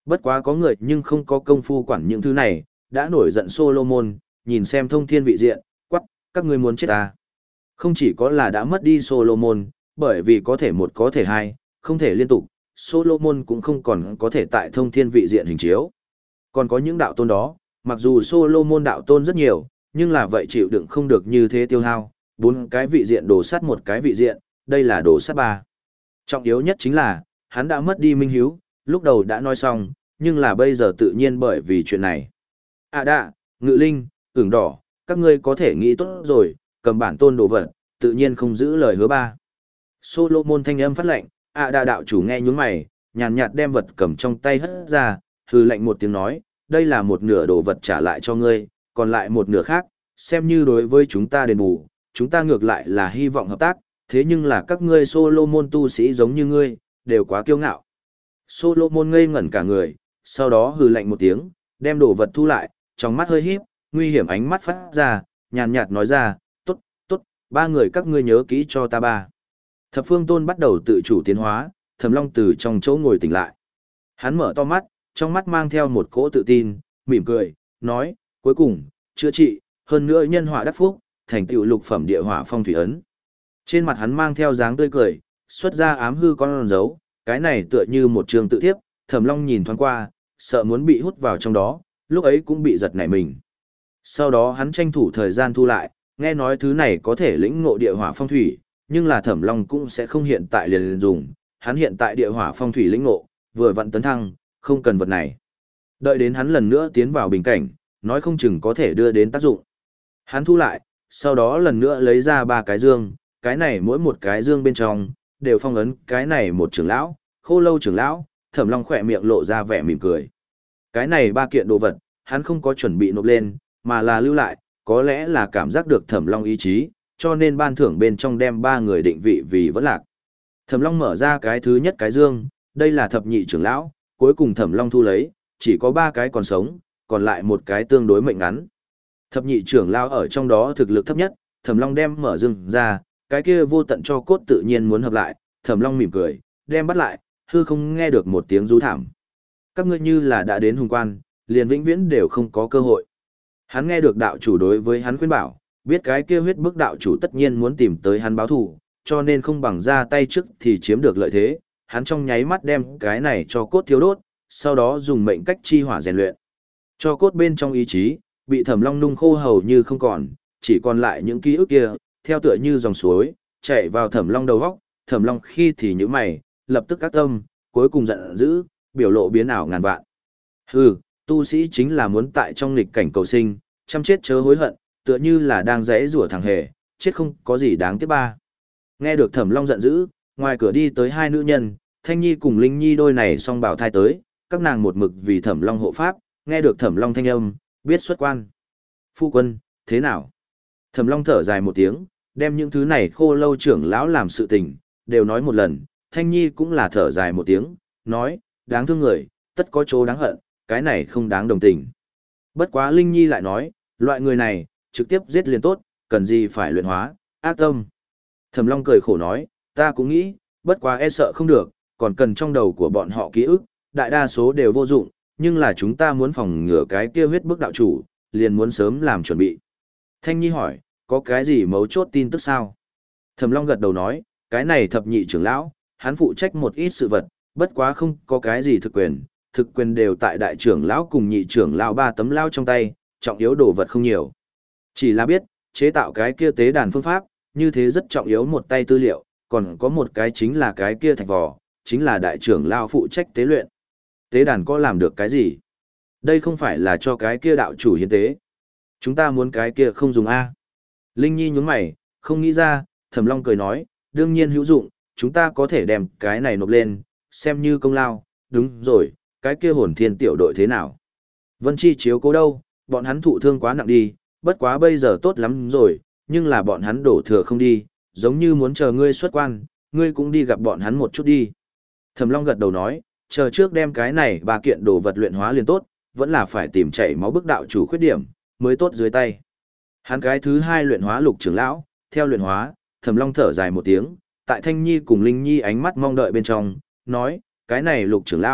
Bất quá có người nhưng không có công phu quản những thứ này, đã nổi giận Solomon, nhìn xem thông thiên vị diện, quắc, các ngươi muốn chết ta. Không chỉ có là đã mất đi Solomon, bởi vì có thể một có thể hai, không thể liên tục, Solomon cũng không còn có thể tại thông thiên vị diện hình chiếu. Còn có những đạo tôn đó, mặc dù Solomon đạo tôn rất nhiều, nhưng là vậy chịu đựng không được như thế tiêu hao, bốn cái vị diện đổ sát một cái vị diện, đây là đổ sát ba. Trọng yếu nhất chính là, hắn đã mất đi minh hiếu, lúc đầu đã nói xong, nhưng là bây giờ tự nhiên bởi vì chuyện này. À đạ, ngự linh, ửng đỏ, các ngươi có thể nghĩ tốt rồi, cầm bản tôn đồ vật, tự nhiên không giữ lời hứa ba. Solomon thanh âm phát lệnh, à đạ đạo chủ nghe nhướng mày, nhàn nhạt đem vật cầm trong tay hất ra, hừ lạnh một tiếng nói, đây là một nửa đồ vật trả lại cho ngươi, còn lại một nửa khác, xem như đối với chúng ta đền bù, chúng ta ngược lại là hy vọng hợp tác, thế nhưng là các ngươi Solomon tu sĩ giống như ngươi, đều quá kiêu ngạo. Solomon ngây ngẩn cả người, sau đó hừ lạnh một tiếng, đem đồ vật thu lại, trong mắt hơi híp, nguy hiểm ánh mắt phát ra, nhàn nhạt nói ra, tốt, tốt, ba người các ngươi nhớ kỹ cho ta ba. Thập phương tôn bắt đầu tự chủ tiến hóa, Thẩm Long từ trong chỗ ngồi tỉnh lại. Hắn mở to mắt, trong mắt mang theo một cỗ tự tin, mỉm cười, nói, cuối cùng, chữa trị, hơn nữa nhân họa đắc phúc, thành tựu lục phẩm địa hỏa phong thủy ấn. Trên mặt hắn mang theo dáng tươi cười, xuất ra ám hư con dấu, cái này tựa như một trường tự thiếp, Thẩm Long nhìn thoáng qua, sợ muốn bị hút vào trong đó, lúc ấy cũng bị giật nảy mình. Sau đó hắn tranh thủ thời gian thu lại, nghe nói thứ này có thể lĩnh ngộ địa hỏa phong thủy, nhưng là Thẩm Long cũng sẽ không hiện tại liền dùng, hắn hiện tại địa hỏa phong thủy lĩnh ngộ, vừa vặn tấn thăng, không cần vật này. Đợi đến hắn lần nữa tiến vào bình cảnh, nói không chừng có thể đưa đến tác dụng. Hắn thu lại, sau đó lần nữa lấy ra ba cái dương, cái này mỗi một cái dương bên trong, đều phong ấn cái này một trưởng lão, khô lâu trưởng lão, Thẩm Long khỏe miệng lộ ra vẻ mỉm cười. Cái này ba kiện đồ vật, hắn không có chuẩn bị nộp lên, mà là lưu lại, có lẽ là cảm giác được Thẩm Long ý chí, cho nên ban thưởng bên trong đem ba người định vị vì vẫn lạc. Thẩm Long mở ra cái thứ nhất cái dương, đây là thập nhị trưởng lão, cuối cùng Thẩm Long thu lấy, chỉ có ba cái còn sống, còn lại một cái tương đối mệnh ngắn. Thập nhị trưởng lão ở trong đó thực lực thấp nhất, Thẩm Long đem mở dương ra, cái kia vô tận cho cốt tự nhiên muốn hợp lại, Thẩm Long mỉm cười, đem bắt lại, hư không nghe được một tiếng rú thảm. Các ngươi như là đã đến hùng quan, liền vĩnh viễn đều không có cơ hội. Hắn nghe được đạo chủ đối với hắn khuyên bảo, biết cái kia huyết bức đạo chủ tất nhiên muốn tìm tới hắn báo thù, cho nên không bằng ra tay trước thì chiếm được lợi thế, hắn trong nháy mắt đem cái này cho cốt thiêu đốt, sau đó dùng mệnh cách chi hỏa rèn luyện. Cho cốt bên trong ý chí, bị Thẩm Long nung khô hầu như không còn, chỉ còn lại những ký ức kia, theo tựa như dòng suối, chạy vào Thẩm Long đầu góc, Thẩm Long khi thì nhíu mày, lập tức các tâm, cuối cùng giận dữ, biểu lộ biến ảo ngàn vạn. Hừ, tu sĩ chính là muốn tại trong nghịch cảnh cầu sinh, chăm chết chớ hối hận, tựa như là đang rẽ rủa thằng hề, chết không có gì đáng tiếc ba. Nghe được Thẩm Long giận dữ, ngoài cửa đi tới hai nữ nhân, Thanh Nhi cùng Linh Nhi đôi này song bảo thai tới, các nàng một mực vì Thẩm Long hộ pháp, nghe được Thẩm Long thanh âm, biết xuất quan. Phu quân, thế nào? Thẩm Long thở dài một tiếng, đem những thứ này khô lâu trưởng lão làm sự tình, đều nói một lần, Thanh Nhi cũng là thở dài một tiếng, nói, đáng thương người, tất có chỗ đáng hận, cái này không đáng đồng tình. Bất quá Linh Nhi lại nói, loại người này, trực tiếp giết liền tốt, cần gì phải luyện hóa, ác tâm. Thẩm Long cười khổ nói, ta cũng nghĩ, bất quá e sợ không được, còn cần trong đầu của bọn họ ký ức, đại đa số đều vô dụng, nhưng là chúng ta muốn phòng ngừa cái kia huyết bức đạo chủ, liền muốn sớm làm chuẩn bị. Thanh Nhi hỏi, có cái gì mấu chốt tin tức sao? Thẩm Long gật đầu nói, cái này thập nhị trưởng lão, hắn phụ trách một ít sự vật, bất quá không có cái gì thực quyền, thực quyền đều tại đại trưởng lão cùng nhị trưởng lão ba tấm lao trong tay, trọng yếu đồ vật không nhiều. Chỉ là biết, chế tạo cái kia tế đàn phương pháp, như thế rất trọng yếu một tay tư liệu, còn có một cái chính là cái kia thạch vò, chính là đại trưởng lão phụ trách tế luyện. Tế đàn có làm được cái gì? Đây không phải là cho cái kia đạo chủ hiến tế. Chúng ta muốn cái kia không dùng A. Linh Nhi nhướng mày, không nghĩ ra, Thẩm Long cười nói, đương nhiên hữu dụng, chúng ta có thể đem cái này nộp lên, xem như công lao, đúng rồi, cái kia hồn thiên tiểu đội thế nào? Vân Chi chiếu cố đâu, bọn hắn thụ thương quá nặng đi, bất quá bây giờ tốt lắm rồi, nhưng là bọn hắn đổ thừa không đi, giống như muốn chờ ngươi xuất quan, ngươi cũng đi gặp bọn hắn một chút đi. Thẩm Long gật đầu nói, chờ trước đem cái này ba kiện đồ vật luyện hóa liền tốt, vẫn là phải tìm chảy máu bức đạo chủ khuyết điểm, mới tốt dưới tay. Hắn cái thứ hai luyện hóa lục trưởng lão, theo luyện hóa, Thẩm Long thở dài một tiếng, tại Thanh Nhi cùng Linh Nhi ánh mắt mong đợi bên trong, nói, cái này lục trưởng lão,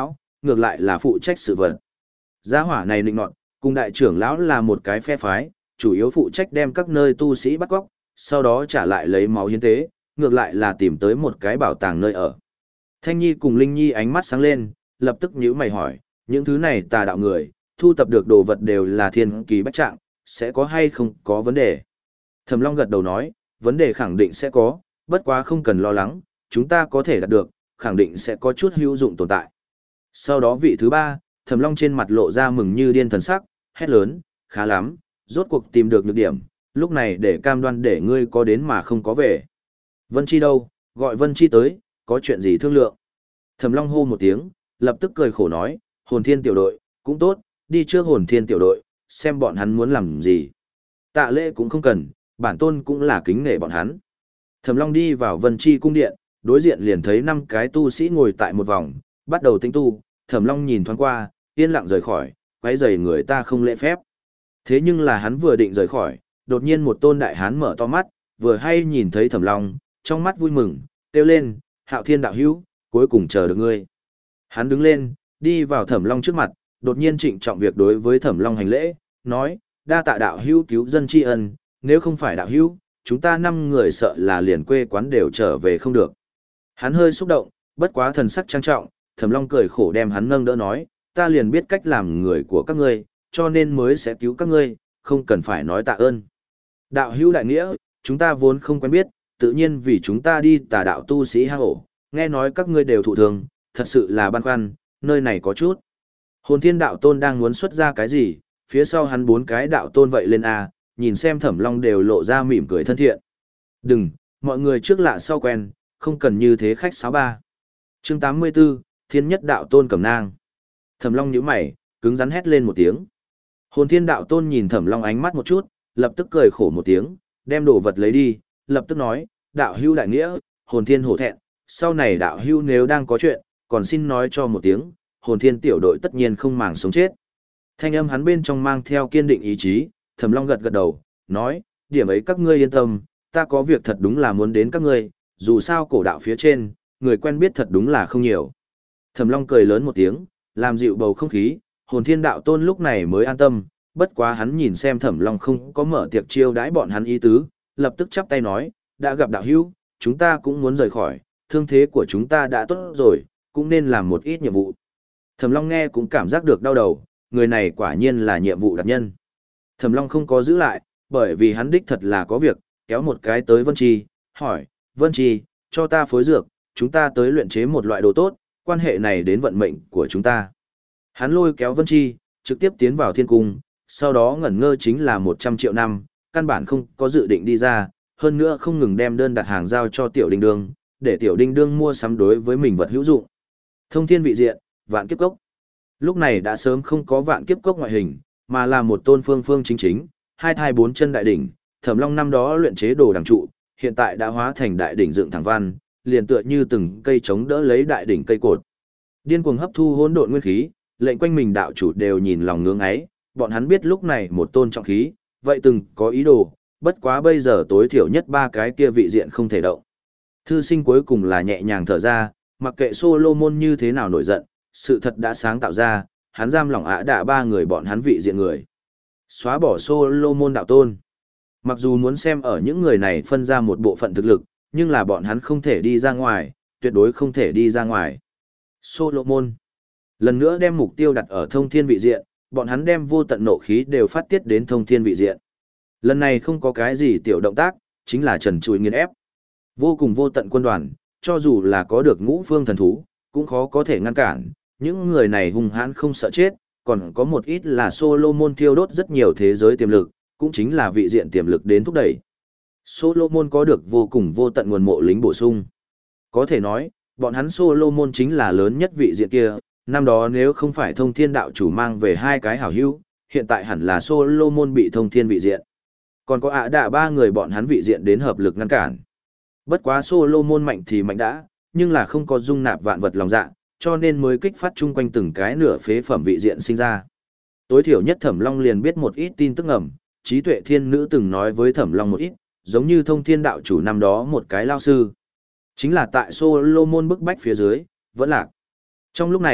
ngược lại là phụ trách sự vật. Gia hỏa này định nọt, cùng đại trưởng lão là một cái phe phái, chủ yếu phụ trách đem các nơi tu sĩ bắt cóc, sau đó trả lại lấy máu hiến tế, ngược lại là tìm tới một cái bảo tàng nơi ở. Thanh Nhi cùng Linh Nhi ánh mắt sáng lên, lập tức nhíu mày hỏi, những thứ này tà đạo người, thu tập được đồ vật đều là thiên kỳ bách trạng, sẽ có hay không có vấn đề? Thẩm Long gật đầu nói, vấn đề khẳng định sẽ có, bất quá không cần lo lắng, chúng ta có thể đạt được, khẳng định sẽ có chút hữu dụng tồn tại. Sau đó vị thứ ba, Thẩm Long trên mặt lộ ra mừng như điên thần sắc, hét lớn, khá lắm, rốt cuộc tìm được nhược điểm, lúc này để cam đoan để ngươi có đến mà không có về. Vân Chi đâu, gọi Vân Chi tới, có chuyện gì thương lượng. Thẩm Long hô một tiếng, lập tức cười khổ nói, hồn thiên tiểu đội, cũng tốt, đi trước hồn thiên tiểu đội, xem bọn hắn muốn làm gì. Tạ lễ cũng không cần, bản tôn cũng là kính nể bọn hắn. Thẩm Long đi vào Vân Chi cung điện, đối diện liền thấy năm cái tu sĩ ngồi tại một vòng, bắt đầu tĩnh tu. Thẩm Long nhìn thoáng qua, yên lặng rời khỏi, quấy rầy người ta không lễ phép. Thế nhưng là hắn vừa định rời khỏi, đột nhiên một tôn đại hán mở to mắt, vừa hay nhìn thấy Thẩm Long, trong mắt vui mừng, kêu lên, Hạo Thiên đạo hữu, cuối cùng chờ được ngươi. Hắn đứng lên, đi vào Thẩm Long trước mặt, đột nhiên trịnh trọng việc đối với Thẩm Long hành lễ, nói, đa tạ đạo hữu cứu dân tri ân, nếu không phải đạo hữu, chúng ta năm người sợ là liền quê quán đều trở về không được. Hắn hơi xúc động, bất quá thần sắc trang trọng, Thẩm Long cười khổ đem hắn nâng đỡ nói, ta liền biết cách làm người của các ngươi, cho nên mới sẽ cứu các ngươi, không cần phải nói tạ ơn. Đạo hữu đại nghĩa, chúng ta vốn không quen biết, tự nhiên vì chúng ta đi tà đạo tu sĩ hang ổ, nghe nói các ngươi đều thụ thường, thật sự là băn khoăn, nơi này có chút. Hồn Thiên đạo tôn đang muốn xuất ra cái gì, phía sau hắn bốn cái đạo tôn vậy lên a, nhìn xem Thẩm Long đều lộ ra mỉm cười thân thiện. Đừng, mọi người trước lạ sau quen, không cần như thế khách sáo ba. Chương tám mươi 84, Thiên Nhất đạo tôn cầm nang. Thẩm Long nhíu mày, cứng rắn hét lên một tiếng. Hồn Thiên đạo tôn nhìn Thẩm Long ánh mắt một chút, lập tức cười khổ một tiếng, đem đồ vật lấy đi, lập tức nói, đạo hữu đại nghĩa, Hồn Thiên hổ thẹn, sau này đạo hữu nếu đang có chuyện, còn xin nói cho một tiếng, Hồn Thiên tiểu đội tất nhiên không màng sống chết. Thanh âm hắn bên trong mang theo kiên định ý chí, Thẩm Long gật gật đầu, nói, điểm ấy các ngươi yên tâm, ta có việc thật đúng là muốn đến các ngươi, dù sao cổ đạo phía trên, người quen biết thật đúng là không nhiều. Thẩm Long cười lớn một tiếng, làm dịu bầu không khí, Hồn Thiên đạo tôn lúc này mới an tâm, bất quá hắn nhìn xem Thẩm Long không có mở tiệc chiêu đãi bọn hắn ý tứ, lập tức chắp tay nói, đã gặp đạo hữu, chúng ta cũng muốn rời khỏi, thương thế của chúng ta đã tốt rồi, cũng nên làm một ít nhiệm vụ. Thẩm Long nghe cũng cảm giác được đau đầu, người này quả nhiên là nhiệm vụ đặc nhân. Thẩm Long không có giữ lại, bởi vì hắn đích thật là có việc, kéo một cái tới Vân Chi, hỏi, Vân Chi, cho ta phối dược, chúng ta tới luyện chế một loại đồ tốt, quan hệ này đến vận mệnh của chúng ta. Hắn lôi kéo Vân Chi, trực tiếp tiến vào thiên cung, sau đó ngẩn ngơ chính là một trăm triệu năm, căn bản không có dự định đi ra, hơn nữa không ngừng đem đơn đặt hàng giao cho Tiểu Đinh Đương, để Tiểu Đinh Đương mua sắm đối với mình vật hữu dụng. Thông thiên vị diện, vạn kiếp cốc. Lúc này đã sớm không có vạn kiếp cốc ngoại hình, mà là một tôn phương phương chính chính, hai thai bốn chân đại đỉnh, Thẩm Long năm đó luyện chế đồ đằng trụ, hiện tại đã hóa thành đại đỉnh dựng thẳng văn, liền tựa như từng cây chống đỡ lấy đại đỉnh cây cột. Điên cuồng hấp thu hỗn độn nguyên khí, lệnh quanh mình đạo chủ đều nhìn lòng ngưỡng ấy, bọn hắn biết lúc này một tôn trọng khí, vậy từng có ý đồ, bất quá bây giờ tối thiểu nhất ba cái kia vị diện không thể động. Thư sinh cuối cùng là nhẹ nhàng thở ra, mặc kệ Solomon như thế nào nổi giận, sự thật đã sáng tạo ra, hắn giam lỏng ả đả ba người bọn hắn vị diện người. Xóa bỏ Solomon đạo tôn. Mặc dù muốn xem ở những người này phân ra một bộ phận thực lực, nhưng là bọn hắn không thể đi ra ngoài, tuyệt đối không thể đi ra ngoài. Solomon. Lần nữa đem mục tiêu đặt ở thông thiên vị diện, bọn hắn đem vô tận nộ khí đều phát tiết đến thông thiên vị diện. Lần này không có cái gì tiểu động tác, chính là trần trụi nghiền ép. Vô cùng vô tận quân đoàn, cho dù là có được ngũ phương thần thú, cũng khó có thể ngăn cản. Những người này hung hãn không sợ chết, còn có một ít là Solomon thiêu đốt rất nhiều thế giới tiềm lực, cũng chính là vị diện tiềm lực đến thúc đẩy. Solomon có được vô cùng vô tận nguồn mộ lính bổ sung. Có thể nói, bọn hắn Solomon chính là lớn nhất vị diện kia, năm đó nếu không phải thông thiên đạo chủ mang về hai cái hảo hữu, hiện tại hẳn là Solomon bị thông thiên vị diện. Còn có ả đả ba người bọn hắn vị diện đến hợp lực ngăn cản. Bất quá Solomon mạnh thì mạnh đã, nhưng là không có dung nạp vạn vật lòng dạ, cho nên mới kích phát chung quanh từng cái nửa phế phẩm vị diện sinh ra. Tối thiểu nhất Thẩm Long liền biết một ít tin tức ngầm, trí tuệ thiên nữ từng nói với Thẩm Long một ít, giống như thông thiên đạo chủ năm đó một cái lao sư. Chính là tại Solomon bức bách phía dưới, vẫn lạc. Trong lúc này,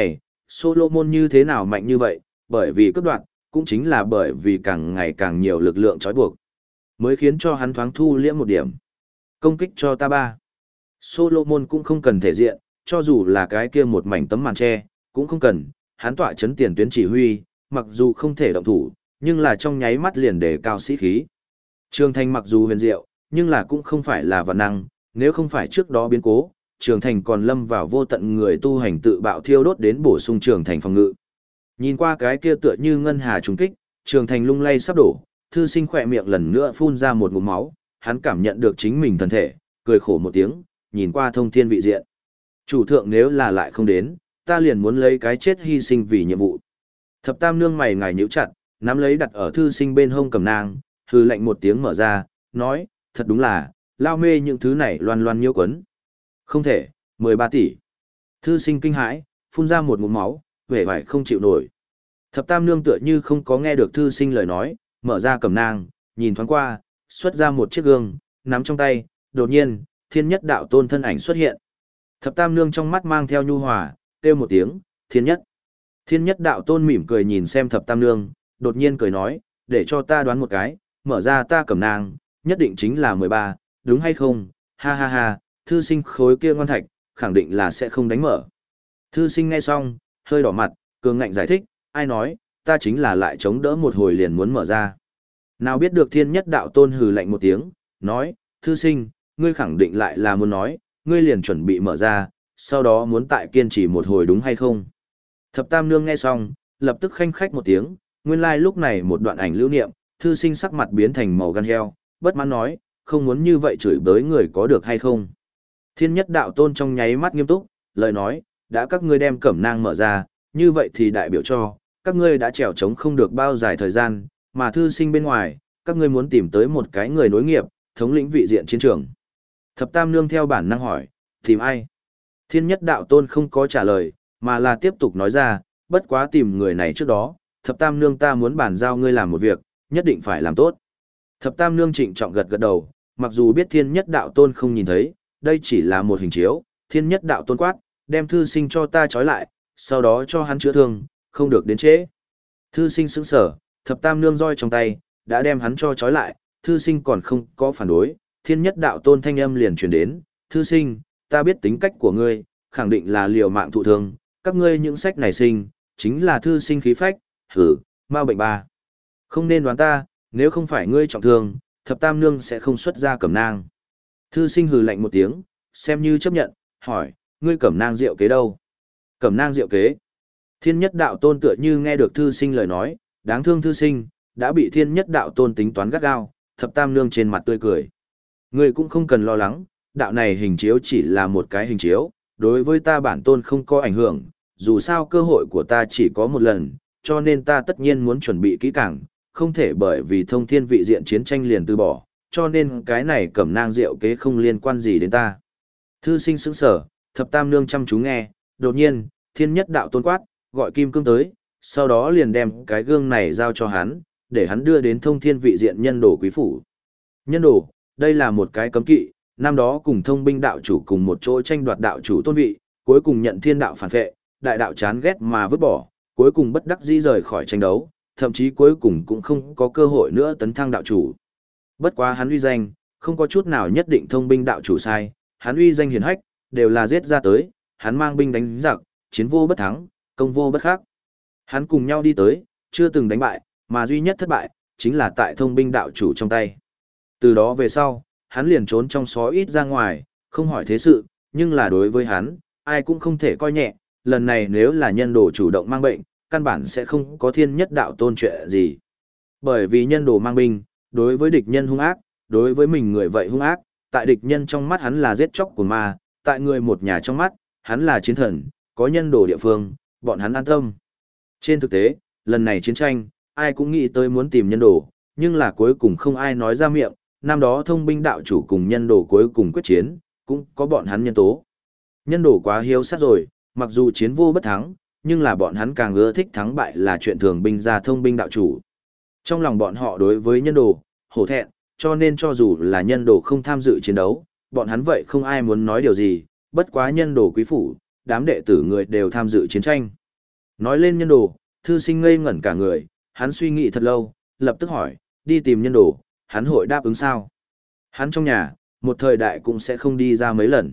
Solomon như thế nào mạnh như vậy, bởi vì cướp đoạt, cũng chính là bởi vì càng ngày càng nhiều lực lượng trói buộc, mới khiến cho hắn thoáng thu liễm một điểm. Công kích cho ta ba. Solomon cũng không cần thể diện, cho dù là cái kia một mảnh tấm màn tre, cũng không cần, hắn tọa chấn tiền tuyến chỉ huy, mặc dù không thể động thủ, nhưng là trong nháy mắt liền đề cao sĩ khí. Trường Thành mặc dù huyền diệu, nhưng là cũng không phải là vạn năng, nếu không phải trước đó biến cố, Trường Thành còn lâm vào vô tận người tu hành tự bạo thiêu đốt đến bổ sung Trường Thành phòng ngự. Nhìn qua cái kia tựa như ngân hà trùng kích, Trường Thành lung lay sắp đổ, thư sinh khỏe miệng lần nữa phun ra một ngụm máu, hắn cảm nhận được chính mình thân thể, cười khổ một tiếng, nhìn qua thông thiên vị diện. Chủ thượng nếu là lại không đến, ta liền muốn lấy cái chết hy sinh vì nhiệm vụ. Thập tam nương mày ngài nhíu chặt, nắm lấy đặt ở thư sinh bên hông cầm nang, hư lạnh một tiếng mở ra, nói, thật đúng là, lao mê những thứ này loan loan nhiêu quấn. Không thể, mười ba tỷ. Thư sinh kinh hãi, phun ra một ngụm máu, vẻ vải không chịu nổi. Thập tam nương tựa như không có nghe được thư sinh lời nói, mở ra cầm nang, nhìn thoáng qua, xuất ra một chiếc gương, nắm trong tay, đột nhiên, thiên nhất đạo tôn thân ảnh xuất hiện. Thập tam nương trong mắt mang theo nhu hòa, kêu một tiếng, thiên nhất. Thiên nhất đạo tôn mỉm cười nhìn xem thập tam nương, đột nhiên cười nói, để cho ta đoán một cái, mở ra ta cầm nang, nhất định chính là mười ba, đúng hay không, ha ha ha, thư sinh khối kia ngoan thạch, khẳng định là sẽ không đánh mở. Thư sinh nghe xong, hơi đỏ mặt, cường ngạnh giải thích, ai nói, ta chính là lại chống đỡ một hồi liền muốn mở ra. Nào biết được thiên nhất đạo tôn hừ lạnh một tiếng, nói, thư sinh, ngươi khẳng định lại là muốn nói, ngươi liền chuẩn bị mở ra, sau đó muốn tại kiên trì một hồi đúng hay không. Thập tam nương nghe xong, lập tức khanh khách một tiếng, nguyên lai like lúc này một đoạn ảnh lưu niệm, thư sinh sắc mặt biến thành màu gan heo, bất mãn nói, không muốn như vậy chửi bới người có được hay không. Thiên nhất đạo tôn trong nháy mắt nghiêm túc, lời nói, đã các ngươi đem cẩm nang mở ra, như vậy thì đại biểu cho, các ngươi đã trèo trống không được bao dài thời gian, mà thư sinh bên ngoài, các ngươi muốn tìm tới một cái người nối nghiệp, thống lĩnh vị diện chiến trường. Thập tam nương theo bản năng hỏi, tìm ai? Thiên nhất đạo tôn không có trả lời, mà là tiếp tục nói ra, bất quá tìm người này trước đó, thập tam nương ta muốn bàn giao ngươi làm một việc, nhất định phải làm tốt. Thập tam nương trịnh trọng gật gật đầu, mặc dù biết thiên nhất đạo tôn không nhìn thấy, đây chỉ là một hình chiếu, thiên nhất đạo tôn quát, đem thư sinh cho ta trói lại, sau đó cho hắn chữa thương, không được đến trễ. Thư sinh sững sở, thập tam nương roi trong tay, đã đem hắn cho trói lại, thư sinh còn không có phản đối, thiên nhất đạo tôn thanh âm liền truyền đến, thư sinh, ta biết tính cách của ngươi, khẳng định là liều mạng thụ thương, các ngươi những sách này sinh, chính là thư sinh khí phách, hử, ma bệnh ba. Không nên đoán ta, nếu không phải ngươi trọng thương, thập tam nương sẽ không xuất ra cẩm nang. Thư sinh hừ lạnh một tiếng, xem như chấp nhận, hỏi, ngươi cẩm nang rượu kế đâu? Cẩm nang rượu kế. Thiên nhất đạo tôn tựa như nghe được thư sinh lời nói, đáng thương thư sinh, đã bị thiên nhất đạo tôn tính toán gắt gao, thập tam nương trên mặt tươi cười. Ngươi cũng không cần lo lắng, đạo này hình chiếu chỉ là một cái hình chiếu, đối với ta bản tôn không có ảnh hưởng, dù sao cơ hội của ta chỉ có một lần, cho nên ta tất nhiên muốn chuẩn bị kỹ càng, không thể bởi vì thông thiên vị diện chiến tranh liền từ bỏ, cho nên cái này cẩm nang rượu kế không liên quan gì đến ta. Thư sinh sững sở, thập tam nương chăm chú nghe, đột nhiên, thiên nhất đạo tôn quát, gọi kim cương tới, sau đó liền đem cái gương này giao cho hắn, để hắn đưa đến thông thiên vị diện nhân đồ quý phủ. Nhân đồ, đây là một cái cấm kỵ, năm đó cùng thông binh đạo chủ cùng một chỗ tranh đoạt đạo chủ tôn vị, cuối cùng nhận thiên đạo phản phệ, đại đạo chán ghét mà vứt bỏ, cuối cùng bất đắc dĩ rời khỏi tranh đấu, thậm chí cuối cùng cũng không có cơ hội nữa tấn thăng đạo chủ. Bất quá hắn uy danh, không có chút nào nhất định thông binh đạo chủ sai, hắn uy danh hiển hách, đều là giết ra tới, hắn mang binh đánh giặc, chiến vô bất thắng, công vô bất khắc. Hắn cùng nhau đi tới, chưa từng đánh bại, mà duy nhất thất bại, chính là tại thông binh đạo chủ trong tay. Từ đó về sau, hắn liền trốn trong xó ít ra ngoài, không hỏi thế sự, nhưng là đối với hắn, ai cũng không thể coi nhẹ, lần này nếu là nhân đồ chủ động mang bệnh, căn bản sẽ không có thiên nhất đạo tôn chuyện gì. Bởi vì nhân đồ mang binh, đối với địch nhân hung ác, đối với mình người vậy hung ác, tại địch nhân trong mắt hắn là giết chóc của ma, tại người một nhà trong mắt, hắn là chiến thần, có nhân đồ địa phương, bọn hắn an tâm. Trên thực tế, lần này chiến tranh, ai cũng nghĩ tới muốn tìm nhân đồ, nhưng là cuối cùng không ai nói ra miệng, năm đó thông binh đạo chủ cùng nhân đồ cuối cùng quyết chiến, cũng có bọn hắn nhân tố. Nhân đồ quá hiếu sát rồi, mặc dù chiến vô bất thắng, nhưng là bọn hắn càng ưa thích thắng bại là chuyện thường binh ra thông binh đạo chủ. Trong lòng bọn họ đối với nhân đồ, hổ thẹn, cho nên cho dù là nhân đồ không tham dự chiến đấu, bọn hắn vậy không ai muốn nói điều gì, bất quá nhân đồ quý phủ, đám đệ tử người đều tham dự chiến tranh. Nói lên nhân đồ, thư sinh ngây ngẩn cả người, hắn suy nghĩ thật lâu, lập tức hỏi, đi tìm nhân đồ, hắn hội đáp ứng sao? Hắn trong nhà, một thời đại cũng sẽ không đi ra mấy lần.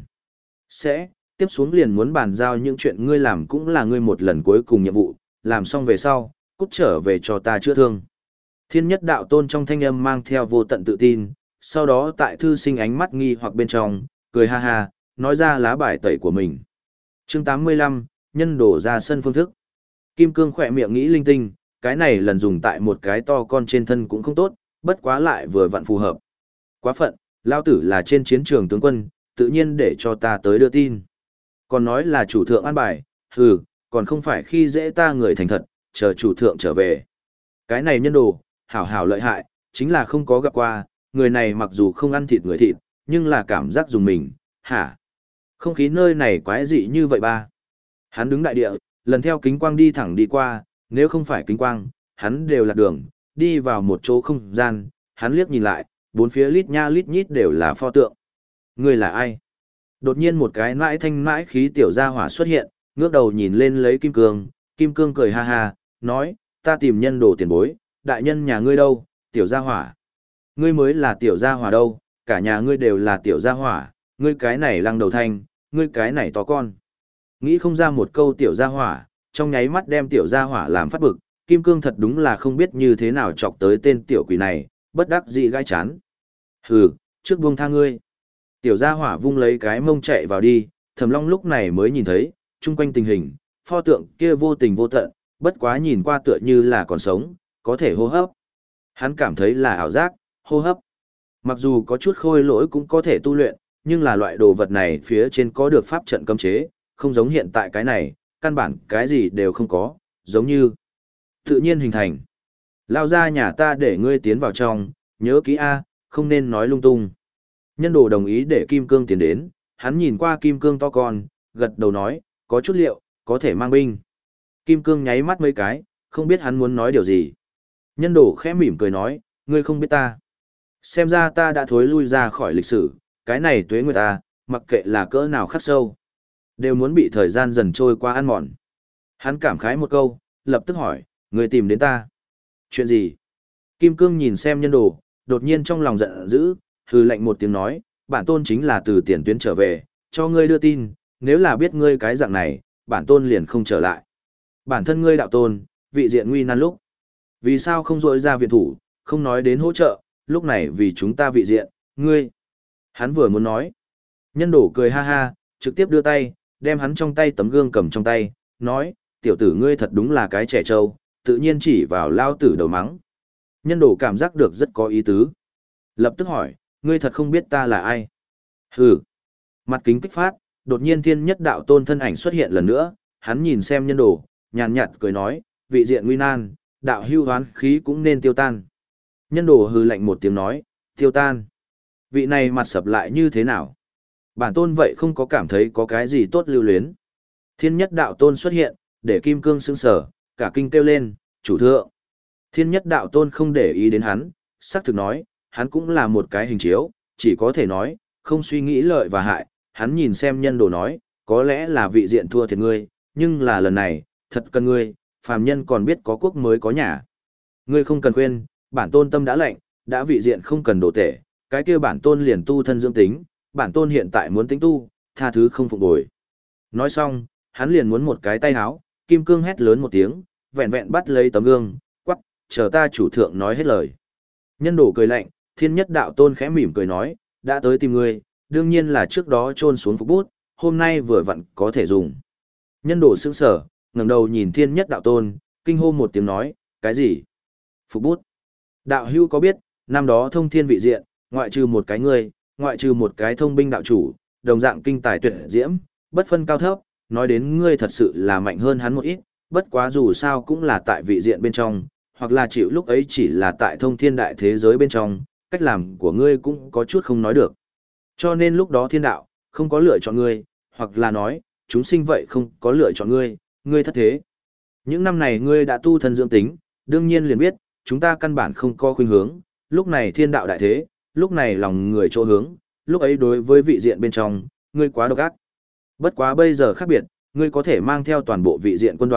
Sẽ, tiếp xuống liền muốn bàn giao những chuyện ngươi làm cũng là ngươi một lần cuối cùng nhiệm vụ, làm xong về sau, cút trở về cho ta chữa thương. Thiên nhất đạo tôn trong thanh âm mang theo vô tận tự tin, sau đó tại thư sinh ánh mắt nghi hoặc bên trong, cười ha ha, nói ra lá bài tẩy của mình. Chương tám mươi lăm, nhân đổ ra sân phương thức. Kim cương khỏe miệng nghĩ linh tinh, cái này lần dùng tại một cái to con trên thân cũng không tốt, bất quá lại vừa vặn phù hợp. Quá phận, lao tử là trên chiến trường tướng quân, tự nhiên để cho ta tới đưa tin. Còn nói là chủ thượng an bài, hừ, còn không phải khi dễ ta người thành thật, chờ chủ thượng trở về. Cái này nhân đồ, hảo hảo lợi hại, chính là không có gặp qua, người này mặc dù không ăn thịt người thịt, nhưng là cảm giác dùng mình, hả? Không khí nơi này quái dị như vậy ba. Hắn đứng đại địa, lần theo kính quang đi thẳng đi qua, nếu không phải kính quang, hắn đều lạc đường, đi vào một chỗ không gian, hắn liếc nhìn lại, bốn phía lít nha lít nhít đều là pho tượng. Người là ai? Đột nhiên một cái mãi thanh mãi khí tiểu gia hỏa xuất hiện, ngước đầu nhìn lên lấy Kim Cương, Kim Cương cười ha ha, nói, ta tìm nhân đồ tiền bối, đại nhân nhà ngươi đâu, tiểu gia hỏa. Ngươi mới là tiểu gia hỏa đâu, cả nhà ngươi đều là tiểu gia hỏa, ngươi cái này lăng đầu thanh, ngươi cái này to con. Nghĩ không ra một câu tiểu gia hỏa, trong nháy mắt đem tiểu gia hỏa làm phát bực, Kim Cương thật đúng là không biết như thế nào chọc tới tên tiểu quỷ này, bất đắc dĩ gai chán. Hừ, trước buông tha ngươi. Tiểu gia hỏa vung lấy cái mông chạy vào đi, Thẩm Long lúc này mới nhìn thấy, chung quanh tình hình, pho tượng kia vô tình vô tận, bất quá nhìn qua tựa như là còn sống, có thể hô hấp. Hắn cảm thấy là ảo giác, hô hấp. Mặc dù có chút khôi lỗi cũng có thể tu luyện, nhưng là loại đồ vật này phía trên có được pháp trận cấm chế, không giống hiện tại cái này, căn bản cái gì đều không có, giống như tự nhiên hình thành. Lao ra nhà ta để ngươi tiến vào trong, nhớ kỹ A, không nên nói lung tung. Nhân đồ đồng ý để Kim Cương tiến đến, hắn nhìn qua Kim Cương to con, gật đầu nói, có chút liệu, có thể mang binh. Kim Cương nháy mắt mấy cái, không biết hắn muốn nói điều gì. Nhân đồ khẽ mỉm cười nói, ngươi không biết ta. Xem ra ta đã thối lui ra khỏi lịch sử, cái này tuế nguyệt ta, mặc kệ là cỡ nào khắc sâu, đều muốn bị thời gian dần trôi qua ăn mòn. Hắn cảm khái một câu, lập tức hỏi, ngươi tìm đến ta. Chuyện gì? Kim Cương nhìn xem nhân đồ, đột nhiên trong lòng giận dữ, hừ lạnh một tiếng nói, bản tôn chính là từ tiền tuyến trở về, cho ngươi đưa tin, nếu là biết ngươi cái dạng này, bản tôn liền không trở lại. Bản thân ngươi đạo tôn, vị diện nguy nan lúc. Vì sao không rỗi ra viện thủ, không nói đến hỗ trợ, lúc này vì chúng ta vị diện, ngươi. Hắn vừa muốn nói. Nhân đổ cười ha ha, trực tiếp đưa tay, đem hắn trong tay tấm gương cầm trong tay, nói, tiểu tử ngươi thật đúng là cái trẻ trâu, tự nhiên chỉ vào lao tử đầu mắng. Nhân đổ cảm giác được rất có ý tứ. Lập tức hỏi, ngươi thật không biết ta là ai? Hừ. Mặt kính kích phát, đột nhiên thiên nhất đạo tôn thân ảnh xuất hiện lần nữa, hắn nhìn xem nhân đồ, nhàn nhạt cười nói, vị diện nguy nan, đạo hưu hoán khí cũng nên tiêu tan. Nhân đồ hừ lạnh một tiếng nói, tiêu tan. Vị này mặt sập lại như thế nào? Bản tôn vậy không có cảm thấy có cái gì tốt lưu luyến. Thiên nhất đạo tôn xuất hiện, để kim cương sững sở, cả kinh kêu lên, chủ thượng. Thiên nhất đạo tôn không để ý đến hắn, sắc thực nói, hắn cũng là một cái hình chiếu, chỉ có thể nói, không suy nghĩ lợi và hại, hắn nhìn xem nhân đồ nói, có lẽ là vị diện thua thiệt ngươi, nhưng là lần này, thật cần ngươi, phàm nhân còn biết có quốc mới có nhà. Ngươi không cần khuyên, bản tôn tâm đã lệnh, đã vị diện không cần đổ tể, cái kia bản tôn liền tu thân dưỡng tính, bản tôn hiện tại muốn tính tu, tha thứ không phục bồi. Nói xong, hắn liền muốn một cái tay háo, kim cương hét lớn một tiếng, vẹn vẹn bắt lấy tấm gương, quắc, chờ ta chủ thượng nói hết lời. Nhân đổ cười lạnh, thiên nhất đạo tôn khẽ mỉm cười nói, đã tới tìm ngươi, đương nhiên là trước đó trôn xuống phục bút, hôm nay vừa vặn có thể dùng. Nhân đổ sững sở, ngẩng đầu nhìn thiên nhất đạo tôn, kinh hô một tiếng nói, cái gì? Phục bút. Đạo hưu có biết, năm đó thông thiên vị diện, ngoại trừ một cái ngươi, ngoại trừ một cái thông binh đạo chủ, đồng dạng kinh tài tuyệt diễm, bất phân cao thấp, nói đến ngươi thật sự là mạnh hơn hắn một ít, bất quá dù sao cũng là tại vị diện bên trong, hoặc là chịu lúc ấy chỉ là tại thông thiên đại thế giới bên trong, cách làm của ngươi cũng có chút không nói được. Cho nên lúc đó thiên đạo, không có lựa chọn ngươi, hoặc là nói, chúng sinh vậy không có lựa chọn ngươi, ngươi thất thế. Những năm này ngươi đã tu thân dưỡng tính, đương nhiên liền biết, chúng ta căn bản không có khuynh hướng, lúc này thiên đạo đại thế, lúc này lòng người chỗ hướng, lúc ấy đối với vị diện bên trong, ngươi quá độc ác. Bất quá bây giờ khác biệt, ngươi có thể mang theo toàn bộ vị diện quân đoàn,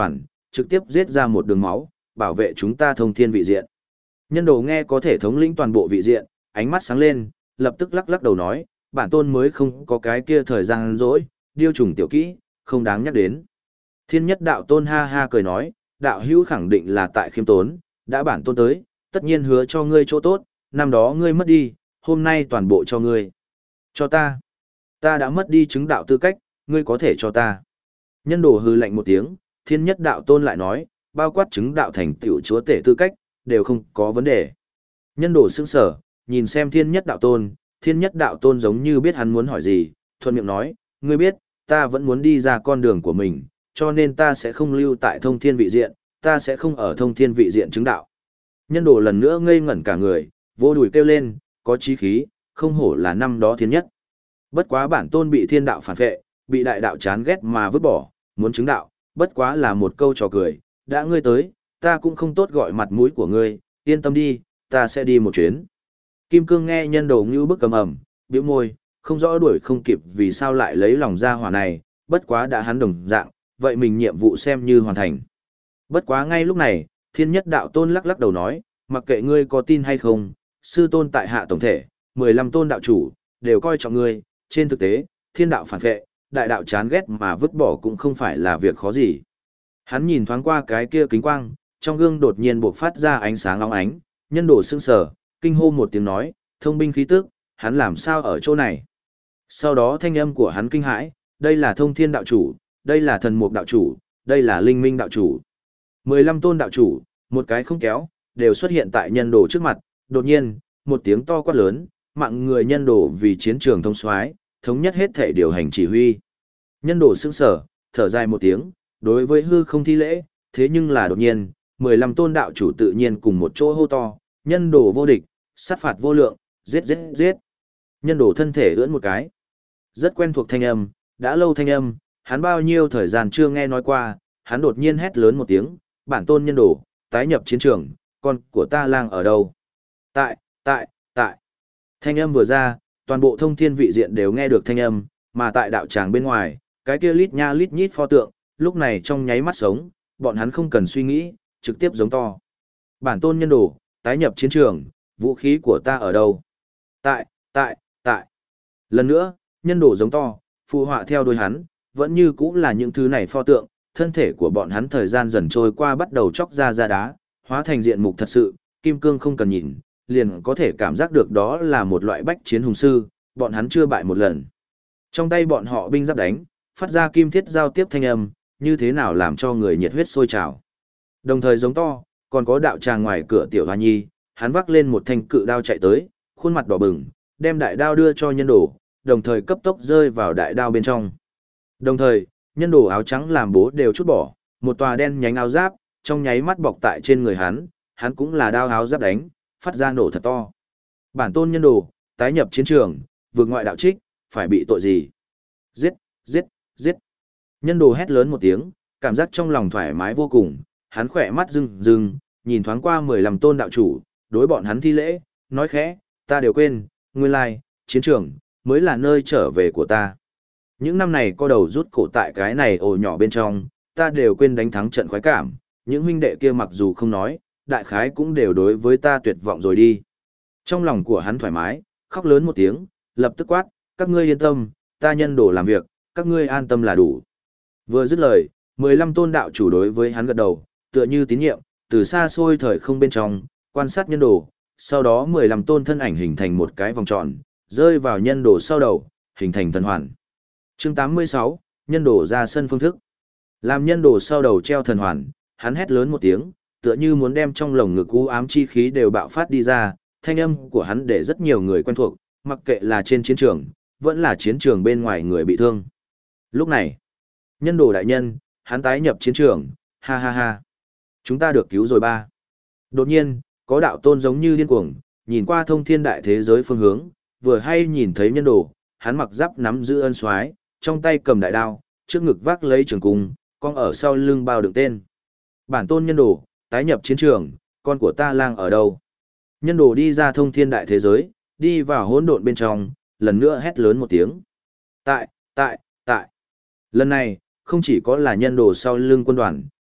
trực tiếp giết ra một đường máu, bảo vệ chúng ta thông thiên vị diện. Nhân đồ nghe có thể thống lĩnh toàn bộ vị diện, ánh mắt sáng lên, lập tức lắc lắc đầu nói, bản tôn mới không có cái kia thời gian rỗi, điêu trùng tiểu kỹ, không đáng nhắc đến. Thiên nhất đạo tôn ha ha cười nói, đạo hữu khẳng định là tại khiêm tốn, đã bản tôn tới, tất nhiên hứa cho ngươi chỗ tốt, năm đó ngươi mất đi, hôm nay toàn bộ cho ngươi. Cho ta. Ta đã mất đi chứng đạo tư cách, ngươi có thể cho ta. Nhân đồ hư lạnh một tiếng, thiên nhất đạo tôn lại nói, bao quát chứng đạo thành tiểu chúa tể tư cách, đều không có vấn đề. Nhân đồ sững sở, nhìn xem thiên nhất đạo tôn, thiên nhất đạo tôn giống như biết hắn muốn hỏi gì, thuận miệng nói, ngươi biết, ta vẫn muốn đi ra con đường của mình, cho nên ta sẽ không lưu tại thông thiên vị diện, ta sẽ không ở thông thiên vị diện chứng đạo. Nhân đồ lần nữa ngây ngẩn cả người, vô đùi kêu lên, có chí khí, không hổ là năm đó thiên nhất. Bất quá bản tôn bị thiên đạo phản vệ, bị đại đạo chán ghét mà vứt bỏ, muốn chứng đạo, bất quá là một câu trò cười, đã ngươi tới, ta cũng không tốt gọi mặt mũi của ngươi, yên tâm đi, ta sẽ đi một chuyến. Kim Cương nghe nhân đồ như bức cầm ẩm, bĩu môi, không rõ đuổi không kịp vì sao lại lấy lòng ra hỏa này, bất quá đã hắn đồng dạng, vậy mình nhiệm vụ xem như hoàn thành. Bất quá ngay lúc này, thiên nhất đạo tôn lắc lắc đầu nói, mặc kệ ngươi có tin hay không, sư tôn tại hạ tổng thể, mười lăm tôn đạo chủ, đều coi trọng ngươi, trên thực tế, thiên đạo phản vệ, đại đạo chán ghét mà vứt bỏ cũng không phải là việc khó gì. Hắn nhìn thoáng qua cái kia kính quang, trong gương đột nhiên bộc phát ra ánh sáng óng ánh, nhân đồ sững sờ, kinh hô một tiếng nói, thông binh khí tức, hắn làm sao ở chỗ này. Sau đó thanh âm của hắn kinh hãi, đây là thông thiên đạo chủ, đây là thần mục đạo chủ, đây là linh minh đạo chủ. mười lăm tôn đạo chủ, một cái không kéo, đều xuất hiện tại nhân đồ trước mặt, đột nhiên, một tiếng to quát lớn, mạng người nhân đồ vì chiến trường thông soái, thống nhất hết thể điều hành chỉ huy. Nhân đồ sững sờ, thở dài một tiếng, đối với hư không thi lễ, thế nhưng là đột nhiên, mười lăm tôn đạo chủ tự nhiên cùng một chỗ hô to, nhân đồ vô địch, sát phạt vô lượng, giết giết giết. Nhân đồ thân thể ưỡn một cái. Rất quen thuộc thanh âm, đã lâu thanh âm, hắn bao nhiêu thời gian chưa nghe nói qua, hắn đột nhiên hét lớn một tiếng, bản tôn nhân đồ, tái nhập chiến trường, con của ta lang ở đâu? Tại, tại, tại. Thanh âm vừa ra, toàn bộ thông thiên vị diện đều nghe được thanh âm, mà tại đạo tràng bên ngoài, cái kia lít nha lít nhít pho tượng, lúc này trong nháy mắt sống, bọn hắn không cần suy nghĩ, trực tiếp giống to. Bản tôn nhân đồ, tái nhập chiến trường, vũ khí của ta ở đâu? Tại, tại, tại. Lần nữa, nhân đồ giống to, phụ họa theo đuôi hắn, vẫn như cũng là những thứ này pho tượng, thân thể của bọn hắn thời gian dần trôi qua bắt đầu chóc ra ra đá, hóa thành diện mục thật sự, kim cương không cần nhìn, liền có thể cảm giác được đó là một loại bách chiến hùng sư, bọn hắn chưa bại một lần. Trong tay bọn họ binh giáp đánh, phát ra kim thiết giao tiếp thanh âm, như thế nào làm cho người nhiệt huyết sôi trào. Đồng thời giống to, còn có đạo tràng ngoài cửa tiểu hoa nhi, hắn vác lên một thanh cự đao chạy tới, khuôn mặt đỏ bừng, đem đại đao đưa cho nhân đồ, đồng thời cấp tốc rơi vào đại đao bên trong. Đồng thời, nhân đồ áo trắng làm bố đều chút bỏ, một tòa đen nhánh áo giáp, trong nháy mắt bọc tại trên người hắn, hắn cũng là đao áo giáp đánh, phát ra nổ thật to. Bản tôn nhân đồ, tái nhập chiến trường, vượt ngoại đạo trích, phải bị tội gì? Giết, giết, giết. Nhân đồ hét lớn một tiếng, cảm giác trong lòng thoải mái vô cùng, hắn khỏe mắt rưng rưng, nhìn thoáng qua mười lăm tôn đạo chủ, đối bọn hắn thi lễ, nói khẽ, ta đều quên, nguyên lai, chiến trường, mới là nơi trở về của ta. Những năm này co đầu rút cổ tại cái này ổ nhỏ bên trong, ta đều quên đánh thắng trận khoái cảm, những huynh đệ kia mặc dù không nói, đại khái cũng đều đối với ta tuyệt vọng rồi đi. Trong lòng của hắn thoải mái, khóc lớn một tiếng, lập tức quát, các ngươi yên tâm, ta nhân đồ làm việc, các ngươi an tâm là đủ. Vừa dứt lời, mười lăm tôn đạo chủ đối với hắn gật đầu, tựa như tín nhiệm, từ xa xôi thời không bên trong, quan sát nhân đồ, sau đó mười lăm tôn thân ảnh hình thành một cái vòng tròn, rơi vào nhân đồ sau đầu, hình thành thần hoàn. Chương tám mươi sáu, nhân đồ ra sân phương thức. Làm nhân đồ sau đầu treo thần hoàn, hắn hét lớn một tiếng, tựa như muốn đem trong lồng ngực u ám chi khí đều bạo phát đi ra, thanh âm của hắn để rất nhiều người quen thuộc, mặc kệ là trên chiến trường, vẫn là chiến trường bên ngoài người bị thương. Lúc này, nhân đồ đại nhân, hắn tái nhập chiến trường, ha ha ha. Chúng ta được cứu rồi ba. Đột nhiên, có đạo tôn giống như điên cuồng, nhìn qua thông thiên đại thế giới phương hướng, vừa hay nhìn thấy nhân đồ, hắn mặc giáp nắm giữ ân soái, trong tay cầm đại đao, trước ngực vác lấy trường cung, con ở sau lưng bao đựng tên. Bản tôn nhân đồ, tái nhập chiến trường, con của ta lang ở đâu? Nhân đồ đi ra thông thiên đại thế giới, đi vào hỗn độn bên trong, lần nữa hét lớn một tiếng. Tại, tại, tại. Lần này, không chỉ có là nhân đồ sau lưng quân đoàn,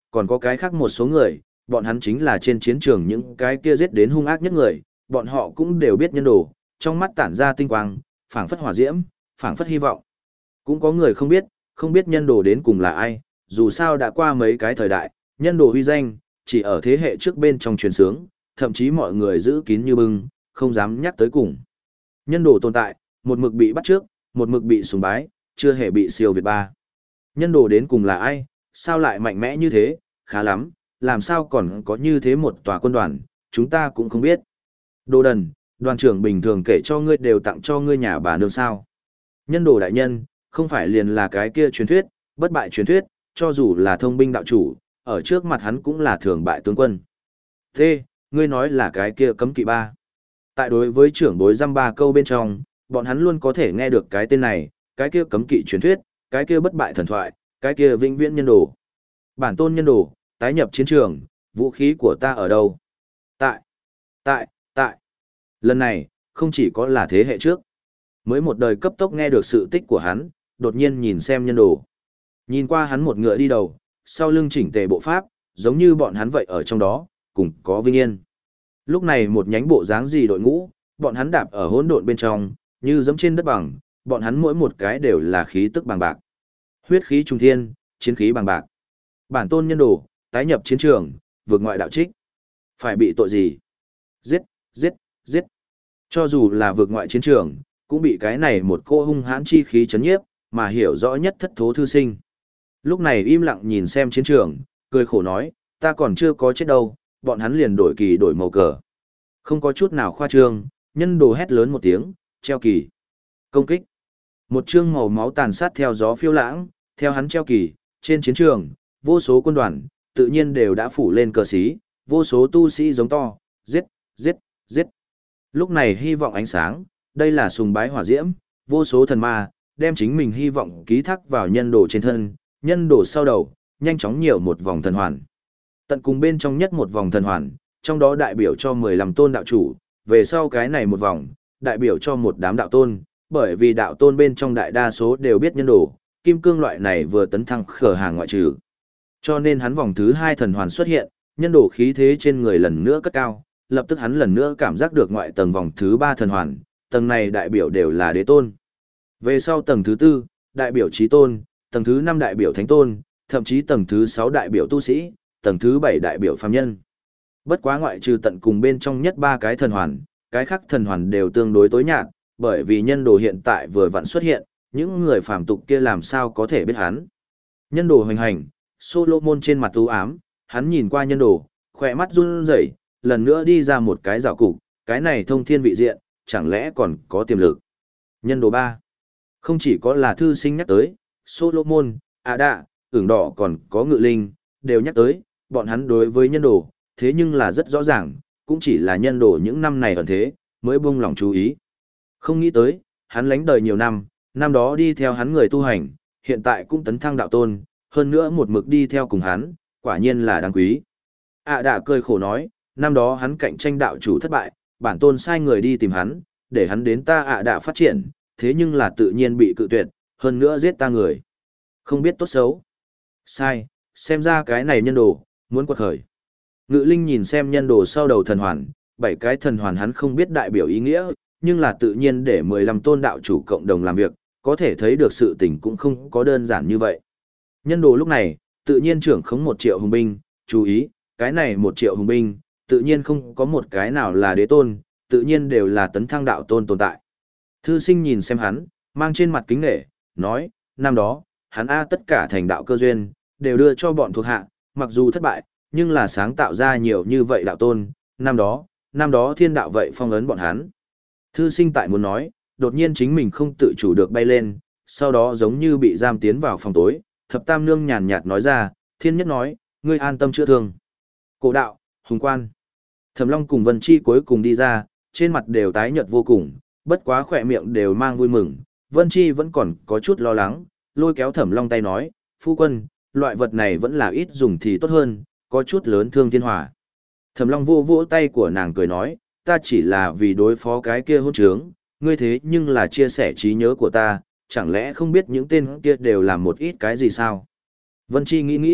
còn có cái khác một số người, bọn hắn chính là trên chiến trường những cái kia giết đến hung ác nhất người, bọn họ cũng đều biết nhân đồ, trong mắt tản ra tinh quang, phảng phất hỏa diễm, phảng phất hy vọng. Cũng có người không biết, không biết nhân đồ đến cùng là ai, dù sao đã qua mấy cái thời đại, nhân đồ huy danh, chỉ ở thế hệ trước bên trong truyền sướng, thậm chí mọi người giữ kín như bưng, không dám nhắc tới cùng. Nhân đồ tồn tại, một mực bị bắt trước, một mực bị sùng bái, chưa hề bị siêu việt ba. Nhân đồ đến cùng là ai, sao lại mạnh mẽ như thế, khá lắm, làm sao còn có như thế một tòa quân đoàn, chúng ta cũng không biết. Đồ đần, đoàn trưởng bình thường kể cho ngươi đều tặng cho ngươi nhà bà nương sao. Nhân đồ đại nhân, không phải liền là cái kia truyền thuyết, bất bại truyền thuyết, cho dù là thông binh đạo chủ, ở trước mặt hắn cũng là thường bại tướng quân. Thế, ngươi nói là cái kia cấm kỵ ba. Tại đối với trưởng bối dăm ba câu bên trong, bọn hắn luôn có thể nghe được cái tên này, cái kia cấm kỵ truyền thuyết, cái kia bất bại thần thoại, cái kia vĩnh viễn nhân đồ. Bản tôn nhân đồ, tái nhập chiến trường, vũ khí của ta ở đâu? Tại, tại, tại. Lần này, không chỉ có là thế hệ trước. Mới một đời cấp tốc nghe được sự tích của hắn, đột nhiên nhìn xem nhân đồ. Nhìn qua hắn một ngựa đi đầu, sau lưng chỉnh tề bộ pháp, giống như bọn hắn vậy ở trong đó, cùng có vinh yên. Lúc này một nhánh bộ dáng gì đội ngũ, bọn hắn đạp ở hỗn độn bên trong, như giống trên đất bằng, bọn hắn mỗi một cái đều là khí tức bằng bạc. Huyết khí trung thiên, chiến khí bằng bạc. Bản tôn nhân đồ, tái nhập chiến trường, vượt ngoại đạo trích. Phải bị tội gì? Giết, giết, giết. Cho dù là vượt ngoại chiến trường, cũng bị cái này một cô hung hãn chi khí chấn nhiếp, mà hiểu rõ nhất thất thố thư sinh. Lúc này im lặng nhìn xem chiến trường, cười khổ nói, ta còn chưa có chết đâu, bọn hắn liền đổi kỳ đổi màu cờ. Không có chút nào khoa trương, nhân đồ hét lớn một tiếng, treo kỳ. Công kích. Một chương màu máu tàn sát theo gió phiêu lãng, theo hắn treo kỳ, trên chiến trường, vô số quân đoàn, tự nhiên đều đã phủ lên cờ xí, vô số tu sĩ giống to, giết, giết, giết. Lúc này hy vọng ánh sáng, đây là sùng bái hỏa diễm, vô số thần ma, đem chính mình hy vọng ký thác vào nhân đồ trên thân, nhân đồ sau đầu, nhanh chóng nhiều một vòng thần hoàn. Tận cùng bên trong nhất một vòng thần hoàn, trong đó đại biểu cho mười lăm tôn đạo chủ, về sau cái này một vòng, đại biểu cho một đám đạo tôn, bởi vì đạo tôn bên trong đại đa số đều biết nhân đồ, kim cương loại này vừa tấn thăng khở hàng ngoại trừ. Cho nên hắn vòng thứ hai thần hoàn xuất hiện, nhân đồ khí thế trên người lần nữa cất cao, lập tức hắn lần nữa cảm giác được ngoại tầng vòng thứ ba thần hoàn, tầng này đại biểu đều là đế tôn. Về sau tầng thứ tư, đại biểu chí tôn, tầng thứ năm đại biểu thánh tôn, thậm chí tầng thứ sáu đại biểu tu sĩ, tầng thứ bảy đại biểu phàm nhân. Bất quá ngoại trừ tận cùng bên trong nhất ba cái thần hoàn, cái khác thần hoàn đều tương đối tối nhạt, bởi vì nhân đồ hiện tại vừa vặn xuất hiện, những người phàm tục kia làm sao có thể biết hắn. Nhân đồ hoành hành, Solomon trên mặt u ám, hắn nhìn qua nhân đồ, khỏe mắt run rẩy, lần nữa đi ra một cái rào cục, cái này thông thiên vị diện, chẳng lẽ còn có tiềm lực. Nhân đồ ba, không chỉ có là thư sinh nhắc tới, Solomon, Ada, ửng đỏ còn có ngự linh, đều nhắc tới, bọn hắn đối với nhân đồ, thế nhưng là rất rõ ràng, cũng chỉ là nhân đồ những năm này ẩn thế, mới buông lòng chú ý. Không nghĩ tới, hắn lánh đời nhiều năm, năm đó đi theo hắn người tu hành, hiện tại cũng tấn thăng đạo tôn, hơn nữa một mực đi theo cùng hắn, quả nhiên là đáng quý. À đã cười khổ nói, năm đó hắn cạnh tranh đạo chủ thất bại, bản tôn sai người đi tìm hắn, để hắn đến ta ạ à đã phát triển, thế nhưng là tự nhiên bị cự tuyệt, hơn nữa giết ta người. Không biết tốt xấu. Sai, xem ra cái này nhân đồ, muốn quật khởi. Ngự linh nhìn xem nhân đồ sau đầu thần hoàn, bảy cái thần hoàn hắn không biết đại biểu ý nghĩa, nhưng là tự nhiên để mười lăm tôn đạo chủ cộng đồng làm việc, có thể thấy được sự tình cũng không có đơn giản như vậy. Nhân đồ lúc này, tự nhiên trưởng khống một triệu hùng binh, chú ý, cái này một triệu hùng binh, tự nhiên không có một cái nào là đế tôn, tự nhiên đều là tấn thăng đạo tôn tồn tại. Thư sinh nhìn xem hắn, mang trên mặt kính nể, nói, năm đó, hắn A tất cả thành đạo cơ duyên, đều đưa cho bọn thuộc hạ, mặc dù thất bại, nhưng là sáng tạo ra nhiều như vậy đạo tôn, năm đó, năm đó thiên đạo vậy phong ấn bọn hắn. Thư sinh tại muốn nói, đột nhiên chính mình không tự chủ được bay lên, sau đó giống như bị giam tiến vào phòng tối, thập tam nương nhàn nhạt nói ra, thiên nhất nói, ngươi an tâm chữa thương. Cổ đạo, hùng quan. Thẩm Long cùng Vân Chi cuối cùng đi ra, trên mặt đều tái nhợt vô cùng, bất quá khỏe miệng đều mang vui mừng. Vân Chi vẫn còn có chút lo lắng, lôi kéo Thẩm Long tay nói, phu quân, loại vật này vẫn là ít dùng thì tốt hơn, có chút lớn thương thiên hỏa. Thẩm Long vô vỗ tay của nàng cười nói, ta chỉ là vì đối phó cái kia hỗn trướng, ngươi thế nhưng là chia sẻ trí nhớ của ta, chẳng lẽ không biết những tên kia đều làm một ít cái gì sao? Vân Chi nghĩ nghĩ,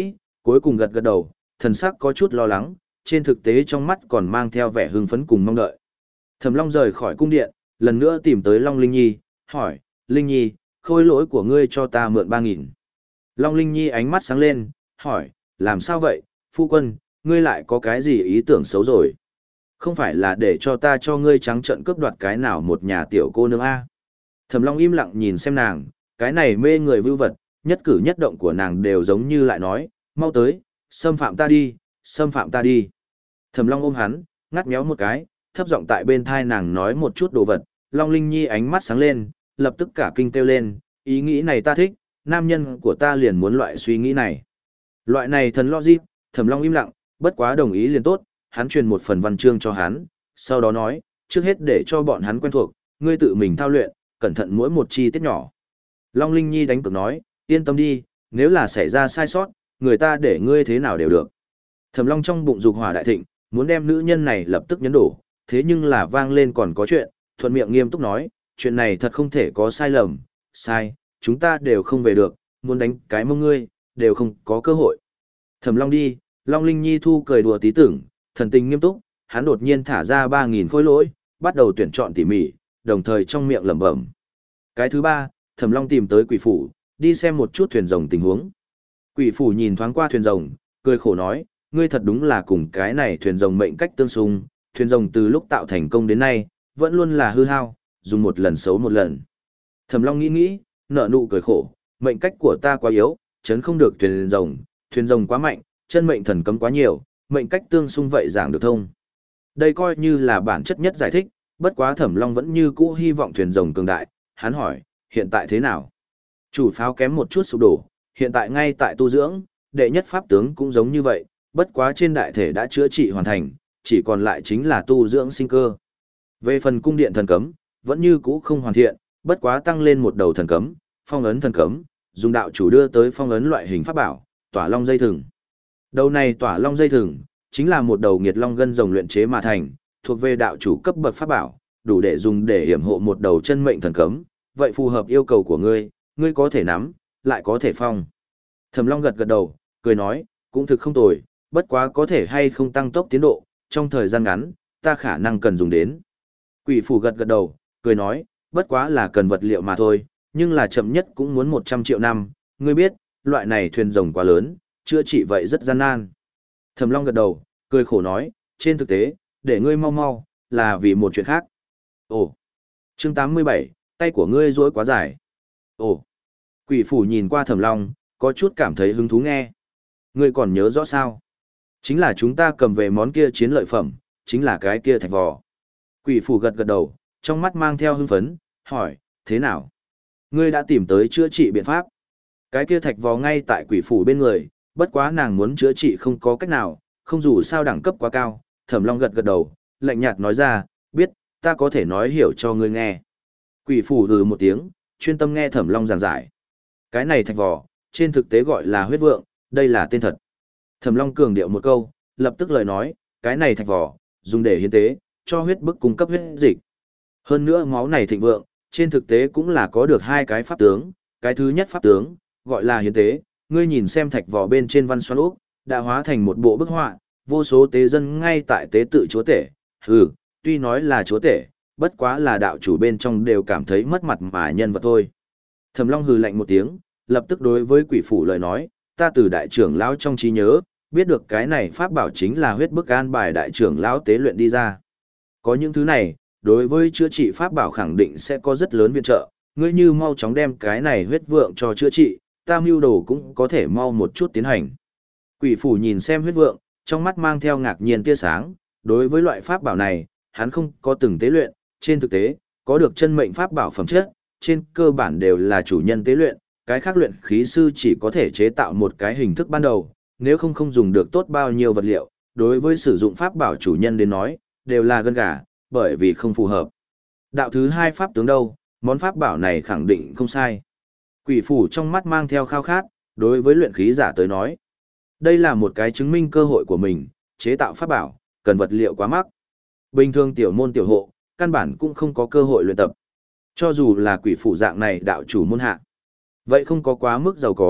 Cuối cùng gật gật đầu, thần sắc có chút lo lắng, trên thực tế trong mắt còn mang theo vẻ hưng phấn cùng mong đợi. Thẩm Long rời khỏi cung điện, lần nữa tìm tới Long Linh Nhi, hỏi, Linh Nhi, khôi lỗi của ngươi cho ta mượn ba nghìn. Long Linh Nhi ánh mắt sáng lên, hỏi, làm sao vậy, phu quân, ngươi lại có cái gì ý tưởng xấu rồi? Không phải là để cho ta cho ngươi trắng trợn cướp đoạt cái nào một nhà tiểu cô nương a? Thẩm Long im lặng nhìn xem nàng, cái này mê người vưu vật, nhất cử nhất động của nàng đều giống như lại nói, mau tới, xâm phạm ta đi, xâm phạm ta đi. Thẩm Long ôm hắn, ngắt méo một cái, thấp giọng tại bên thai nàng nói một chút đồ vật, Long Linh Nhi ánh mắt sáng lên, lập tức cả kinh kêu lên, ý nghĩ này ta thích, nam nhân của ta liền muốn loại suy nghĩ này. Loại này thần logic, Thẩm Long im lặng, bất quá đồng ý liền tốt, hắn truyền một phần văn chương cho hắn, sau đó nói, trước hết để cho bọn hắn quen thuộc, ngươi tự mình thao luyện, cẩn thận mỗi một chi tiết nhỏ. Long Linh Nhi đánh cược nói, yên tâm đi, nếu là xảy ra sai sót, người ta để ngươi thế nào đều được. Thẩm Long trong bụng dục hỏa đại thịnh, muốn đem nữ nhân này lập tức nhấn đổ, thế nhưng là vang lên còn có chuyện, thuận miệng nghiêm túc nói, chuyện này thật không thể có sai lầm, sai, chúng ta đều không về được, muốn đánh cái mông ngươi, đều không có cơ hội. Thẩm Long đi, Long Linh Nhi thu cười đùa tí tưởng, thần tình nghiêm túc, hắn đột nhiên thả ra ba nghìn khối lỗi, bắt đầu tuyển chọn tỉ mỉ, đồng thời trong miệng lẩm bẩm. Cái thứ ba, Thẩm Long tìm tới quỷ phủ, đi xem một chút thuyền rồng tình huống. Quỷ phủ nhìn thoáng qua thuyền rồng, cười khổ nói, ngươi thật đúng là cùng cái này thuyền rồng mệnh cách tương xung, thuyền rồng từ lúc tạo thành công đến nay, vẫn luôn là hư hao, dùng một lần xấu một lần. Thẩm Long nghĩ nghĩ, nở nụ cười khổ, mệnh cách của ta quá yếu, chấn không được thuyền rồng, thuyền rồng quá mạnh, chân mệnh thần cấm quá nhiều, mệnh cách tương xung vậy giảng được thông. Đây coi như là bản chất nhất giải thích, bất quá Thẩm Long vẫn như cũ hy vọng thuyền rồng cường đại, hắn hỏi, hiện tại thế nào? Chủ pháo kém một chút sụp đổ, hiện tại ngay tại tu dưỡng, đệ nhất pháp tướng cũng giống như vậy, bất quá trên đại thể đã chữa trị hoàn thành, chỉ còn lại chính là tu dưỡng sinh cơ. Về phần cung điện thần cấm, vẫn như cũ không hoàn thiện, bất quá tăng lên một đầu thần cấm, phong ấn thần cấm, dùng đạo chủ đưa tới phong ấn loại hình pháp bảo, tỏa long dây thừng. Đầu này tỏa long dây thừng, chính là một đầu nghiệt long gân rồng luyện chế mà thành, thuộc về đạo chủ cấp bậc pháp bảo, đủ để dùng để hiểm hộ một đầu chân mệnh thần cấm, vậy phù hợp yêu cầu của ngươi, ngươi có thể nắm, lại có thể phong. Thẩm Long gật gật đầu, cười nói, cũng thực không tồi, bất quá có thể hay không tăng tốc tiến độ, trong thời gian ngắn, ta khả năng cần dùng đến. Quỷ phủ gật gật đầu, cười nói, bất quá là cần vật liệu mà thôi, nhưng là chậm nhất cũng muốn một trăm triệu năm, ngươi biết, loại này thuyền rồng quá lớn, chữa trị vậy rất gian nan. Thẩm Long gật đầu, cười khổ nói, trên thực tế, để ngươi mau mau, là vì một chuyện khác. Ồ, chương tám mươi bảy, tay của ngươi rối quá dài. Ồ, quỷ phủ nhìn qua Thẩm Long, có chút cảm thấy hứng thú nghe. Ngươi còn nhớ rõ sao? Chính là chúng ta cầm về món kia chiến lợi phẩm, chính là cái kia thạch vò. Quỷ phủ gật gật đầu, trong mắt mang theo hưng phấn, hỏi, thế nào? Ngươi đã tìm tới chữa trị biện pháp. Cái kia thạch vò ngay tại quỷ phủ bên người, bất quá nàng muốn chữa trị không có cách nào, không dù sao đẳng cấp quá cao. Thẩm Long gật gật đầu, lạnh nhạt nói ra, biết, ta có thể nói hiểu cho ngươi nghe. Quỷ phủ ừ một tiếng, chuyên tâm nghe Thẩm Long giảng giải. Cái này thạch vò, trên thực tế gọi là huyết vượng, đây là tên thật. Thẩm Long cường điệu một câu, lập tức lời nói, cái này thạch vò, dùng để hiến tế, cho huyết bức cung cấp huyết dịch. Hơn nữa máu này thịnh vượng, trên thực tế cũng là có được hai cái pháp tướng, cái thứ nhất pháp tướng, gọi là hiến tế, ngươi nhìn xem thạch vò bên trên văn xoắn ốc, đã hóa thành một bộ bức họa, vô số tế dân ngay tại tế tự chúa tể, hừ, tuy nói là chúa tể, bất quá là đạo chủ bên trong đều cảm thấy mất mặt mà nhân vật thôi. Thẩm Long hừ lạnh một tiếng, lập tức đối với quỷ phủ lời nói, ta từ đại trưởng lão trong trí nhớ, biết được cái này pháp bảo chính là huyết bức an bài đại trưởng lão tế luyện đi ra. Có những thứ này, đối với chữa trị pháp bảo khẳng định sẽ có rất lớn viện trợ, ngươi như mau chóng đem cái này huyết vượng cho chữa trị, ta mưu đồ cũng có thể mau một chút tiến hành. Quỷ phủ nhìn xem huyết vượng, trong mắt mang theo ngạc nhiên tia sáng, đối với loại pháp bảo này, hắn không có từng tế luyện, trên thực tế, có được chân mệnh pháp bảo phẩm chất, trên cơ bản đều là chủ nhân tế luyện, cái khác luyện khí sư chỉ có thể chế tạo một cái hình thức ban đầu, nếu không không dùng được tốt bao nhiêu vật liệu, đối với sử dụng pháp bảo chủ nhân đến nói, đều là gân gà, bởi vì không phù hợp. Đạo thứ hai pháp tướng đâu, món pháp bảo này khẳng định không sai. Quỷ phủ trong mắt mang theo khao khát, đối với luyện khí giả tới nói. Đây là một cái chứng minh cơ hội của mình, chế tạo pháp bảo, cần vật liệu quá mắc. Bình thường tiểu môn tiểu hộ, căn bản cũng không có cơ hội luyện tập. Cho dù là quỷ phủ dạng này đạo chủ môn hạ. Vậy không có quá mức giàu có,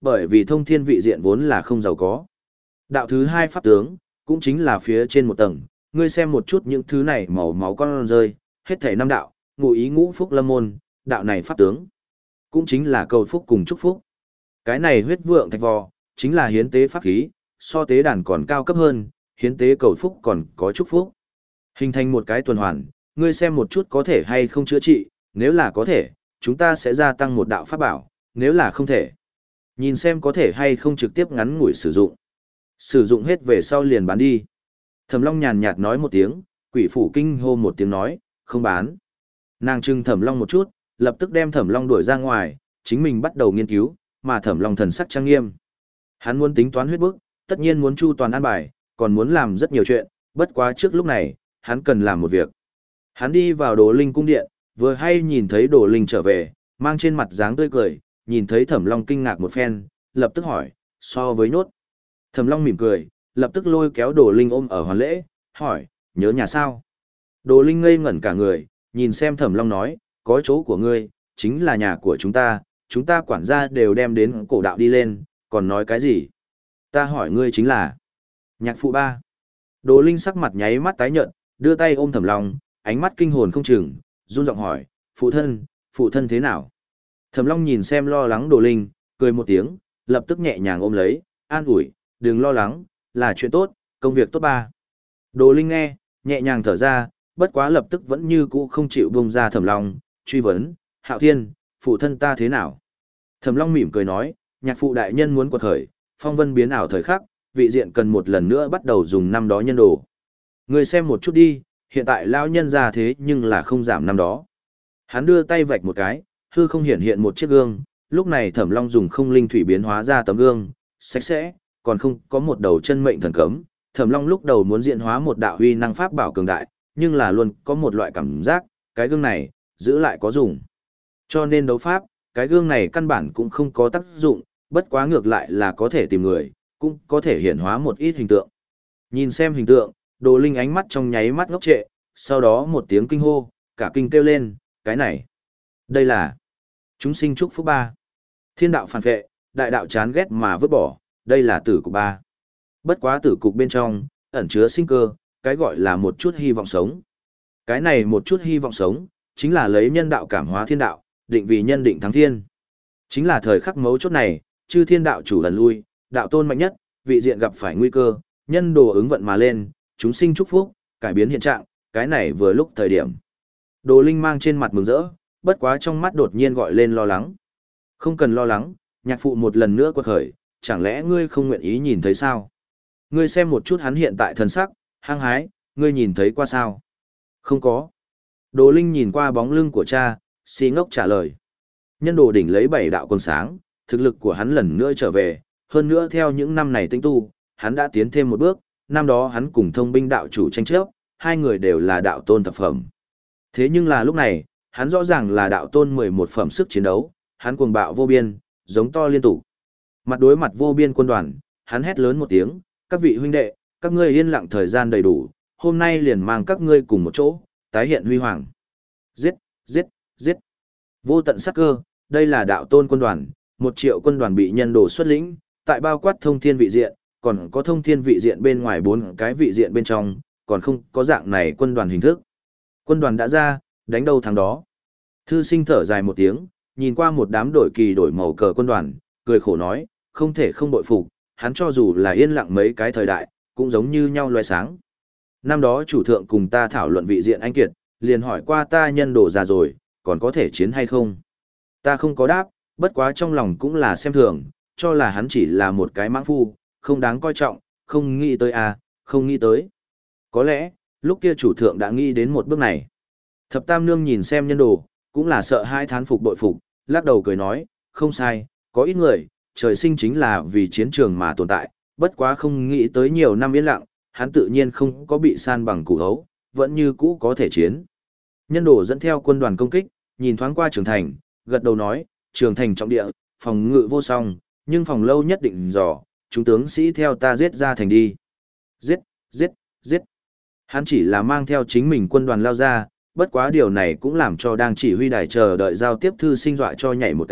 bởi vì thông thiên vị diện vốn là không giàu có. Đạo thứ hai pháp tướng, cũng chính là phía trên một tầng, ngươi xem một chút những thứ này màu máu con rơi, hết thảy năm đạo, ngụ ý ngũ phúc lâm môn, đạo này pháp tướng, cũng chính là cầu phúc cùng chúc phúc. Cái này huyết vượng thạch vò, chính là hiến tế pháp khí, so tế đàn còn cao cấp hơn, hiến tế cầu phúc còn có chúc phúc. Hình thành một cái tuần hoàn, ngươi xem một chút có thể hay không chữa trị, nếu là có thể, chúng ta sẽ gia tăng một đạo pháp bảo, nếu là không thể, nhìn xem có thể hay không trực tiếp ngắn ngủi sử dụng. Sử dụng hết về sau liền bán đi. Thẩm Long nhàn nhạt nói một tiếng, Quỷ Phủ kinh hô một tiếng nói, không bán. Nàng trưng Thẩm Long một chút, lập tức đem Thẩm Long đuổi ra ngoài, chính mình bắt đầu nghiên cứu, mà Thẩm Long thần sắc trang nghiêm. Hắn muốn tính toán huyết bức, tất nhiên muốn chu toàn an bài, còn muốn làm rất nhiều chuyện, bất quá trước lúc này, hắn cần làm một việc. Hắn đi vào Đồ Linh cung điện, vừa hay nhìn thấy Đồ Linh trở về, mang trên mặt dáng tươi cười, nhìn thấy Thẩm Long kinh ngạc một phen, lập tức hỏi, so với nốt. Thẩm Long mỉm cười, lập tức lôi kéo Đồ Linh ôm ở hoàn lễ, hỏi, nhớ nhà sao? Đồ Linh ngây ngẩn cả người, nhìn xem Thẩm Long nói, có chỗ của ngươi, chính là nhà của chúng ta, chúng ta quản gia đều đem đến cổ đạo đi lên, còn nói cái gì? Ta hỏi ngươi chính là nhạc phụ ba. Đồ Linh sắc mặt nháy mắt tái nhợt, đưa tay ôm Thẩm Long, ánh mắt kinh hồn không chừng, run giọng hỏi, phụ thân, phụ thân thế nào? Thẩm Long nhìn xem lo lắng Đồ Linh, cười một tiếng, lập tức nhẹ nhàng ôm lấy, an ủi, đừng lo lắng, là chuyện tốt, công việc tốt ba. Đồ Linh nghe, nhẹ nhàng thở ra, bất quá lập tức vẫn như cũ không chịu buông ra Thẩm Long, truy vấn, Hạo Thiên, phụ thân ta thế nào? Thẩm Long mỉm cười nói, nhạc phụ đại nhân muốn quật khởi, phong vân biến ảo thời khắc, vị diện cần một lần nữa bắt đầu dùng năm đó nhân đồ. Người xem một chút đi, hiện tại lão nhân ra thế nhưng là không giảm năm đó. Hắn đưa tay vạch một cái, hư không hiện hiện một chiếc gương, lúc này Thẩm Long dùng không linh thủy biến hóa ra tấm gương, sạch sẽ, còn không có một đầu chân mệnh thần cấm. Thẩm Long lúc đầu muốn diễn hóa một đạo huy năng pháp bảo cường đại, nhưng là luôn có một loại cảm giác, cái gương này, giữ lại có dùng. Cho nên đấu pháp, cái gương này căn bản cũng không có tác dụng, bất quá ngược lại là có thể tìm người, cũng có thể hiện hóa một ít hình tượng. Nhìn xem hình tượng, Đồ Linh ánh mắt trong nháy mắt ngốc trệ, sau đó một tiếng kinh hô, cả kinh kêu lên, cái này, đây là chúng sinh chúc phúc ba. Thiên đạo phản vệ, đại đạo chán ghét mà vứt bỏ, đây là tử cục ba. Bất quá tử cục bên trong, ẩn chứa sinh cơ, cái gọi là một chút hy vọng sống. Cái này một chút hy vọng sống, chính là lấy nhân đạo cảm hóa thiên đạo, định vì nhân định thắng thiên. Chính là thời khắc mấu chốt này, chư thiên đạo chủ lần lui, đạo tôn mạnh nhất, vị diện gặp phải nguy cơ, nhân đồ ứng vận mà lên, chúng sinh chúc phúc, cải biến hiện trạng, cái này vừa lúc thời điểm. Đồ Linh mang trên mặt mừng rỡ, bất quá trong mắt đột nhiên gọi lên lo lắng. Không cần lo lắng, nhạc phụ một lần nữa quật khởi, chẳng lẽ ngươi không nguyện ý nhìn thấy sao? Ngươi xem một chút hắn hiện tại thần sắc, hăng hái, ngươi nhìn thấy qua sao? Không có. Đồ Linh nhìn qua bóng lưng của cha, si ngốc trả lời. Nhân đồ đỉnh lấy bảy đạo quần sáng, thực lực của hắn lần nữa trở về, hơn nữa theo những năm này tinh tu, hắn đã tiến thêm một bước, năm đó hắn cùng thông binh đạo chủ tranh chấp, hai người đều là đạo tôn thập phẩm. Thế nhưng là lúc này, hắn rõ ràng là đạo tôn mười một phẩm sức chiến đấu, hắn cuồng bạo vô biên, giống to liên tục. Mặt đối mặt vô biên quân đoàn, hắn hét lớn một tiếng, các vị huynh đệ, các ngươi yên lặng thời gian đầy đủ, hôm nay liền mang các ngươi cùng một chỗ, tái hiện huy hoàng. Giết, giết, giết. Vô tận sát cơ, đây là đạo tôn quân đoàn, một triệu quân đoàn bị nhân đồ xuất lĩnh, tại bao quát thông thiên vị diện, còn có thông thiên vị diện bên ngoài bốn cái vị diện bên trong, còn không có dạng này quân đoàn hình thức. Quân đoàn đã ra, đánh đâu thắng đó. Thư sinh thở dài một tiếng, nhìn qua một đám đổi kỳ đổi màu cờ quân đoàn, cười khổ nói, không thể không bội phục, hắn cho dù là yên lặng mấy cái thời đại, cũng giống như nhau loài sáng. Năm đó chủ thượng cùng ta thảo luận vị diện anh kiệt, liền hỏi qua ta nhân đồ già rồi, còn có thể chiến hay không? Ta không có đáp, bất quá trong lòng cũng là xem thường, cho là hắn chỉ là một cái mãng phu, không đáng coi trọng, không nghĩ tới à, không nghĩ tới. Có lẽ, lúc kia chủ thượng đã nghĩ đến một bước này. Thập Tam Nương nhìn xem nhân đồ, cũng là sợ hai thán phục bội phục, lắc đầu cười nói, không sai, có ít người, trời sinh chính là vì chiến trường mà tồn tại, bất quá không nghĩ tới nhiều năm yên lặng, hắn tự nhiên không có bị san bằng củ hấu, vẫn như cũ có thể chiến. Nhân đồ dẫn theo quân đoàn công kích, nhìn thoáng qua trường thành, gật đầu nói, trường thành trọng địa, phòng ngự vô song, nhưng phòng lâu nhất định dò, chúng tướng sĩ theo ta giết ra thành đi. Giết, giết, giết. Hắn chỉ là mang theo chính mình quân đoàn lao ra, bất quá điều này cũng làm cho đang chỉ huy đài chờ đợi giao tiếp thư sinh dọa cho nhảy một cái,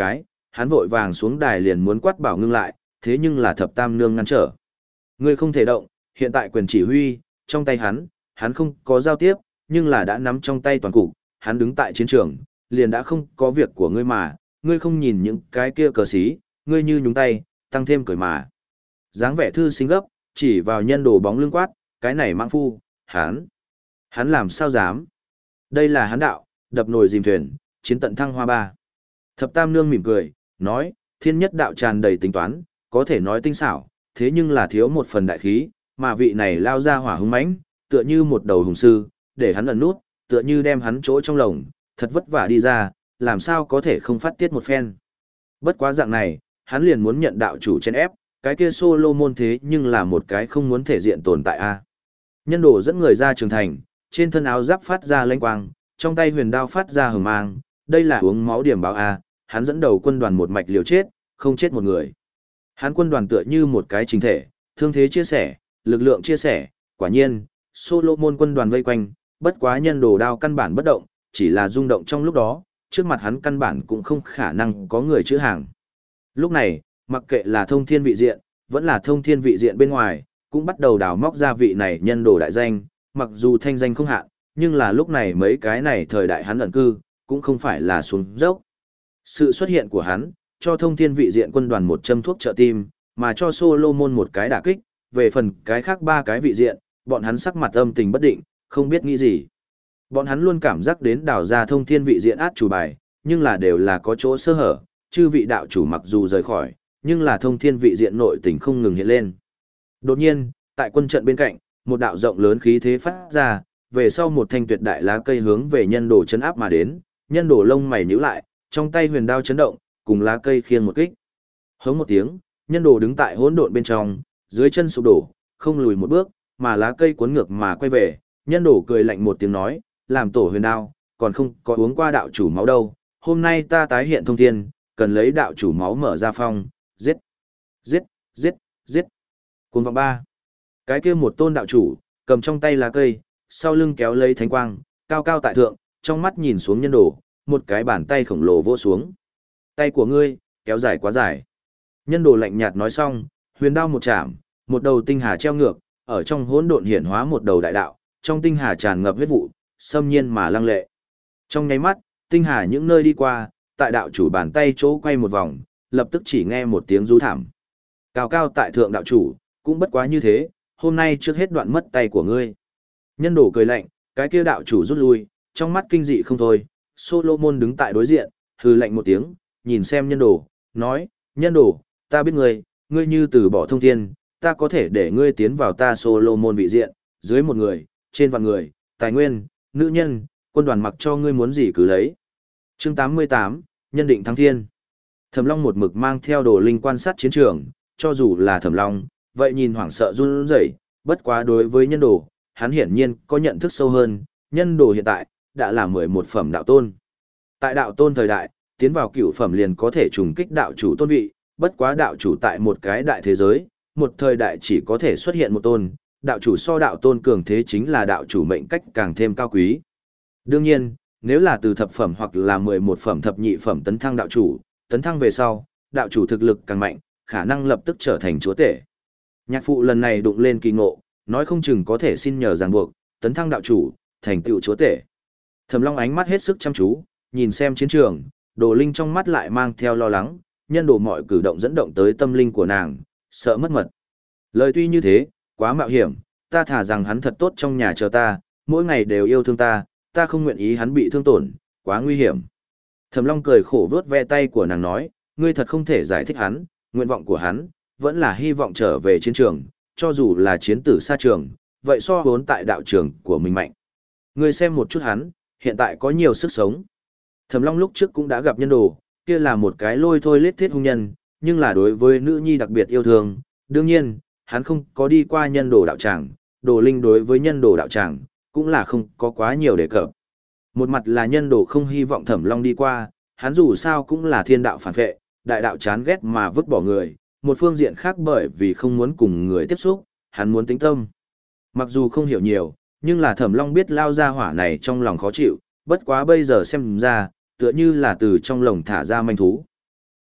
hắn vội vàng xuống đài liền muốn quát bảo ngưng lại, thế nhưng là thập tam nương ngăn trở. Ngươi không thể động, hiện tại quyền chỉ huy, trong tay hắn, hắn không có giao tiếp, nhưng là đã nắm trong tay toàn cục, hắn đứng tại chiến trường, liền đã không có việc của ngươi mà, ngươi không nhìn những cái kia cờ xí, ngươi như nhúng tay, tăng thêm cười mà. Dáng vẻ thư sinh gấp, chỉ vào nhân đồ bóng lưng quát, cái này mang phu, hắn, hắn làm sao dám. Đây là hắn đạo, đập nồi dìm thuyền, chiến tận thăng hoa ba. Thập tam nương mỉm cười, nói, thiên nhất đạo tràn đầy tính toán, có thể nói tinh xảo, thế nhưng là thiếu một phần đại khí, mà vị này lao ra hỏa hứng mãnh, tựa như một đầu hùng sư, để hắn ẩn nút, tựa như đem hắn chỗ trong lồng, thật vất vả đi ra, làm sao có thể không phát tiết một phen. Bất quá dạng này, hắn liền muốn nhận đạo chủ trên ép, cái kia Solomon thế nhưng là một cái không muốn thể diện tồn tại a. Nhân đồ dẫn người ra trường thành, trên thân áo giáp phát ra lanh quang, trong tay huyền đao phát ra hừng mang, đây là uống máu điểm báo a, hắn dẫn đầu quân đoàn một mạch liều chết, không chết một người. Hắn quân đoàn tựa như một cái chính thể, thương thế chia sẻ, lực lượng chia sẻ, quả nhiên, Solomon quân đoàn vây quanh, bất quá nhân đồ đao căn bản bất động, chỉ là rung động trong lúc đó, trước mặt hắn căn bản cũng không khả năng có người chữ hàng. Lúc này, mặc kệ là thông thiên vị diện, vẫn là thông thiên vị diện bên ngoài, cũng bắt đầu đào móc ra vị này nhân đồ đại danh, mặc dù thanh danh không hạn, nhưng là lúc này mấy cái này thời đại hắn ẩn cư, cũng không phải là xuống dốc. Sự xuất hiện của hắn, cho thông thiên vị diện quân đoàn một châm thuốc trợ tim, mà cho Solomon một cái đả kích, về phần cái khác ba cái vị diện, bọn hắn sắc mặt âm tình bất định, không biết nghĩ gì. Bọn hắn luôn cảm giác đến đào ra thông thiên vị diện át chủ bài, nhưng là đều là có chỗ sơ hở, chư vị đạo chủ mặc dù rời khỏi, nhưng là thông thiên vị diện nội tình không ngừng hiện lên. Đột nhiên, tại quân trận bên cạnh, một đạo rộng lớn khí thế phát ra, về sau một thanh tuyệt đại lá cây hướng về nhân đồ chấn áp mà đến, nhân đồ lông mày nhíu lại, trong tay huyền đao chấn động, cùng lá cây khiêng một kích. Hống một tiếng, nhân đồ đứng tại hỗn độn bên trong, dưới chân sụp đổ, không lùi một bước, mà lá cây cuốn ngược mà quay về, nhân đồ cười lạnh một tiếng nói, làm tổ huyền đao, còn không có uống qua đạo chủ máu đâu, hôm nay ta tái hiện thông thiên, cần lấy đạo chủ máu mở ra phong, giết, giết, giết, giết. Cuồng vọng ba. Cái kia một tôn đạo chủ, cầm trong tay lá cây, sau lưng kéo lấy thánh quang, cao cao tại thượng, trong mắt nhìn xuống nhân đồ, một cái bàn tay khổng lồ vỗ xuống. Tay của ngươi, kéo dài quá dài. Nhân đồ lạnh nhạt nói xong, huyền đao một chạm, một đầu tinh hà treo ngược, ở trong hỗn độn hiển hóa một đầu đại đạo, trong tinh hà tràn ngập huyết vụ, xâm nhiên mà lăng lệ. Trong nháy mắt, tinh hà những nơi đi qua, tại đạo chủ bàn tay chỗ quay một vòng, lập tức chỉ nghe một tiếng rú thảm. Cao cao tại thượng đạo chủ, cũng bất quá như thế, hôm nay trước hết đoạn mất tay của ngươi. Nhân đồ cười lạnh, cái kia đạo chủ rút lui, trong mắt kinh dị không thôi, Solomon đứng tại đối diện, hừ lạnh một tiếng, nhìn xem nhân đồ, nói, nhân đồ, ta biết ngươi, ngươi như từ bỏ thông thiên, ta có thể để ngươi tiến vào ta Solomon vị diện, dưới một người, trên vạn người, tài nguyên, nữ nhân, quân đoàn mặc cho ngươi muốn gì cứ lấy. Chương tám mươi tám, nhân định thăng thiên. Thẩm Long một mực mang theo đồ linh quan sát chiến trường, cho dù là Thẩm Long, vậy nhìn hoảng sợ run rẩy, bất quá đối với nhân đồ, hắn hiển nhiên có nhận thức sâu hơn, nhân đồ hiện tại đã là mười một phẩm đạo tôn. Tại đạo tôn thời đại, tiến vào cửu phẩm liền có thể trùng kích đạo chủ tôn vị, bất quá đạo chủ tại một cái đại thế giới, một thời đại chỉ có thể xuất hiện một tôn, đạo chủ so đạo tôn cường thế chính là đạo chủ mệnh cách càng thêm cao quý. Đương nhiên, nếu là từ thập phẩm hoặc là mười một phẩm thập nhị phẩm tấn thăng đạo chủ, tấn thăng về sau, đạo chủ thực lực càng mạnh, khả năng lập tức trở thành chúa tể. Nhạc phụ lần này đụng lên kỳ ngộ, nói không chừng có thể xin nhờ ràng buộc, tấn thăng đạo chủ, thành tựu chúa tể. Thẩm Long ánh mắt hết sức chăm chú, nhìn xem chiến trường, Đồ Linh trong mắt lại mang theo lo lắng, nhân đồ mọi cử động dẫn động tới tâm linh của nàng, sợ mất mật. Lời tuy như thế, quá mạo hiểm, ta thả rằng hắn thật tốt trong nhà chờ ta, mỗi ngày đều yêu thương ta, ta không nguyện ý hắn bị thương tổn, quá nguy hiểm. Thẩm Long cười khổ vuốt ve tay của nàng nói, ngươi thật không thể giải thích hắn, nguyện vọng của hắn, vẫn là hy vọng trở về chiến trường, cho dù là chiến tử xa trường, vậy so vốn tại đạo trường của mình mạnh. Ngươi xem một chút hắn, hiện tại có nhiều sức sống. Thẩm Long lúc trước cũng đã gặp nhân đồ, kia là một cái lôi thôi lết thiết hung nhân, nhưng là đối với nữ nhi đặc biệt yêu thương, đương nhiên, hắn không có đi qua nhân đồ đạo tràng, đồ linh đối với nhân đồ đạo tràng, cũng là không có quá nhiều đề cập. Một mặt là nhân đồ không hy vọng Thẩm Long đi qua, hắn dù sao cũng là thiên đạo phản vệ, đại đạo chán ghét mà vứt bỏ người, một phương diện khác bởi vì không muốn cùng người tiếp xúc, hắn muốn tĩnh tâm. Mặc dù không hiểu nhiều, nhưng là Thẩm Long biết lao ra hỏa này trong lòng khó chịu, bất quá bây giờ xem ra, tựa như là từ trong lồng thả ra manh thú.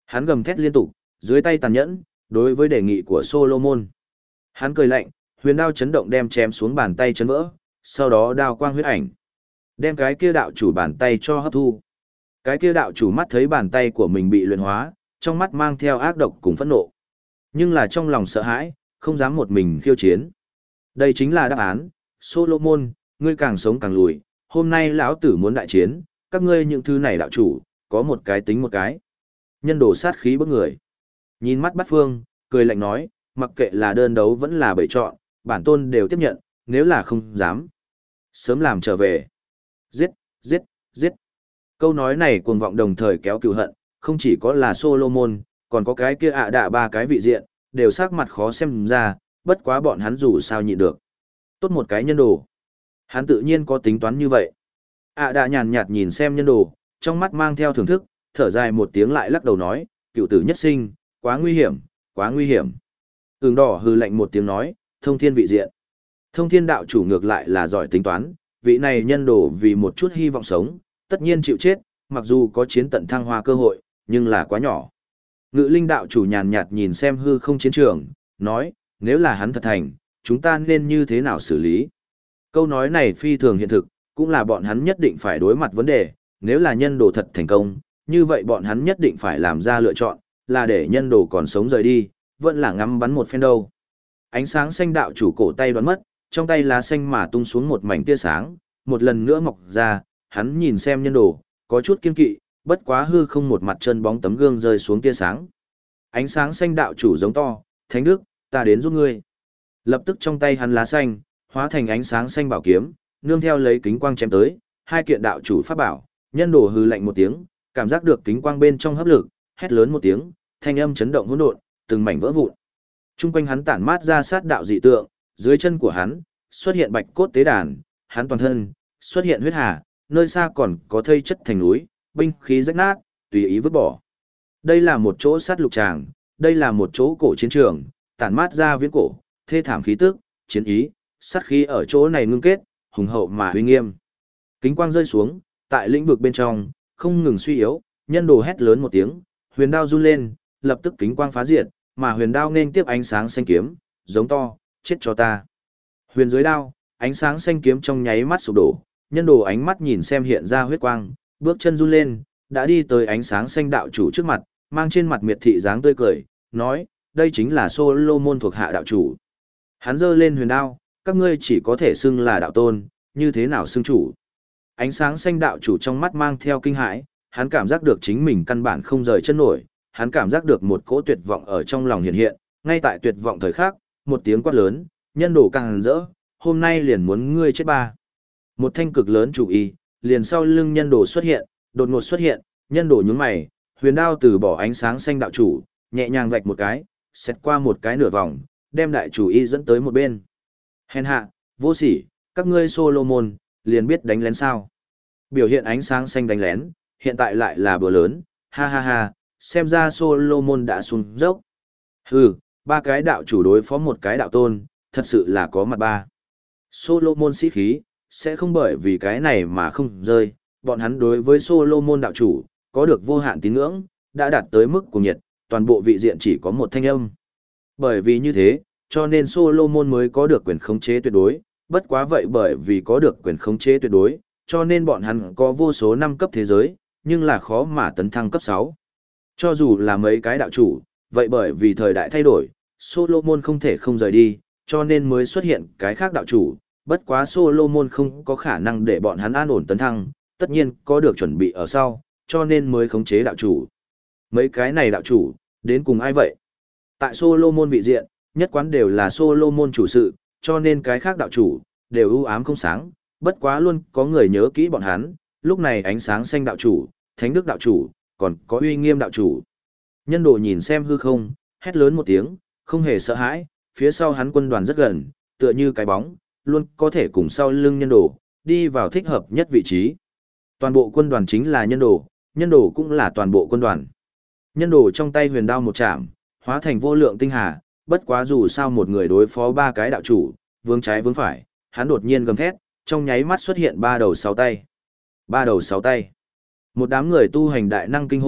Hắn gầm thét liên tục, dưới tay tàn nhẫn, đối với đề nghị của Solomon. Hắn cười lạnh, huyền đao chấn động đem chém xuống bàn tay chấn vỡ, sau đó đao quang huyết ảnh. Đem cái kia đạo chủ bàn tay cho hấp thu. Cái kia đạo chủ mắt thấy bàn tay của mình bị luyện hóa, trong mắt mang theo ác độc cùng phẫn nộ. Nhưng là trong lòng sợ hãi, không dám một mình khiêu chiến. Đây chính là đáp án, Solomon, ngươi càng sống càng lùi, hôm nay lão tử muốn đại chiến, các ngươi những thứ này đạo chủ, có một cái tính một cái. Nhân đồ sát khí bức người. Nhìn mắt bắt phương, cười lạnh nói, mặc kệ là đơn đấu vẫn là bầy chọn, bản tôn đều tiếp nhận, nếu là không dám. Sớm làm trở về. Giết, giết, giết. Câu nói này cuồng vọng đồng thời kéo cừu hận, không chỉ có là Solomon, còn có cái kia ạ đạ ba cái vị diện, đều sắc mặt khó xem ra, bất quá bọn hắn dù sao nhịn được. Tốt một cái nhân đồ. Hắn tự nhiên có tính toán như vậy. ạ đạ nhàn nhạt nhìn xem nhân đồ, trong mắt mang theo thưởng thức, thở dài một tiếng lại lắc đầu nói, cựu tử nhất sinh, quá nguy hiểm, quá nguy hiểm. Ưng đỏ hừ lạnh một tiếng nói, thông thiên vị diện. Thông thiên đạo chủ ngược lại là giỏi tính toán, vị này nhân đồ vì một chút hy vọng sống, tất nhiên chịu chết, mặc dù có chiến tận thăng hoa cơ hội, nhưng là quá nhỏ. Ngự linh đạo chủ nhàn nhạt nhìn xem hư không chiến trường, nói, nếu là hắn thật thành, chúng ta nên như thế nào xử lý? Câu nói này phi thường hiện thực, cũng là bọn hắn nhất định phải đối mặt vấn đề, nếu là nhân đồ thật thành công, như vậy bọn hắn nhất định phải làm ra lựa chọn, là để nhân đồ còn sống rời đi, vẫn là ngắm bắn một phen đâu. Ánh sáng xanh đạo chủ cổ tay đoán mất, trong tay lá xanh mà tung xuống một mảnh tia sáng, một lần nữa mọc ra, hắn nhìn xem nhân đồ, có chút kiên kỵ, bất quá hư không một mặt chân bóng tấm gương rơi xuống tia sáng. Ánh sáng xanh đạo chủ giống to, Thánh Đức, ta đến giúp ngươi. Lập tức trong tay hắn lá xanh, hóa thành ánh sáng xanh bảo kiếm, nương theo lấy kính quang chém tới, hai kiện đạo chủ pháp bảo, nhân đồ hư lạnh một tiếng, cảm giác được kính quang bên trong hấp lực, hét lớn một tiếng, thanh âm chấn động hỗn độn, từng mảnh vỡ vụn. Trung quanh hắn tản mát ra sát đạo dị tượng, dưới chân của hắn xuất hiện bạch cốt tế đàn, hắn toàn thân xuất hiện huyết hà, nơi xa còn có thây chất thành núi, binh khí rách nát, tùy ý vứt bỏ. Đây là một chỗ sát lục tràng, đây là một chỗ cổ chiến trường, tản mát ra viễn cổ, thê thảm khí tức, chiến ý, sát khí ở chỗ này ngưng kết, hùng hậu mà uy nghiêm. Kính quang rơi xuống, tại lĩnh vực bên trong, không ngừng suy yếu, nhân đồ hét lớn một tiếng, huyền đao run lên, lập tức kính quang phá diệt, mà huyền đao nên tiếp ánh sáng xanh kiếm, giống to, chết cho ta. Huyền dưới đao, ánh sáng xanh kiếm trong nháy mắt sụp đổ, nhân đồ ánh mắt nhìn xem hiện ra huyết quang, bước chân run lên, đã đi tới ánh sáng xanh đạo chủ trước mặt, mang trên mặt miệt thị dáng tươi cười, nói, đây chính là Solomon thuộc hạ đạo chủ. Hắn giơ lên huyền đao, các ngươi chỉ có thể xưng là đạo tôn, như thế nào xưng chủ. Ánh sáng xanh đạo chủ trong mắt mang theo kinh hãi, hắn cảm giác được chính mình căn bản không rời chân nổi, hắn cảm giác được một cỗ tuyệt vọng ở trong lòng hiện hiện, ngay tại tuyệt vọng thời khắc, một tiếng quát lớn, nhân đồ càng rỡ, hôm nay liền muốn ngươi chết ba. Một thanh cực lớn chủ y, liền sau lưng nhân đồ xuất hiện, đột ngột xuất hiện, nhân đồ nhướng mày, huyền đao từ bỏ ánh sáng xanh đạo chủ, nhẹ nhàng vạch một cái, xét qua một cái nửa vòng, đem đại chủ y dẫn tới một bên. Hèn hạ, vô sỉ, các ngươi Solomon, liền biết đánh lén sao. Biểu hiện ánh sáng xanh đánh lén, hiện tại lại là bữa lớn, ha ha ha, xem ra Solomon đã xuống dốc. Hừ, ba cái đạo chủ đối phó một cái đạo tôn, thật sự là có mặt ba. Solomon sĩ khí, sẽ không bởi vì cái này mà không rơi, bọn hắn đối với Solomon đạo chủ, có được vô hạn tín ngưỡng, đã đạt tới mức của nhiệt, toàn bộ vị diện chỉ có một thanh âm. Bởi vì như thế, cho nên Solomon mới có được quyền khống chế tuyệt đối, bất quá vậy bởi vì có được quyền khống chế tuyệt đối, cho nên bọn hắn có vô số năm cấp thế giới, nhưng là khó mà tấn thăng cấp sáu. Cho dù là mấy cái đạo chủ, vậy bởi vì thời đại thay đổi, Solomon không thể không rời đi, cho nên mới xuất hiện cái khác đạo chủ, bất quá Solomon không có khả năng để bọn hắn an ổn tấn thăng, tất nhiên có được chuẩn bị ở sau, cho nên mới khống chế đạo chủ. Mấy cái này đạo chủ, đến cùng ai vậy? Tại Solomon vị diện, nhất quán đều là Solomon chủ sự, cho nên cái khác đạo chủ, đều ưu ám không sáng, bất quá luôn có người nhớ kỹ bọn hắn, lúc này ánh sáng xanh đạo chủ, thánh đức đạo chủ, còn có uy nghiêm đạo chủ. Nhân đồ nhìn xem hư không, hét lớn một tiếng, không hề sợ hãi, phía sau hắn quân đoàn rất gần, tựa như cái bóng, luôn có thể cùng sau lưng nhân đồ, đi vào thích hợp nhất vị trí. Toàn bộ quân đoàn chính là nhân đồ, nhân đồ cũng là toàn bộ quân đoàn. Nhân đồ trong tay huyền đao một chạm, hóa thành vô lượng tinh hà, bất quá dù sao một người đối phó ba cái đạo chủ, vướng trái vướng phải, hắn đột nhiên gầm thét, trong nháy mắt xuất hiện ba đầu sáu tay. Ba đầu sáu tay. Một đám người tu hành đại năng kinh hô,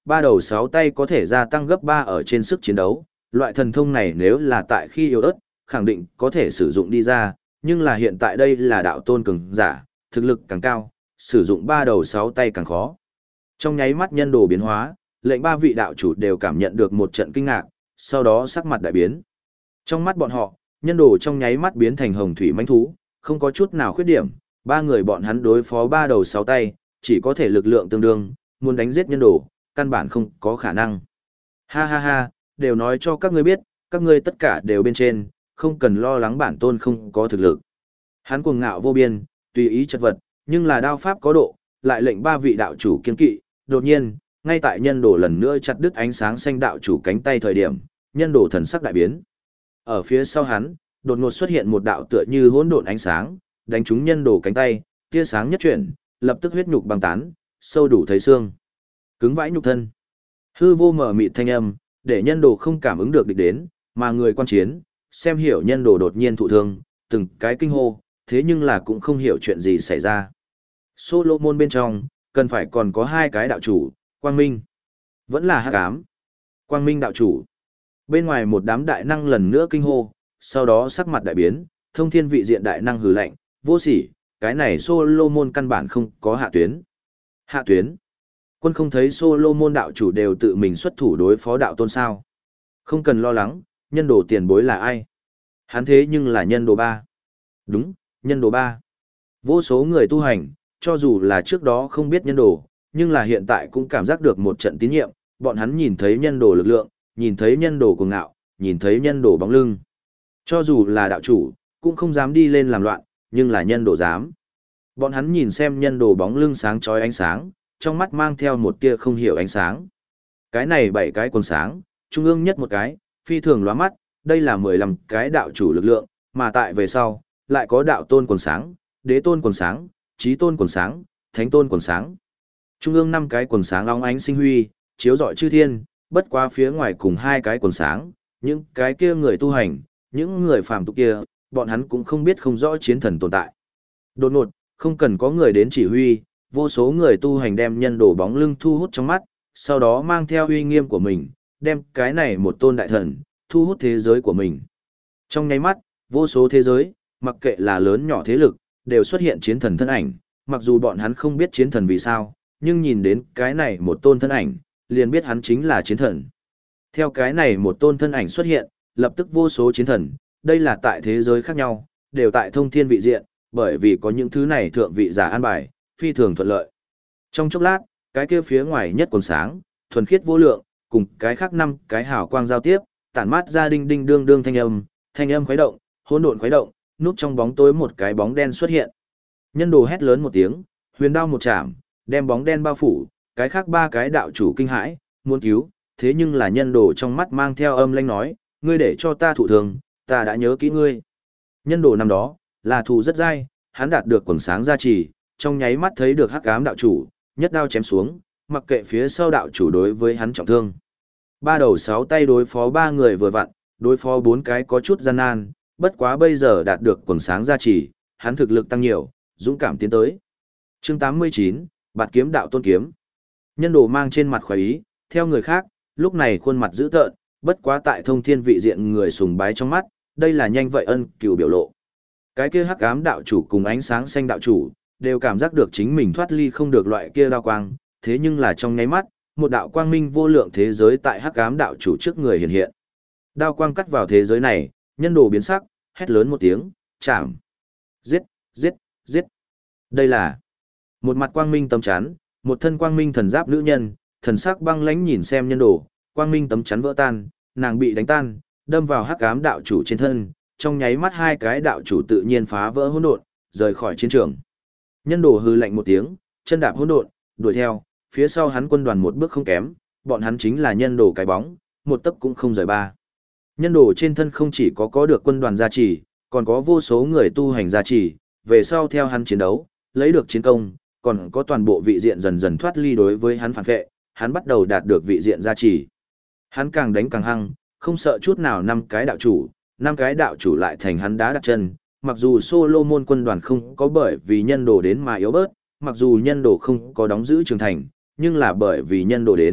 ba đầu sáu tay có thể gia tăng gấp ba ở trên sức chiến đấu. Loại thần thông này nếu là tại khi yếu ớt, khẳng định có thể sử dụng đi ra, nhưng là hiện tại đây là đạo tôn cường giả, thực lực càng cao, sử dụng ba đầu sáu tay càng khó. Trong nháy mắt nhân đồ biến hóa, lệnh ba vị đạo chủ đều cảm nhận được một trận kinh ngạc, sau đó sắc mặt đại biến. Trong mắt bọn họ, nhân đồ trong nháy mắt biến thành hồng thủy mãnh thú, không có chút nào khuyết điểm, ba người bọn hắn đối phó ba đầu sáu tay, chỉ có thể lực lượng tương đương, muốn đánh giết nhân đồ, căn bản không có khả năng. Ha ha ha, đều nói cho các ngươi biết, các ngươi tất cả đều bên trên, không cần lo lắng bản tôn không có thực lực. Hắn cuồng ngạo vô biên, tùy ý chất vật, nhưng là đao pháp có độ, lại lệnh ba vị đạo chủ kiên kỵ. Đột nhiên, ngay tại nhân đồ lần nữa chặt đứt ánh sáng xanh đạo chủ cánh tay thời điểm, nhân đồ thần sắc đại biến. Ở phía sau hắn, đột ngột xuất hiện một đạo tựa như hỗn độn ánh sáng, đánh trúng nhân đồ cánh tay, tia sáng nhất chuyển, lập tức huyết nhục băng tán, sâu đủ thấy xương. Cứng vãi nhục thân. Hư vô mở mịt thanh âm, để nhân đồ không cảm ứng được địch đến, mà người quan chiến, xem hiểu nhân đồ đột nhiên thụ thương, từng cái kinh hô, thế nhưng là cũng không hiểu chuyện gì xảy ra. Solomon bên trong, cần phải còn có hai cái đạo chủ, Quang Minh, vẫn là Hắc Ám. Quang Minh đạo chủ. Bên ngoài một đám đại năng lần nữa kinh hô, sau đó sắc mặt đại biến, thông thiên vị diện đại năng hừ lạnh, vô sỉ, cái này Solomon căn bản không có hạ tuyến. Hạ tuyến. Quân không thấy Solomon đạo chủ đều tự mình xuất thủ đối phó đạo tôn sao. Không cần lo lắng, nhân đồ tiền bối là ai? Hắn thế nhưng là nhân đồ ba. Đúng, nhân đồ ba. Vô số người tu hành, cho dù là trước đó không biết nhân đồ, nhưng là hiện tại cũng cảm giác được một trận tín nhiệm, bọn hắn nhìn thấy nhân đồ lực lượng, nhìn thấy nhân đồ cuồng ngạo, nhìn thấy nhân đồ bóng lưng. Cho dù là đạo chủ, cũng không dám đi lên làm loạn, nhưng là nhân đồ dám. Bọn hắn nhìn xem nhân đồ bóng lưng sáng chói ánh sáng, trong mắt mang theo một tia không hiểu ánh sáng. Cái này bảy cái quần sáng, trung ương nhất một cái, phi thường lóa mắt, đây là mười lăm cái đạo chủ lực lượng, mà tại về sau, lại có đạo tôn quần sáng, đế tôn quần sáng, chí tôn quần sáng, thánh tôn quần sáng. Trung ương năm cái quần sáng long ánh sinh huy, chiếu rọi chư thiên, bất quá phía ngoài cùng hai cái quần sáng, những cái kia người tu hành, những người phàm tục kia, bọn hắn cũng không biết không rõ chiến thần tồn tại. Đột ngột, không cần có người đến chỉ huy, vô số người tu hành đem nhân đồ bóng lưng thu hút trong mắt, sau đó mang theo uy nghiêm của mình, đem cái này một tôn đại thần, thu hút thế giới của mình. Trong nháy mắt, vô số thế giới, mặc kệ là lớn nhỏ thế lực, đều xuất hiện chiến thần thân ảnh, mặc dù bọn hắn không biết chiến thần vì sao, nhưng nhìn đến cái này một tôn thân ảnh, liền biết hắn chính là chiến thần. Theo cái này một tôn thân ảnh xuất hiện, lập tức vô số chiến thần, đây là tại thế giới khác nhau, đều tại thông thiên vị diện, bởi vì có những thứ này thượng vị giả an bài, phi thường thuận lợi. Trong chốc lát, cái kia phía ngoài nhất quần sáng, thuần khiết vô lượng, cùng cái khác năm cái hào quang giao tiếp, tản mát ra đinh đinh đương đương thanh âm, thanh âm khuấy động, hỗn độn khuấy động, núp trong bóng tối một cái bóng đen xuất hiện. Nhân đồ hét lớn một tiếng, huyền đao một chạm, đem bóng đen bao phủ, cái khác ba cái đạo chủ kinh hãi, muốn cứu, thế nhưng là nhân đồ trong mắt mang theo âm lãnh nói, ngươi để cho ta thụ thường, ta đã nhớ kỹ ngươi. Nhân đồ năm đó, là thù rất dai, hắn đạt được quần sáng gia trì, trong nháy mắt thấy được hắc ám đạo chủ, nhất đao chém xuống, mặc kệ phía sau đạo chủ đối với hắn trọng thương. Ba đầu sáu tay đối phó ba người vừa vặn, đối phó bốn cái có chút gian nan, bất quá bây giờ đạt được quần sáng gia trì, hắn thực lực tăng nhiều, dũng cảm tiến tới. Chương tám mươi chín, Bạt kiếm đạo tôn kiếm. Nhân đồ mang trên mặt khoái ý, theo người khác, lúc này khuôn mặt dữ tợn, bất quá tại thông thiên vị diện người sùng bái trong mắt, đây là nhanh vậy ân cửu biểu lộ. Cái kia hắc ám đạo chủ cùng ánh sáng xanh đạo chủ, đều cảm giác được chính mình thoát ly không được loại kia đao quang, thế nhưng là trong nháy mắt, một đạo quang minh vô lượng thế giới tại hắc ám đạo chủ trước người hiện hiện. Đao quang cắt vào thế giới này, nhân đồ biến sắc, hét lớn một tiếng, chạm. Giết, giết, giết. Đây là một mặt quang minh tấm chắn, một thân quang minh thần giáp nữ nhân, thần sắc băng lãnh nhìn xem nhân đồ, quang minh tấm chắn vỡ tan, nàng bị đánh tan, đâm vào hắc ám đạo chủ trên thân, trong nháy mắt hai cái đạo chủ tự nhiên phá vỡ hỗn độn, rời khỏi chiến trường. Nhân đồ hư lạnh một tiếng, chân đạp hỗn độn, đuổi theo, phía sau hắn quân đoàn một bước không kém, bọn hắn chính là nhân đồ cái bóng, một tấc cũng không rời ba. Nhân đồ trên thân không chỉ có có được quân đoàn gia trì, còn có vô số người tu hành gia trì, về sau theo hắn chiến đấu, lấy được chiến công, còn có toàn bộ vị diện dần dần thoát ly đối với hắn phản vệ, hắn bắt đầu đạt được vị diện gia trì. Hắn càng đánh càng hăng, không sợ chút nào năm cái đạo chủ, năm cái đạo chủ lại thành hắn đá đặt chân, mặc dù Solomon quân đoàn không có bởi vì nhân đồ đến mà yếu bớt, mặc dù nhân đồ không có đóng giữ trường thành, nhưng là bởi vì nhân đồ đến,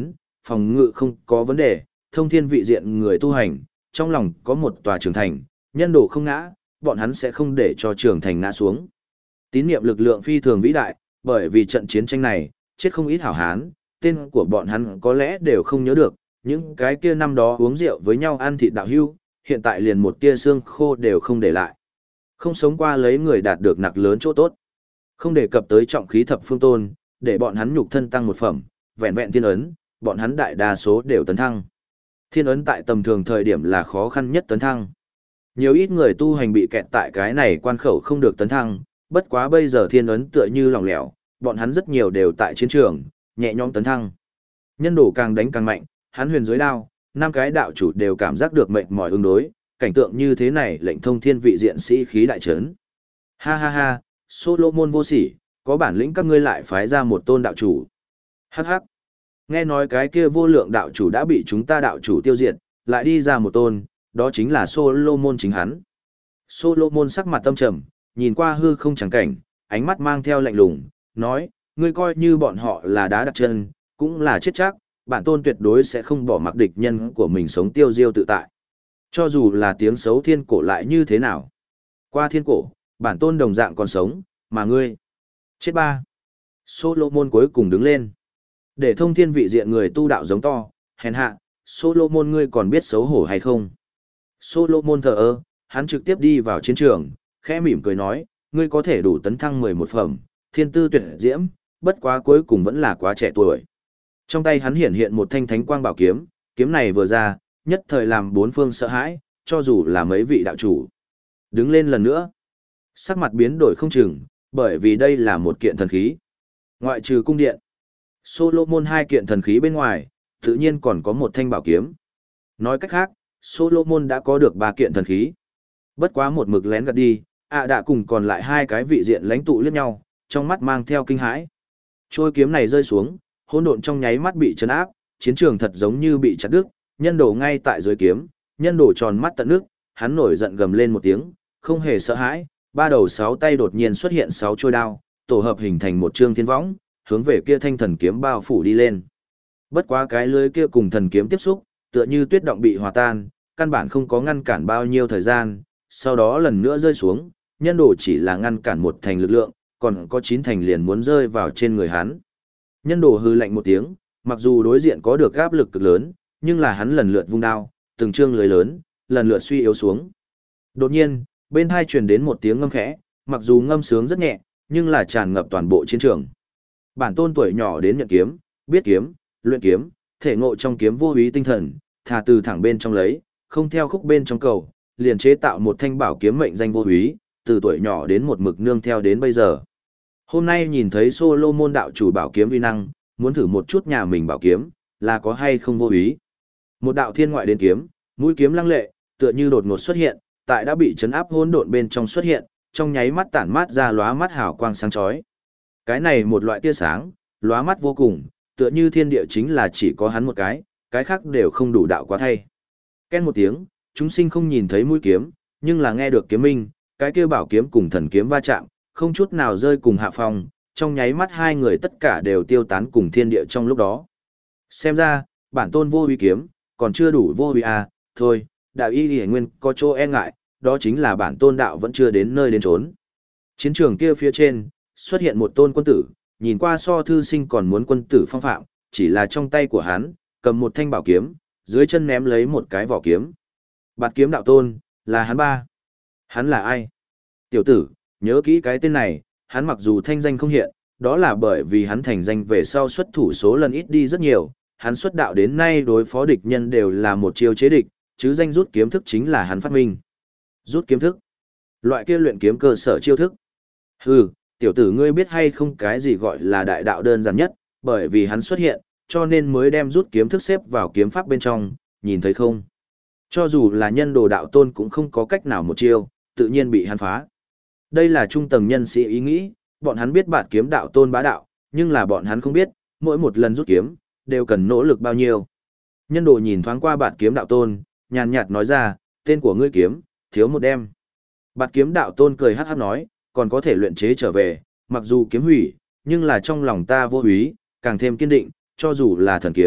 phòng ngự không có vấn đề, thông thiên vị diện người tu hành, trong lòng có một tòa trường thành, nhân đồ không ngã, bọn hắn sẽ không để cho trường thành ngã xuống. Tín niệm lực lượng phi thường vĩ đại, bởi vì trận chiến tranh này, chết không ít hảo hán, tên của bọn hắn có lẽ đều không nhớ được, những cái kia năm đó uống rượu với nhau ăn thịt đạo hưu, hiện tại liền một tia xương khô đều không để lại. Không sống qua lấy người đạt được nặc lớn chỗ tốt. Không đề cập tới trọng khí thập phương tôn, để bọn hắn nhục thân tăng một phẩm, vẹn vẹn thiên ấn, bọn hắn đại đa số đều tấn thăng. Thiên ấn tại tầm thường thời điểm là khó khăn nhất tấn thăng. Nhiều ít người tu hành bị kẹt tại cái này quan khẩu không được tấn thăng, bất quá bây giờ thiên ấn tựa như lỏng lẻo, bọn hắn rất nhiều đều tại chiến trường, nhẹ nhõm tấn thăng. Nhân đồ càng đánh càng mạnh, hắn huyền dưới đao, năm cái đạo chủ đều cảm giác được mệt mỏi ứng đối, cảnh tượng như thế này lệnh thông thiên vị diện sĩ khí đại trấn. Ha ha ha, Solomon vô sỉ, có bản lĩnh các ngươi lại phái ra một tôn đạo chủ. Hắc hắc. Nghe nói cái kia vô lượng đạo chủ đã bị chúng ta đạo chủ tiêu diệt, lại đi ra một tôn, đó chính là Solomon chính hắn. Solomon sắc mặt tâm trầm, nhìn qua hư không chẳng cảnh, ánh mắt mang theo lạnh lùng, nói, ngươi coi như bọn họ là đá đặt chân, cũng là chết chắc, bản tôn tuyệt đối sẽ không bỏ mặc địch nhân của mình sống tiêu diêu tự tại. Cho dù là tiếng xấu thiên cổ lại như thế nào. Qua thiên cổ, bản tôn đồng dạng còn sống, mà ngươi. Chết ba. Solomon cuối cùng đứng lên. Để thông thiên vị diện người tu đạo giống to, hèn hạ, Solomon ngươi còn biết xấu hổ hay không? Solomon thờ ơ, hắn trực tiếp đi vào chiến trường, khẽ mỉm cười nói, ngươi có thể đủ tấn thăng mười một phẩm, thiên tư tuyệt diễm, bất quá cuối cùng vẫn là quá trẻ tuổi. Trong tay hắn hiện hiện một thanh thánh quang bảo kiếm, kiếm này vừa ra, nhất thời làm bốn phương sợ hãi, cho dù là mấy vị đạo chủ. Đứng lên lần nữa, sắc mặt biến đổi không chừng, bởi vì đây là một kiện thần khí. Ngoại trừ cung điện, Solomon hai kiện thần khí bên ngoài, tự nhiên còn có một thanh bảo kiếm. Nói cách khác, Solomon đã có được ba kiện thần khí. Bất quá một mực lén gạt đi, ạ đã cùng còn lại hai cái vị diện lãnh tụ liếc nhau, trong mắt mang theo kinh hãi. Trôi kiếm này rơi xuống, hỗn độn trong nháy mắt bị chấn áp, chiến trường thật giống như bị chặt đứt, nhân đồ ngay tại dưới kiếm, nhân đồ tròn mắt tận nước, hắn nổi giận gầm lên một tiếng, không hề sợ hãi, ba đầu sáu tay đột nhiên xuất hiện sáu trôi đao, tổ hợp hình thành một trương thiên võng, hướng về kia thanh thần kiếm bao phủ đi lên. Bất quá cái lưới kia cùng thần kiếm tiếp xúc, tựa như tuyết động bị hòa tan, căn bản không có ngăn cản bao nhiêu thời gian, sau đó lần nữa rơi xuống, nhân đồ chỉ là ngăn cản một thành lực lượng, còn có chín thành liền muốn rơi vào trên người hắn. Nhân đồ hư lạnh một tiếng, mặc dù đối diện có được áp lực cực lớn, nhưng là hắn lần lượt vung đao, từng trương lưới lớn, lần lượt suy yếu xuống. Đột nhiên, bên hai truyền đến một tiếng ngâm khẽ, mặc dù ngâm sướng rất nhẹ, nhưng là tràn ngập toàn bộ chiến trường. Bản tôn tuổi nhỏ đến nhận kiếm, biết kiếm, luyện kiếm, thể ngộ trong kiếm vô úy tinh thần, thà từ thẳng bên trong lấy, không theo khúc bên trong cầu, liền chế tạo một thanh bảo kiếm mệnh danh vô úy, từ tuổi nhỏ đến một mực nương theo đến bây giờ. Hôm nay nhìn thấy Solomon đạo chủ bảo kiếm uy năng, muốn thử một chút nhà mình bảo kiếm, là có hay không vô úy. Một đạo thiên ngoại đến kiếm, mũi kiếm lăng lệ, tựa như đột ngột xuất hiện, tại đã bị chấn áp hỗn độn bên trong xuất hiện, trong nháy mắt tản mát ra lóa mắt hào quang sáng chói. Cái này một loại tia sáng, lóa mắt vô cùng, tựa như thiên địa chính là chỉ có hắn một cái, cái khác đều không đủ đạo quá thay. Ken một tiếng, chúng sinh không nhìn thấy mũi kiếm, nhưng là nghe được kiếm minh, cái kia bảo kiếm cùng thần kiếm va chạm, không chút nào rơi cùng hạ phong, trong nháy mắt hai người tất cả đều tiêu tán cùng thiên địa trong lúc đó. Xem ra, bản tôn vô uy kiếm, còn chưa đủ vô uy à, thôi, đạo y hề nguyên có chỗ e ngại, đó chính là bản tôn đạo vẫn chưa đến nơi đến trốn. Chiến trường kia phía trên, xuất hiện một tôn quân tử, nhìn qua so thư sinh còn muốn quân tử phong phạm, chỉ là trong tay của hắn, cầm một thanh bảo kiếm, dưới chân ném lấy một cái vỏ kiếm. Bạt kiếm đạo tôn, là hắn ba. Hắn là ai? Tiểu tử, nhớ kỹ cái tên này, hắn mặc dù thanh danh không hiện, đó là bởi vì hắn thành danh về sau xuất thủ số lần ít đi rất nhiều, hắn xuất đạo đến nay đối phó địch nhân đều là một chiêu chế địch, chứ danh rút kiếm thức chính là hắn phát minh. Rút kiếm thức? Loại kia luyện kiếm cơ sở chiêu thức. Hừ, tiểu tử ngươi biết hay không cái gì gọi là đại đạo đơn giản nhất, bởi vì hắn xuất hiện, cho nên mới đem rút kiếm thức xếp vào kiếm pháp bên trong, nhìn thấy không? Cho dù là nhân đồ đạo tôn cũng không có cách nào một chiêu, tự nhiên bị hắn phá. Đây là trung tầng nhân sĩ ý nghĩ, bọn hắn biết bạt kiếm đạo tôn bá đạo, nhưng là bọn hắn không biết, mỗi một lần rút kiếm, đều cần nỗ lực bao nhiêu. Nhân đồ nhìn thoáng qua bạt kiếm đạo tôn, nhàn nhạt nói ra, tên của ngươi kiếm, thiếu một đem. Bạt kiếm đạo tôn cười hát hát nói, còn có thể luyện chế trở về, mặc dù kiếm hủy, nhưng là trong lòng ta vô úy, càng thêm kiên định, cho dù là thần kiếm,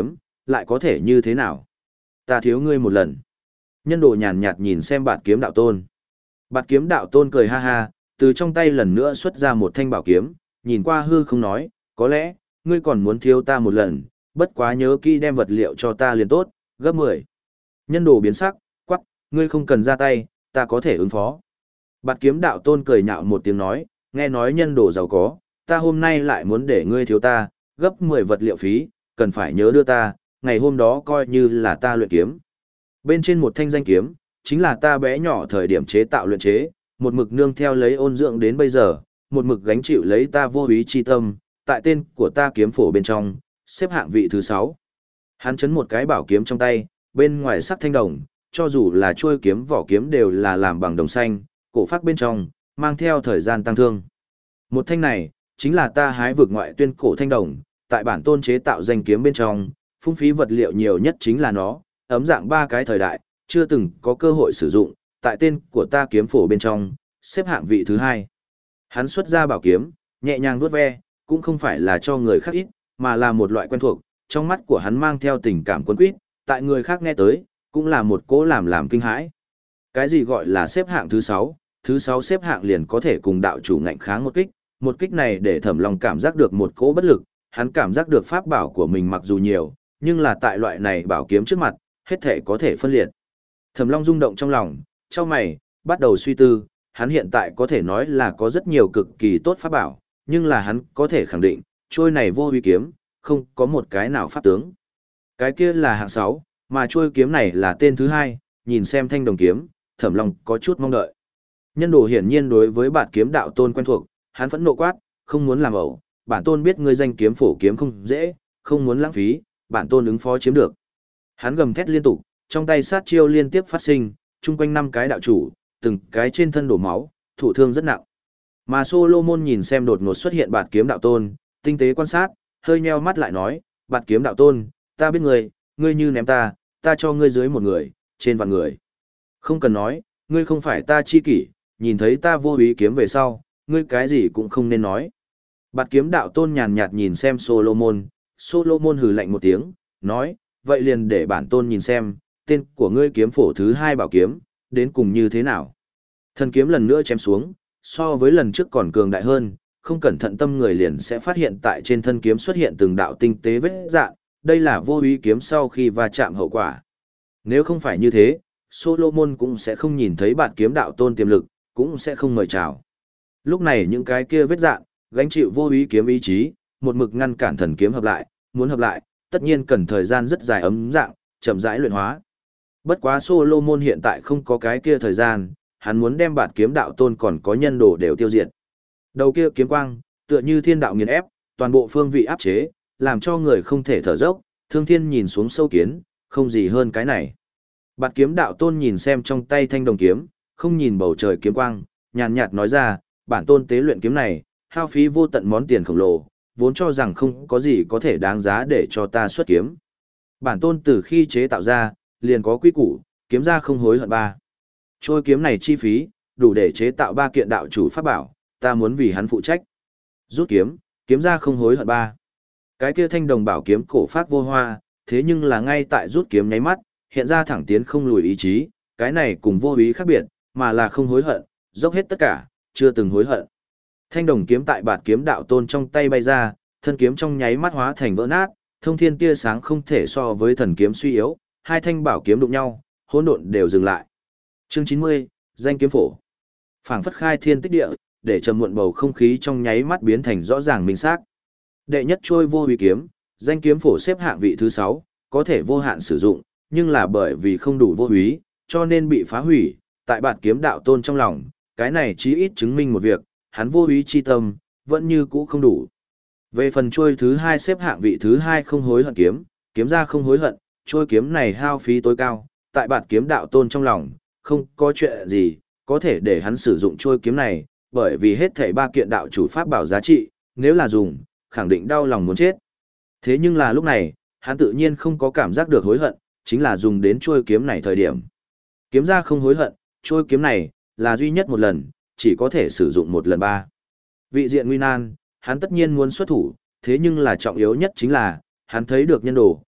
lại có thể như thế nào? Ta thiếu ngươi một lần. Nhân đồ nhàn nhạt nhìn xem bạt kiếm đạo tôn. Bạt kiếm đạo tôn cười ha ha, từ trong tay lần nữa xuất ra một thanh bảo kiếm, nhìn qua hư không nói, có lẽ, ngươi còn muốn thiếu ta một lần, bất quá nhớ kỹ đem vật liệu cho ta liền tốt, gấp mười. Nhân đồ biến sắc, quắc, ngươi không cần ra tay, ta có thể ứng phó. Bạt kiếm đạo tôn cười nhạo một tiếng nói, nghe nói nhân đồ giàu có, ta hôm nay lại muốn để ngươi thiếu ta, gấp mười vật liệu phí, cần phải nhớ đưa ta, ngày hôm đó coi như là ta luyện kiếm. Bên trên một thanh danh kiếm, chính là ta bé nhỏ thời điểm chế tạo luyện chế, một mực nương theo lấy ôn dưỡng đến bây giờ, một mực gánh chịu lấy ta vô ý chi tâm, tại tên của ta kiếm phổ bên trong, xếp hạng vị thứ sáu. Hắn chấn một cái bảo kiếm trong tay, bên ngoài sắc thanh đồng, cho dù là chuôi kiếm vỏ kiếm đều là làm bằng đồng xanh, cổ phát bên trong, mang theo thời gian tăng thương. Một thanh này, chính là ta hái vực ngoại tuyên cổ thanh đồng, tại bản tôn chế tạo danh kiếm bên trong, phung phí vật liệu nhiều nhất chính là nó, ấm dạng ba cái thời đại, chưa từng có cơ hội sử dụng, tại tên của ta kiếm phổ bên trong, xếp hạng vị thứ hai. Hắn xuất ra bảo kiếm, nhẹ nhàng vuốt ve, cũng không phải là cho người khác ít, mà là một loại quen thuộc, trong mắt của hắn mang theo tình cảm cuốn quýt, tại người khác nghe tới, cũng là một cố làm làm kinh hãi. Cái gì gọi là xếp hạng thứ sáu, thứ sáu xếp hạng liền có thể cùng đạo chủ ngạnh kháng một kích, một kích này để Thẩm Long cảm giác được một cỗ bất lực, hắn cảm giác được pháp bảo của mình mặc dù nhiều, nhưng là tại loại này bảo kiếm trước mặt, hết thể có thể phân liệt. Thẩm Long rung động trong lòng, chau mày, bắt đầu suy tư, hắn hiện tại có thể nói là có rất nhiều cực kỳ tốt pháp bảo, nhưng là hắn có thể khẳng định, trôi này vô uy kiếm, không có một cái nào pháp tướng. Cái kia là hạng sáu, mà trôi kiếm này là tên thứ hai, nhìn xem thanh đồng kiếm, Thẩm Long có chút mong đợi. Nhân đồ hiển nhiên đối với bản kiếm đạo tôn quen thuộc, hắn phẫn nộ quát, không muốn làm ẩu, bản tôn biết ngươi danh kiếm phổ kiếm không dễ, không muốn lãng phí, bản tôn ứng phó chiếm được. Hắn gầm thét liên tục, trong tay sát chiêu liên tiếp phát sinh, chung quanh năm cái đạo chủ, từng cái trên thân đổ máu, thụ thương rất nặng. Mà Solomon nhìn xem đột ngột xuất hiện bạt kiếm đạo tôn, tinh tế quan sát, hơi nheo mắt lại nói, bạt kiếm đạo tôn, ta biết ngươi, ngươi như ném ta, ta cho ngươi dưới một người, trên vạn người. Không cần nói, ngươi không phải ta chi kỷ, nhìn thấy ta vô ý kiếm về sau, ngươi cái gì cũng không nên nói. Bạt kiếm đạo tôn nhàn nhạt nhìn xem Solomon, Solomon hừ lạnh một tiếng, nói, vậy liền để bản tôn nhìn xem, tên của ngươi kiếm phổ thứ hai bảo kiếm, đến cùng như thế nào. Thần kiếm lần nữa chém xuống, so với lần trước còn cường đại hơn, không cẩn thận tâm người liền sẽ phát hiện tại trên thân kiếm xuất hiện từng đạo tinh tế vết dạng, đây là vô ý kiếm sau khi va chạm hậu quả. Nếu không phải như thế, Solomon cũng sẽ không nhìn thấy bạt kiếm đạo tôn tiềm lực, cũng sẽ không mời chào. Lúc này những cái kia vết dạng, gánh chịu vô ý kiếm ý chí, một mực ngăn cản thần kiếm hợp lại, muốn hợp lại, tất nhiên cần thời gian rất dài ấm dạng, chậm rãi luyện hóa. Bất quá Solomon hiện tại không có cái kia thời gian, hắn muốn đem bạt kiếm đạo tôn còn có nhân đồ đều tiêu diệt. Đầu kia kiếm quang, tựa như thiên đạo nghiền ép, toàn bộ phương vị áp chế, làm cho người không thể thở dốc, Thương Thiên nhìn xuống sâu kiến, không gì hơn cái này. Bạt kiếm đạo tôn nhìn xem trong tay thanh đồng kiếm, không nhìn bầu trời kiếm quang, nhàn nhạt nói ra, bản tôn tế luyện kiếm này, hao phí vô tận món tiền khổng lồ, vốn cho rằng không có gì có thể đáng giá để cho ta xuất kiếm. Bản tôn từ khi chế tạo ra, liền có quy củ, kiếm ra không hối hận ba. Trôi kiếm này chi phí, đủ để chế tạo ba kiện đạo chủ pháp bảo, ta muốn vì hắn phụ trách. Rút kiếm, kiếm ra không hối hận ba. Cái kia thanh đồng bảo kiếm cổ phát vô hoa, thế nhưng là ngay tại rút kiếm nháy mắt, hiện ra thẳng tiến không lùi ý chí, cái này cùng vô ý khác biệt, mà là không hối hận, dốc hết tất cả, chưa từng hối hận. Thanh đồng kiếm tại bạt kiếm đạo tôn trong tay bay ra, thân kiếm trong nháy mắt hóa thành vỡ nát, thông thiên tia sáng không thể so với thần kiếm suy yếu, hai thanh bảo kiếm đụng nhau, hỗn độn đều dừng lại. Chương chín mươi, danh kiếm phổ. Phảng phất khai thiên tích địa, để trầm muộn bầu không khí trong nháy mắt biến thành rõ ràng minh xác. Đệ nhất trôi vô uy kiếm, danh kiếm phổ xếp hạng vị thứ sáu, có thể vô hạn sử dụng, nhưng là bởi vì không đủ vô uy, cho nên bị phá hủy. Tại bạt kiếm đạo tôn trong lòng, cái này chí ít chứng minh một việc, hắn vô uy chi tâm, vẫn như cũ không đủ. Về phần trôi thứ hai xếp hạng vị thứ hai không hối hận kiếm, kiếm ra không hối hận, trôi kiếm này hao phí tối cao, tại bạt kiếm đạo tôn trong lòng, không có chuyện gì, có thể để hắn sử dụng trôi kiếm này, bởi vì hết thảy ba kiện đạo chủ pháp bảo giá trị, nếu là dùng, khẳng định đau lòng muốn chết. Thế nhưng là lúc này, hắn tự nhiên không có cảm giác được hối hận, chính là dùng đến trôi kiếm này thời điểm. Kiếm ra không hối hận, trôi kiếm này, là duy nhất một lần, chỉ có thể sử dụng một lần ba. Vị diện nguy nan, hắn tất nhiên muốn xuất thủ, thế nhưng là trọng yếu nhất chính là, hắn thấy được nhân đồ,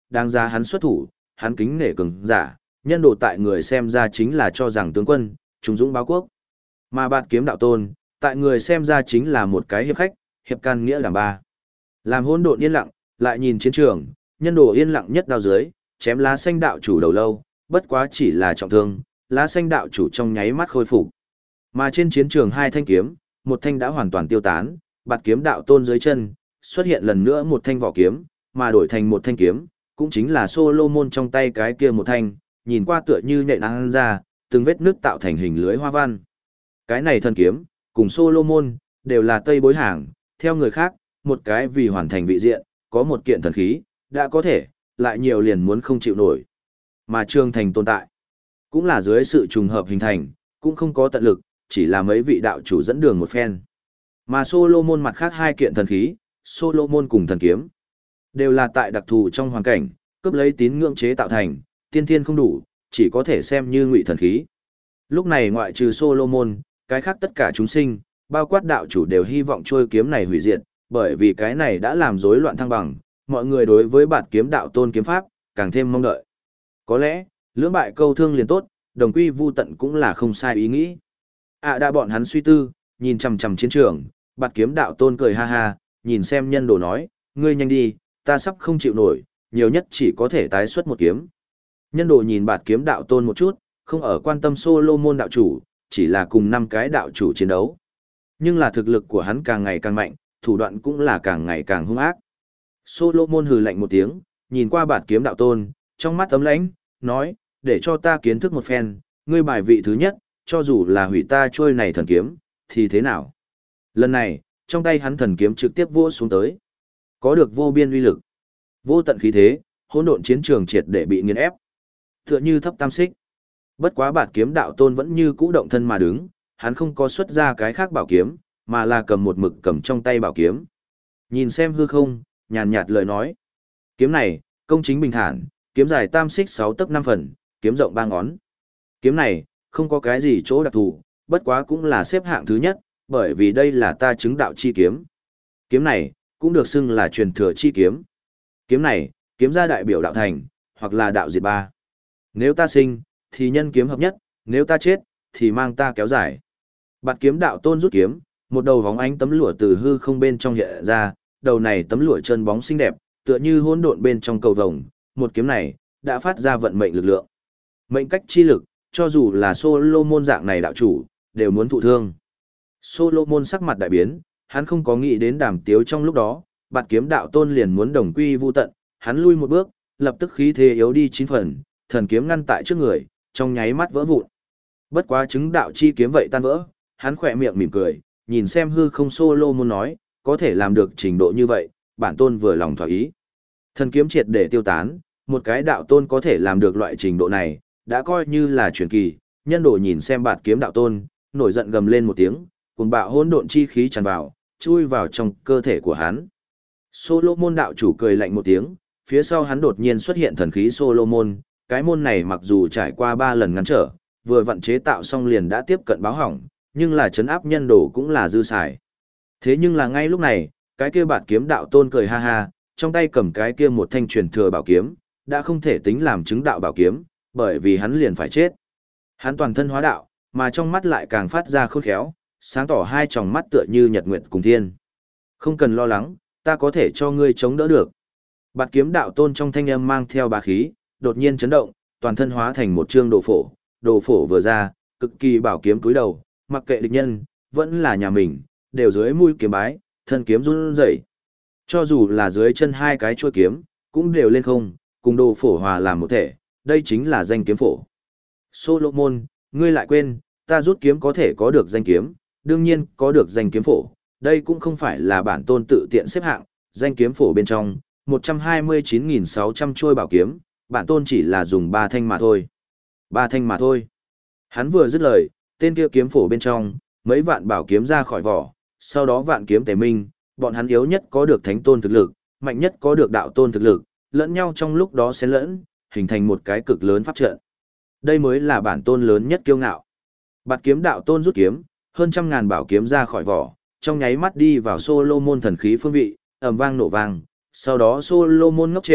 đáng giá hắn xuất thủ, hắn kính nể cường giả, nhân đồ tại người xem ra chính là cho rằng tướng quân, trung dũng báo quốc. Mà bạt kiếm đạo tôn, tại người xem ra chính là một cái hiệp khách, hiệp can nghĩa đảm ba. Làm hỗn độn yên lặng, lại nhìn chiến trường, nhân đồ yên lặng nhất đao dưới, chém lá xanh đạo chủ đầu lâu, bất quá chỉ là trọng thương, lá xanh đạo chủ trong nháy mắt khôi phục. Mà trên chiến trường hai thanh kiếm, một thanh đã hoàn toàn tiêu tán, bạt kiếm đạo tôn dưới chân, xuất hiện lần nữa một thanh vỏ kiếm, mà đổi thành một thanh kiếm, cũng chính là Solomon trong tay cái kia một thanh, nhìn qua tựa như nhện ăn ra, từng vết nước tạo thành hình lưới hoa văn. Cái này thần kiếm, cùng Solomon, đều là tây bối hàng, theo người khác, một cái vì hoàn thành vị diện, có một kiện thần khí, đã có thể, lại nhiều liền muốn không chịu nổi. Mà Trương Thành tồn tại, cũng là dưới sự trùng hợp hình thành, cũng không có tận lực, chỉ là mấy vị đạo chủ dẫn đường một phen. Mà Solomon mặt khác hai kiện thần khí, Solomon cùng thần kiếm, đều là tại đặc thù trong hoàn cảnh, cướp lấy tín ngưỡng chế tạo thành, tiên thiên không đủ, chỉ có thể xem như ngụy thần khí. Lúc này ngoại trừ Solomon, cái khác tất cả chúng sinh, bao quát đạo chủ đều hy vọng trôi kiếm này hủy diệt, bởi vì cái này đã làm rối loạn thăng bằng, mọi người đối với bạt kiếm đạo tôn kiếm pháp, càng thêm mong đợi. Có lẽ, lưỡng bại câu thương liền tốt, đồng quy vu tận cũng là không sai ý nghĩ. À đã bọn hắn suy tư, nhìn chằm chằm chiến trường, bạt kiếm đạo tôn cười ha ha, nhìn xem nhân đồ nói, ngươi nhanh đi, ta sắp không chịu nổi, nhiều nhất chỉ có thể tái xuất một kiếm. Nhân đồ nhìn bạt kiếm đạo tôn một chút, không ở quan tâm Solomon đạo chủ, chỉ là cùng năm cái đạo chủ chiến đấu. Nhưng là thực lực của hắn càng ngày càng mạnh, thủ đoạn cũng là càng ngày càng hung ác. Solomon hừ lạnh một tiếng, nhìn qua bạt kiếm đạo tôn, trong mắt ấm lãnh, nói, để cho ta kiến thức một phen, ngươi bài vị thứ nhất, cho dù là hủy ta trôi này thần kiếm, thì thế nào? Lần này, trong tay hắn thần kiếm trực tiếp vỗ xuống tới. Có được vô biên uy lực, vô tận khí thế, hỗn độn chiến trường triệt để bị nghiền ép. Tựa như thấp tam xích. Bất quá bạt kiếm đạo tôn vẫn như cũ động thân mà đứng, hắn không có xuất ra cái khác bảo kiếm, mà là cầm một mực cầm trong tay bảo kiếm. Nhìn xem hư không, nhàn nhạt lời nói. Kiếm này, công chính bình thản, kiếm dài tam xích sáu tấc năm phần, kiếm rộng ba ngón. Kiếm này, không có cái gì chỗ đặc thù, bất quá cũng là xếp hạng thứ nhất, bởi vì đây là ta chứng đạo chi kiếm. Kiếm này, cũng được xưng là truyền thừa chi kiếm. Kiếm này, kiếm ra đại biểu đạo thành, hoặc là đạo diệt ba. Nếu ta sinh, thì nhân kiếm hợp nhất, nếu ta chết, thì mang ta kéo dài. Bạt kiếm đạo tôn rút kiếm, một đầu vóng ánh tấm lụa từ hư không bên trong hiện ra, đầu này tấm lụa chân bóng xinh đẹp, tựa như hỗn độn bên trong cầu vồng, một kiếm này đã phát ra vận mệnh lực lượng. Mệnh cách chi lực, cho dù là Solomon dạng này đạo chủ, đều muốn thụ thương. Solomon sắc mặt đại biến, hắn không có nghĩ đến đàm tiếu trong lúc đó, bạt kiếm đạo tôn liền muốn đồng quy vu tận, hắn lui một bước, lập tức khí thế yếu đi chín phần, thần kiếm ngăn tại trước người, trong nháy mắt vỡ vụn. Bất quá chứng đạo chi kiếm vậy tan vỡ, hắn khỏe miệng mỉm cười, nhìn xem hư không Solomon nói, có thể làm được trình độ như vậy, bản tôn vừa lòng thỏa ý. Thần kiếm triệt để tiêu tán, một cái đạo tôn có thể làm được loại trình độ này, đã coi như là truyền kỳ, nhân đồ nhìn xem bạt kiếm đạo tôn, nổi giận gầm lên một tiếng, cùng bạo hỗn độn chi khí tràn vào, chui vào trong cơ thể của hắn. Solomon đạo chủ cười lạnh một tiếng, phía sau hắn đột nhiên xuất hiện thần khí Solomon, cái môn này mặc dù trải qua ba lần ngăn trở, vừa vận chế tạo xong liền đã tiếp cận báo hỏng, nhưng là chấn áp nhân đồ cũng là dư xài. Thế nhưng là ngay lúc này, cái kia bạt kiếm đạo tôn cười ha ha, trong tay cầm cái kia một thanh truyền thừa bảo kiếm, đã không thể tính làm chứng đạo bảo kiếm, bởi vì hắn liền phải chết. Hắn toàn thân hóa đạo, mà trong mắt lại càng phát ra khôn khéo, sáng tỏ hai tròng mắt tựa như nhật nguyệt cùng thiên. Không cần lo lắng, ta có thể cho ngươi chống đỡ được. Bạt kiếm đạo tôn trong thanh âm mang theo bá khí, đột nhiên chấn động, toàn thân hóa thành một trương đồ phổ, đồ phổ vừa ra, cực kỳ bảo kiếm cúi đầu, mặc kệ địch nhân, vẫn là nhà mình, đều dưới mũi kiếm bái, thân kiếm run rẩy. Cho dù là dưới chân hai cái chuôi kiếm, cũng đều lên không, cùng đồ phổ hòa làm một thể, đây chính là danh kiếm phổ. Solomon, ngươi lại quên, ta rút kiếm có thể có được danh kiếm, đương nhiên có được danh kiếm phổ, đây cũng không phải là bản tôn tự tiện xếp hạng, danh kiếm phổ bên trong, một trăm hai mươi chín nghìn sáu trăm trôi bảo kiếm, bản tôn chỉ là dùng ba thanh mà thôi. Ba thanh mà thôi. Hắn vừa dứt lời, tên kia kiếm phổ bên trong, mấy vạn bảo kiếm ra khỏi vỏ, sau đó vạn kiếm tề minh, bọn hắn yếu nhất có được thánh tôn thực lực, mạnh nhất có được đạo tôn thực lực, lẫn nhau trong lúc đó xen lẫn, hình thành một cái cực lớn pháp trận. Đây mới là bản tôn lớn nhất kiêu ngạo. Bạt kiếm đạo tôn rút kiếm, hơn trăm ngàn bảo kiếm ra khỏi vỏ, trong nháy mắt đi vào Solomon thần khí phương vị, ầm vang nổ vang, sau đó Solomon ngốc trệ,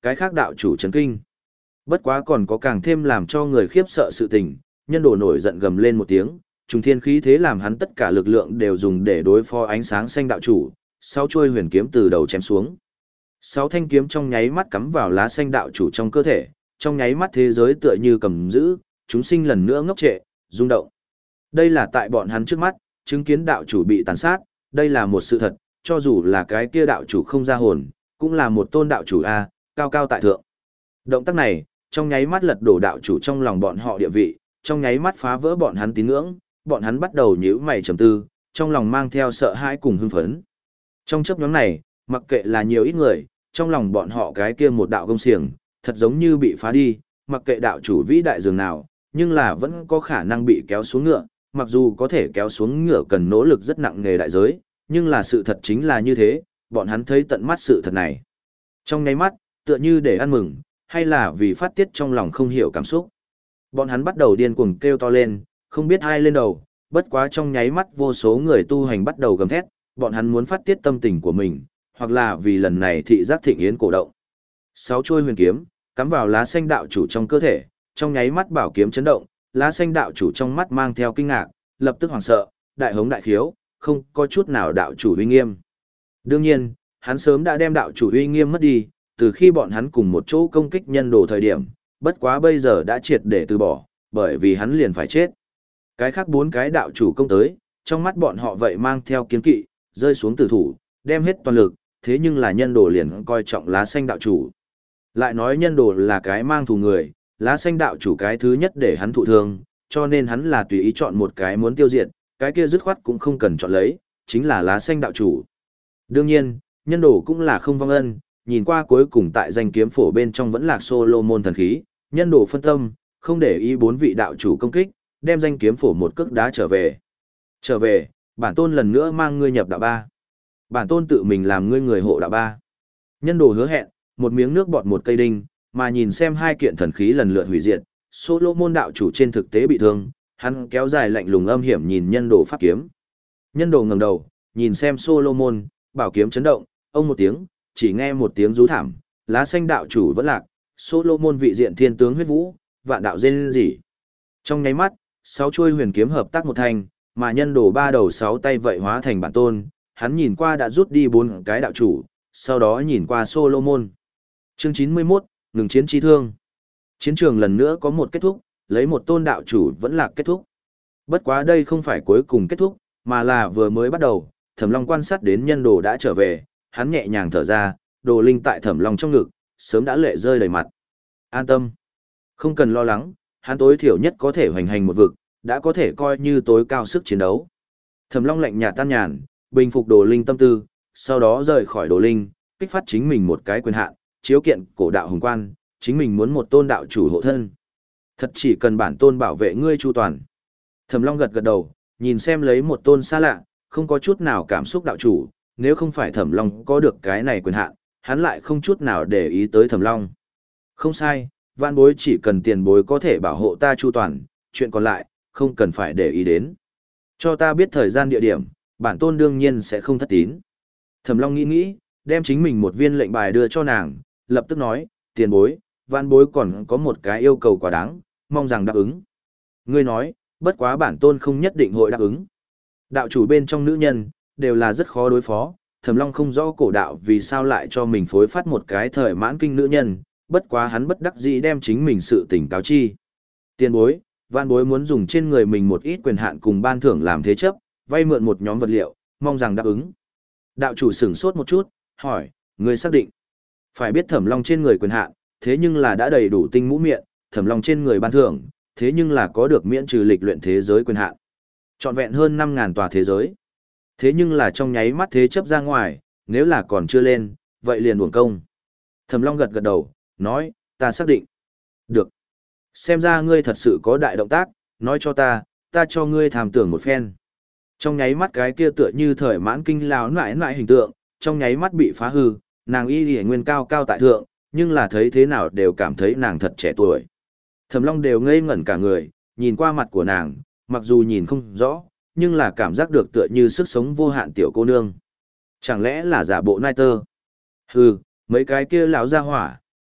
Cái khác đạo chủ chấn kinh. Bất quá còn có càng thêm làm cho người khiếp sợ sự tình, nhân đồ nổi giận gầm lên một tiếng, trùng thiên khí thế làm hắn tất cả lực lượng đều dùng để đối phó ánh sáng xanh đạo chủ, sáu chuôi huyền kiếm từ đầu chém xuống. Sáu thanh kiếm trong nháy mắt cắm vào lá xanh đạo chủ trong cơ thể, trong nháy mắt thế giới tựa như cầm giữ, chúng sinh lần nữa ngốc trệ, rung động. Đây là tại bọn hắn trước mắt, chứng kiến đạo chủ bị tàn sát, đây là một sự thật, cho dù là cái kia đạo chủ không ra hồn, cũng là một tôn đạo chủ A, cao cao tại thượng. Động tác này, trong nháy mắt lật đổ đạo chủ trong lòng bọn họ địa vị, trong nháy mắt phá vỡ bọn hắn tín ngưỡng, bọn hắn bắt đầu nhíu mày trầm tư, trong lòng mang theo sợ hãi cùng hưng phấn. Trong chấp nhóm này, mặc kệ là nhiều ít người, trong lòng bọn họ cái kia một đạo công xiềng, thật giống như bị phá đi, mặc kệ đạo chủ vĩ đại dường nào, nhưng là vẫn có khả năng bị kéo xuống ngựa, mặc dù có thể kéo xuống ngựa cần nỗ lực rất nặng nề đại giới, nhưng là sự thật chính là như thế, bọn hắn thấy tận mắt sự thật này. Trong nháy mắt, tựa như để ăn mừng, hay là vì phát tiết trong lòng không hiểu cảm xúc. Bọn hắn bắt đầu điên cuồng kêu to lên, không biết ai lên đầu, bất quá trong nháy mắt vô số người tu hành bắt đầu gầm thét, bọn hắn muốn phát tiết tâm tình của mình, hoặc là vì lần này thị giác thịnh yến cổ động. Sáu chuôi huyền kiếm, cắm vào lá xanh đạo chủ trong cơ thể, trong nháy mắt bảo kiếm chấn động, lá xanh đạo chủ trong mắt mang theo kinh ngạc, lập tức hoảng sợ, đại hống đại khiếu, không có chút nào đạo chủ uy nghiêm. Đương nhiên, hắn sớm đã đem đạo chủ uy nghiêm mất đi, từ khi bọn hắn cùng một chỗ công kích nhân đồ thời điểm, bất quá bây giờ đã triệt để từ bỏ, bởi vì hắn liền phải chết. Cái khác bốn cái đạo chủ công tới, trong mắt bọn họ vậy mang theo kiến kỵ, rơi xuống tử thủ, đem hết toàn lực, thế nhưng là nhân đồ liền coi trọng lá xanh đạo chủ. Lại nói nhân đồ là cái mang thù người, lá xanh đạo chủ cái thứ nhất để hắn thụ thương, cho nên hắn là tùy ý chọn một cái muốn tiêu diệt, cái kia dứt khoát cũng không cần chọn lấy, chính là lá xanh đạo chủ. Đương nhiên, nhân đồ cũng là không vong ân, nhìn qua cuối cùng tại danh kiếm phổ bên trong vẫn là Solomon thần khí, nhân đồ phân tâm, không để ý bốn vị đạo chủ công kích, đem danh kiếm phổ một cước đá trở về. Trở về, bản tôn lần nữa mang ngươi nhập đạo ba. Bản tôn tự mình làm ngươi người hộ đạo ba. Nhân đồ hứa hẹn, một miếng nước bọt một cây đinh, mà nhìn xem hai kiện thần khí lần lượt hủy diệt, Solomon đạo chủ trên thực tế bị thương, hắn kéo dài lạnh lùng âm hiểm nhìn nhân đồ pháp kiếm. Nhân đồ ngẩng đầu, nhìn xem Solomon, bảo kiếm chấn động, ông một tiếng, chỉ nghe một tiếng rú thảm, lá xanh đạo chủ vẫn lạc, Solomon vị diện thiên tướng huyết vũ, vạn đạo rên rỉ. Trong nháy mắt, sáu chuôi huyền kiếm hợp tác một thành, mà nhân đồ ba đầu sáu tay vậy hóa thành bản tôn, hắn nhìn qua đã rút đi bốn cái đạo chủ, sau đó nhìn qua Solomon. Chương chín mươi mốt, ngừng chiến chi thương. Chiến trường lần nữa có một kết thúc, lấy một tôn đạo chủ vẫn là kết thúc. Bất quá đây không phải cuối cùng kết thúc, mà là vừa mới bắt đầu, Thẩm Long quan sát đến nhân đồ đã trở về, hắn nhẹ nhàng thở ra, đồ linh tại Thẩm Long trong ngực, sớm đã lệ rơi đầy mặt. An tâm. Không cần lo lắng, hắn tối thiểu nhất có thể hoành hành một vực, đã có thể coi như tối cao sức chiến đấu. Thẩm Long lạnh nhạt tan nhàn, bình phục đồ linh tâm tư, sau đó rời khỏi đồ linh, kích phát chính mình một cái quyền hạn, chiếu kiện cổ đạo hùng quan, chính mình muốn một tôn đạo chủ hộ thân. Thật chỉ cần bản tôn bảo vệ ngươi chu toàn. Thẩm Long gật gật đầu, nhìn xem lấy một tôn xa lạ, không có chút nào cảm xúc đạo chủ, nếu không phải Thẩm Long có được cái này quyền hạn, hắn lại không chút nào để ý tới Thẩm Long. Không sai, vạn bối chỉ cần tiền bối có thể bảo hộ ta chu toàn, chuyện còn lại, không cần phải để ý đến. Cho ta biết thời gian địa điểm, bản tôn đương nhiên sẽ không thất tín. Thẩm Long nghĩ nghĩ, đem chính mình một viên lệnh bài đưa cho nàng, lập tức nói, tiền bối, vạn bối còn có một cái yêu cầu quá đáng, mong rằng đáp ứng. Ngươi nói, bất quá bản tôn không nhất định hội đáp ứng. Đạo chủ bên trong nữ nhân, đều là rất khó đối phó, Thẩm Long không rõ cổ đạo vì sao lại cho mình phối phát một cái thời mãn kinh nữ nhân, bất quá hắn bất đắc dĩ đem chính mình sự tình cáo chi. Tiền bối, vạn bối muốn dùng trên người mình một ít quyền hạn cùng ban thưởng làm thế chấp, vay mượn một nhóm vật liệu, mong rằng đáp ứng. Đạo chủ sửng sốt một chút, hỏi, ngươi xác định. Phải biết Thẩm Long trên người quyền hạn, thế nhưng là đã đầy đủ tinh mũ miệng, Thẩm Long trên người ban thưởng, thế nhưng là có được miễn trừ lịch luyện thế giới quyền hạn. Trọn vẹn hơn năm ngàn tòa thế giới. Thế nhưng là trong nháy mắt thế chấp ra ngoài, nếu là còn chưa lên, vậy liền uổng công. Thẩm Long gật gật đầu, nói, ta xác định. Được. Xem ra ngươi thật sự có đại động tác, nói cho ta, ta cho ngươi tham tưởng một phen. Trong nháy mắt cái kia tựa như thời mãn kinh lão nại nại hình tượng, trong nháy mắt bị phá hư, nàng y lìa nguyên cao cao tại thượng, nhưng là thấy thế nào đều cảm thấy nàng thật trẻ tuổi. Thẩm Long đều ngây ngẩn cả người, nhìn qua mặt của nàng, mặc dù nhìn không rõ, nhưng là cảm giác được tựa như sức sống vô hạn tiểu cô nương. Chẳng lẽ là giả bộ nai tơ? Hừ, mấy cái kia lão gia hỏa,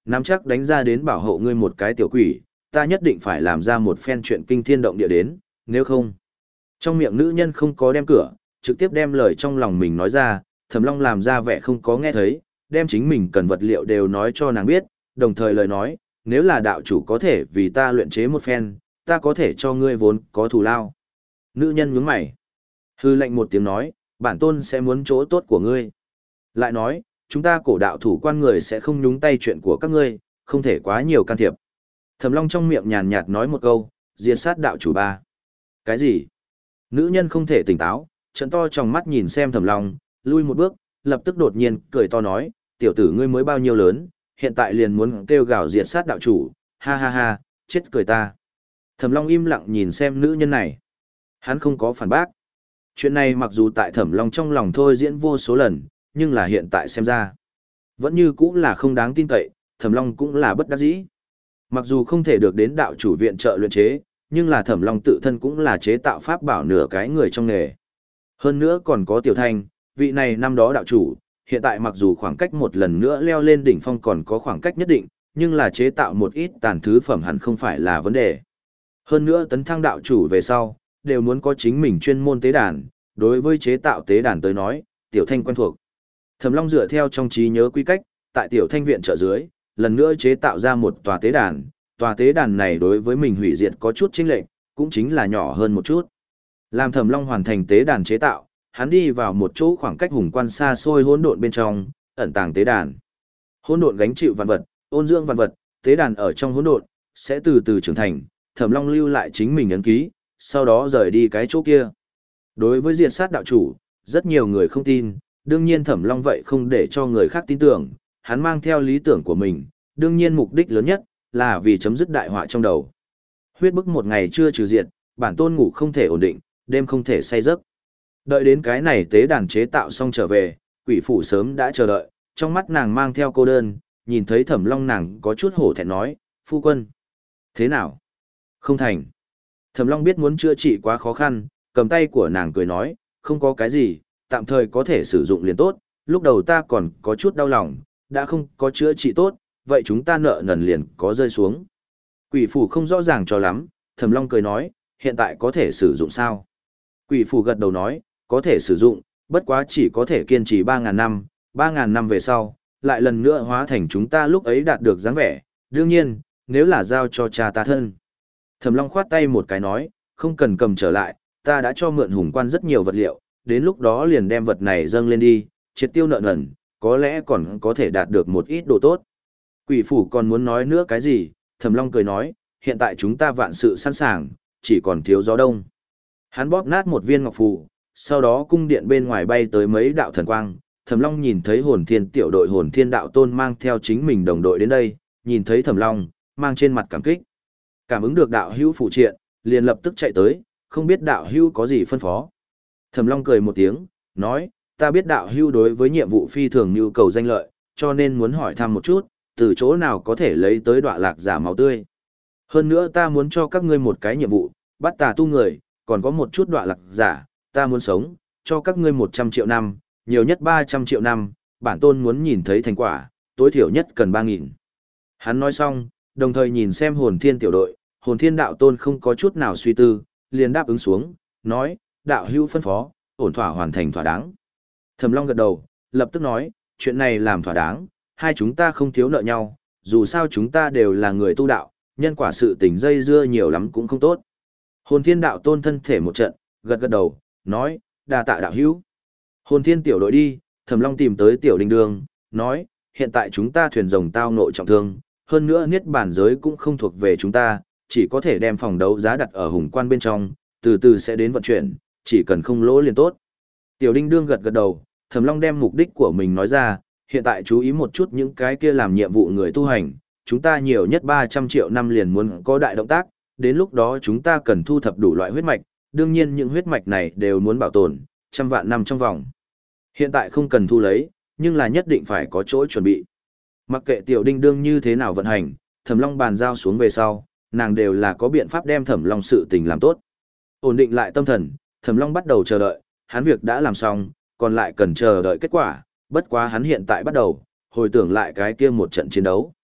nắm chắc đánh ra đến bảo hộ ngươi một cái tiểu quỷ, ta nhất định phải làm ra một phen chuyện kinh thiên động địa đến, nếu không. Trong miệng nữ nhân không có đem cửa, trực tiếp đem lời trong lòng mình nói ra, Thẩm Long làm ra vẻ không có nghe thấy, đem chính mình cần vật liệu đều nói cho nàng biết, đồng thời lời nói, nếu là đạo chủ có thể vì ta luyện chế một phen, ta có thể cho ngươi vốn có thù lao. Nữ nhân nhướng mày, hư lệnh một tiếng nói, bản tôn sẽ muốn chỗ tốt của ngươi. Lại nói, chúng ta cổ đạo thủ quan người sẽ không nhúng tay chuyện của các ngươi, không thể quá nhiều can thiệp. Thẩm Long trong miệng nhàn nhạt nói một câu, diệt sát đạo chủ ba. Cái gì? Nữ nhân không thể tỉnh táo, trận to trong mắt nhìn xem Thẩm Long, lui một bước, lập tức đột nhiên cười to nói, tiểu tử ngươi mới bao nhiêu lớn, hiện tại liền muốn kêu gào diệt sát đạo chủ, ha ha ha, chết cười ta. Thẩm Long im lặng nhìn xem nữ nhân này. Hắn không có phản bác. Chuyện này mặc dù tại Thẩm Long trong lòng thôi diễn vô số lần, nhưng là hiện tại xem ra, vẫn như cũng là không đáng tin cậy, Thẩm Long cũng là bất đắc dĩ. Mặc dù không thể được đến đạo chủ viện trợ luyện chế, nhưng là Thẩm Long tự thân cũng là chế tạo pháp bảo nửa cái người trong nghề. Hơn nữa còn có Tiểu Thanh, vị này năm đó đạo chủ, hiện tại mặc dù khoảng cách một lần nữa leo lên đỉnh phong còn có khoảng cách nhất định, nhưng là chế tạo một ít tàn thứ phẩm hẳn không phải là vấn đề. Hơn nữa tấn thăng đạo chủ về sau, đều muốn có chính mình chuyên môn tế đàn, đối với chế tạo tế đàn tới nói, Tiểu Thanh quen thuộc. Thẩm Long dựa theo trong trí nhớ quy cách, tại Tiểu Thanh viện trợ dưới, lần nữa chế tạo ra một tòa tế đàn, tòa tế đàn này đối với mình hủy diệt có chút chênh lệch, cũng chính là nhỏ hơn một chút. Làm Thẩm Long hoàn thành tế đàn chế tạo, hắn đi vào một chỗ khoảng cách hùng quan xa xôi hỗn độn bên trong, ẩn tàng tế đàn. Hỗn độn gánh chịu vạn vật, ôn dưỡng vạn vật, tế đàn ở trong hỗn độn sẽ từ từ trưởng thành, Thẩm Long lưu lại chính mình ấn ký, sau đó rời đi cái chỗ kia. Đối với diệt sát đạo chủ, rất nhiều người không tin, đương nhiên Thẩm Long vậy không để cho người khác tin tưởng, hắn mang theo lý tưởng của mình, đương nhiên mục đích lớn nhất là vì chấm dứt đại họa trong đầu. Huyết bức một ngày chưa trừ diệt, bản tôn ngủ không thể ổn định, đêm không thể say giấc. Đợi đến cái này tế đàn chế tạo xong trở về, quỷ phủ sớm đã chờ đợi, trong mắt nàng mang theo cô đơn, nhìn thấy Thẩm Long nàng có chút hổ thẹn nói, phu quân. Thế nào? Không thành. Thẩm Long biết muốn chữa trị quá khó khăn, cầm tay của nàng cười nói, không có cái gì, tạm thời có thể sử dụng liền tốt, lúc đầu ta còn có chút đau lòng, đã không có chữa trị tốt, vậy chúng ta nợ nần liền có rơi xuống. Quỷ phủ không rõ ràng cho lắm, Thẩm Long cười nói, hiện tại có thể sử dụng sao? Quỷ phủ gật đầu nói, có thể sử dụng, bất quá chỉ có thể kiên trì ba ngàn năm, ba ngàn năm về sau, lại lần nữa hóa thành chúng ta lúc ấy đạt được dáng vẻ, đương nhiên, nếu là giao cho cha ta thân. Thẩm Long khoát tay một cái nói, không cần cầm trở lại, ta đã cho mượn hùng quan rất nhiều vật liệu, đến lúc đó liền đem vật này dâng lên đi, triệt tiêu nợ nần, có lẽ còn có thể đạt được một ít đồ tốt. Quỷ phủ còn muốn nói nữa cái gì, Thẩm Long cười nói, hiện tại chúng ta vạn sự sẵn sàng, chỉ còn thiếu gió đông. Hắn bóp nát một viên ngọc phù, sau đó cung điện bên ngoài bay tới mấy đạo thần quang, Thẩm Long nhìn thấy hồn thiên tiểu đội hồn thiên đạo tôn mang theo chính mình đồng đội đến đây, nhìn thấy Thẩm Long, mang trên mặt cảm kích. Cảm ứng được đạo hữu phụ triện, liền lập tức chạy tới, không biết đạo hữu có gì phân phó. Thẩm Long cười một tiếng, nói, ta biết đạo hữu đối với nhiệm vụ phi thường nhu cầu danh lợi, cho nên muốn hỏi thăm một chút, từ chỗ nào có thể lấy tới đọa lạc giả máu tươi. Hơn nữa ta muốn cho các ngươi một cái nhiệm vụ, bắt tà tu người, còn có một chút đọa lạc giả, ta muốn sống, cho các ngươi một trăm triệu năm, nhiều nhất ba trăm triệu năm, bản tôn muốn nhìn thấy thành quả, tối thiểu nhất cần ba nghìn. Hắn nói xong, đồng thời nhìn xem hồn thiên tiểu đội, hồn thiên đạo tôn không có chút nào suy tư, liền đáp ứng xuống, nói, đạo hữu phân phó, ổn thỏa hoàn thành thỏa đáng. Thẩm Long gật đầu, lập tức nói, chuyện này làm thỏa đáng, hai chúng ta không thiếu nợ nhau, dù sao chúng ta đều là người tu đạo, nhân quả sự tình dây dưa nhiều lắm cũng không tốt. Hồn thiên đạo tôn thân thể một trận, gật gật đầu, nói, đa tạ đạo hữu. Hồn thiên tiểu đội đi, Thẩm Long tìm tới tiểu đình đường, nói, hiện tại chúng ta thuyền rồng tao nội trọng thương, hơn nữa niết bàn giới cũng không thuộc về chúng ta, chỉ có thể đem phòng đấu giá đặt ở hùng quan bên trong, từ từ sẽ đến vận chuyển, chỉ cần không lỗ liền tốt. Tiểu đinh đương gật gật đầu, Thẩm Long đem mục đích của mình nói ra, hiện tại chú ý một chút những cái kia làm nhiệm vụ người tu hành, chúng ta nhiều nhất ba trăm triệu năm liền muốn có đại động tác, đến lúc đó chúng ta cần thu thập đủ loại huyết mạch, đương nhiên những huyết mạch này đều muốn bảo tồn, trăm vạn năm trong vòng. Hiện tại không cần thu lấy, nhưng là nhất định phải có chỗ chuẩn bị. Mặc kệ tiểu đinh đương như thế nào vận hành, Thẩm Long bàn giao xuống về sau, nàng đều là có biện pháp đem Thẩm Long sự tình làm tốt. Ổn định lại tâm thần, Thẩm Long bắt đầu chờ đợi, hắn việc đã làm xong, còn lại cần chờ đợi kết quả, bất quá hắn hiện tại bắt đầu, hồi tưởng lại cái kia một trận chiến đấu.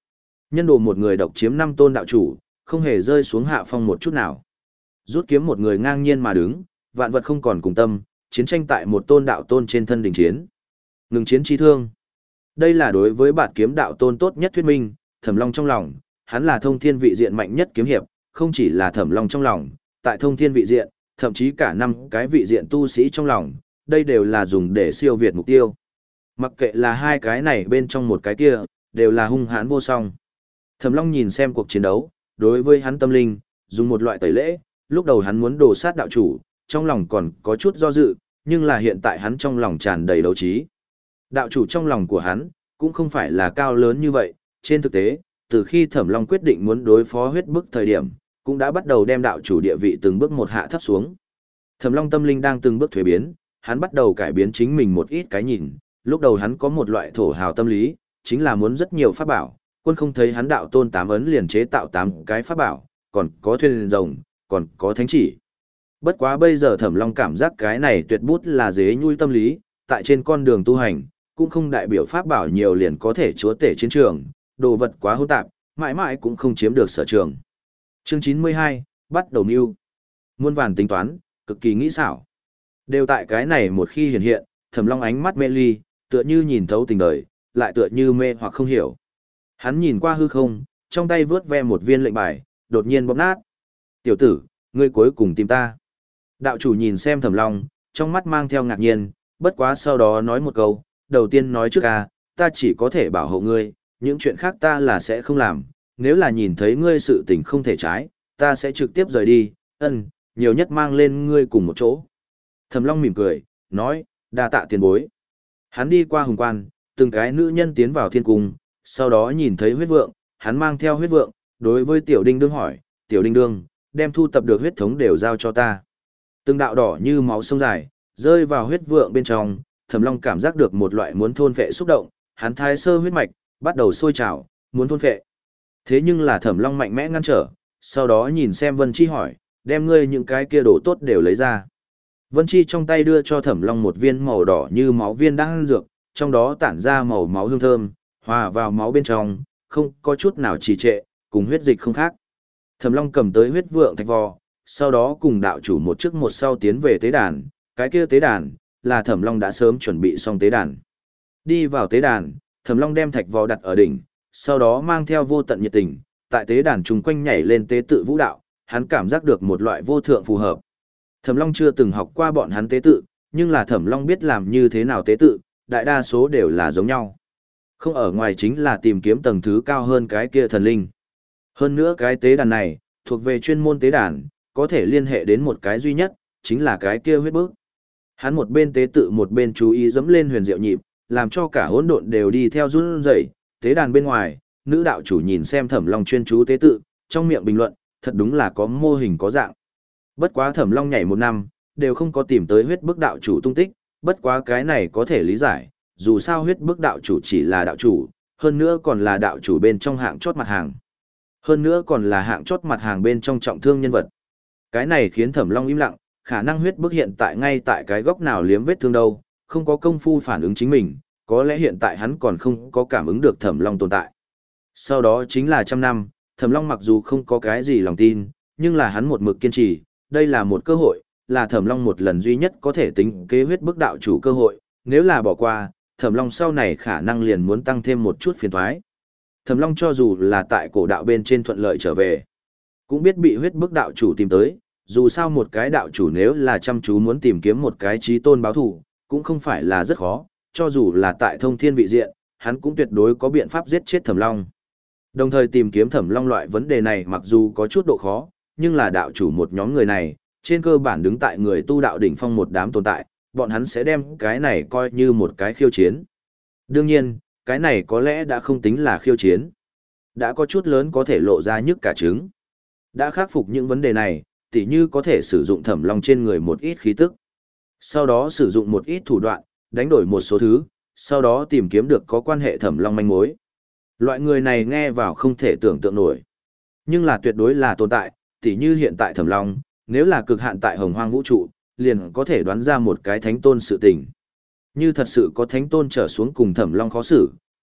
Nhân đồ một người độc chiếm năm tôn đạo chủ, không hề rơi xuống hạ phong một chút nào. Rút kiếm một người ngang nhiên mà đứng, vạn vật không còn cùng tâm, chiến tranh tại một tôn đạo tôn trên thân đình chiến. Ngừng chiến chi thương. Đây là đối với bản kiếm đạo tôn tốt nhất thuyết minh, Thẩm Long trong lòng, hắn là thông thiên vị diện mạnh nhất kiếm hiệp, không chỉ là Thẩm Long trong lòng, tại thông thiên vị diện, thậm chí cả năm cái vị diện tu sĩ trong lòng, đây đều là dùng để siêu việt mục tiêu. Mặc kệ là hai cái này bên trong một cái kia, đều là hung hãn vô song. Thẩm Long nhìn xem cuộc chiến đấu, đối với hắn tâm linh, dùng một loại tẩy lễ, lúc đầu hắn muốn đồ sát đạo chủ, trong lòng còn có chút do dự, nhưng là hiện tại hắn trong lòng tràn đầy đấu trí. Đạo chủ trong lòng của hắn, cũng không phải là cao lớn như vậy, trên thực tế, từ khi Thẩm Long quyết định muốn đối phó huyết bức thời điểm, cũng đã bắt đầu đem đạo chủ địa vị từng bước một hạ thấp xuống. Thẩm Long tâm linh đang từng bước thuế biến, hắn bắt đầu cải biến chính mình một ít cái nhìn, lúc đầu hắn có một loại thổ hào tâm lý, chính là muốn rất nhiều pháp bảo, quân không thấy hắn đạo tôn tám ấn liền chế tạo tám cái pháp bảo, còn có thuyền rồng, còn có thánh chỉ. Bất quá bây giờ Thẩm Long cảm giác cái này tuyệt bút là dế nhui tâm lý, tại trên con đường tu hành, cũng không đại biểu pháp bảo nhiều liền có thể chúa tể chiến trường, đồ vật quá hỗn tạp, mãi mãi cũng không chiếm được sở trường. Chương chín mươi hai, bắt đầu mưu. Muôn vàn tính toán, cực kỳ nghĩ xảo. Đều tại cái này một khi hiện hiện, Thẩm Long ánh mắt mê ly, tựa như nhìn thấu tình đời, lại tựa như mê hoặc không hiểu. Hắn nhìn qua hư không, trong tay vướt ve một viên lệnh bài, đột nhiên bóp nát. "Tiểu tử, ngươi cuối cùng tìm ta." Đạo chủ nhìn xem Thẩm Long, trong mắt mang theo ngạc nhiên, bất quá sau đó nói một câu, đầu tiên nói trước à, ta chỉ có thể bảo hộ ngươi, những chuyện khác ta là sẽ không làm, nếu là nhìn thấy ngươi sự tình không thể trái, ta sẽ trực tiếp rời đi, ân, nhiều nhất mang lên ngươi cùng một chỗ. Thẩm Long mỉm cười, nói, đa tạ tiền bối. Hắn đi qua hùng quan, từng cái nữ nhân tiến vào thiên cung, sau đó nhìn thấy huyết vượng, hắn mang theo huyết vượng, đối với tiểu đinh đương hỏi, tiểu đinh đương, đem thu tập được huyết thống đều giao cho ta. Từng đạo đỏ như máu sông dài, rơi vào huyết vượng bên trong, Thẩm Long cảm giác được một loại muốn thôn phệ xúc động, hắn thái sơ huyết mạch, bắt đầu sôi trào, muốn thôn phệ. Thế nhưng là Thẩm Long mạnh mẽ ngăn trở, sau đó nhìn xem Vân Chi hỏi, đem ngươi những cái kia đồ tốt đều lấy ra. Vân Chi trong tay đưa cho Thẩm Long một viên màu đỏ như máu viên đang ăn dược, trong đó tản ra màu máu hương thơm, hòa vào máu bên trong, không có chút nào trì trệ, cùng huyết dịch không khác. Thẩm Long cầm tới huyết vượng thạch vò, sau đó cùng đạo chủ một trước một sau tiến về tế đàn, cái kia tế đàn là Thẩm Long đã sớm chuẩn bị xong tế đàn. Đi vào tế đàn, Thẩm Long đem thạch vò đặt ở đỉnh, sau đó mang theo vô tận nhiệt tình, tại tế đàn chung quanh nhảy lên tế tự vũ đạo, hắn cảm giác được một loại vô thượng phù hợp. Thẩm Long chưa từng học qua bọn hắn tế tự, nhưng là Thẩm Long biết làm như thế nào tế tự, đại đa số đều là giống nhau. Không ở ngoài chính là tìm kiếm tầng thứ cao hơn cái kia thần linh. Hơn nữa cái tế đàn này, thuộc về chuyên môn tế đàn, có thể liên hệ đến một cái duy nhất, chính là cái kia huyết bức. Hắn một bên tế tự một bên chú ý dẫm lên huyền diệu nhịp, làm cho cả hỗn độn đều đi theo run rẩy. Tế đàn bên ngoài, nữ đạo chủ nhìn xem Thẩm Long chuyên chú tế tự, trong miệng bình luận, thật đúng là có mô hình có dạng. Bất quá Thẩm Long nhảy một năm, đều không có tìm tới huyết bức đạo chủ tung tích, bất quá cái này có thể lý giải, dù sao huyết bức đạo chủ chỉ là đạo chủ, hơn nữa còn là đạo chủ bên trong hạng chót mặt hàng. Hơn nữa còn là hạng chót mặt hàng bên trong trọng thương nhân vật. Cái này khiến Thẩm Long im lặng, khả năng huyết bức hiện tại ngay tại cái góc nào liếm vết thương đâu, không có công phu phản ứng chính mình, có lẽ hiện tại hắn còn không có cảm ứng được Thẩm Long tồn tại. Sau đó chính là trăm năm, Thẩm Long mặc dù không có cái gì lòng tin, nhưng là hắn một mực kiên trì, đây là một cơ hội, là Thẩm Long một lần duy nhất có thể tính kế huyết bức đạo chủ cơ hội, nếu là bỏ qua, Thẩm Long sau này khả năng liền muốn tăng thêm một chút phiền toái. Thẩm Long cho dù là tại cổ đạo bên trên thuận lợi trở về, cũng biết bị huyết bức đạo chủ tìm tới, dù sao một cái đạo chủ nếu là chăm chú muốn tìm kiếm một cái chí tôn báo thù, cũng không phải là rất khó, cho dù là tại thông thiên vị diện, hắn cũng tuyệt đối có biện pháp giết chết Thẩm Long. Đồng thời tìm kiếm Thẩm Long loại vấn đề này mặc dù có chút độ khó, nhưng là đạo chủ một nhóm người này, trên cơ bản đứng tại người tu đạo đỉnh phong một đám tồn tại, bọn hắn sẽ đem cái này coi như một cái khiêu chiến. Đương nhiên, cái này có lẽ đã không tính là khiêu chiến. Đã có chút lớn có thể lộ ra nhức cả trứng. Đã khắc phục những vấn đề này, tỉ như có thể sử dụng Thẩm Long trên người một ít khí tức. Sau đó sử dụng một ít thủ đoạn, đánh đổi một số thứ, sau đó tìm kiếm được có quan hệ Thẩm Long manh mối. Loại người này nghe vào không thể tưởng tượng nổi. Nhưng là tuyệt đối là tồn tại, tỉ như hiện tại Thẩm Long, nếu là cực hạn tại hồng hoang vũ trụ, liền có thể đoán ra một cái thánh tôn sự tình. Như thật sự có thánh tôn trở xuống cùng Thẩm Long khó xử,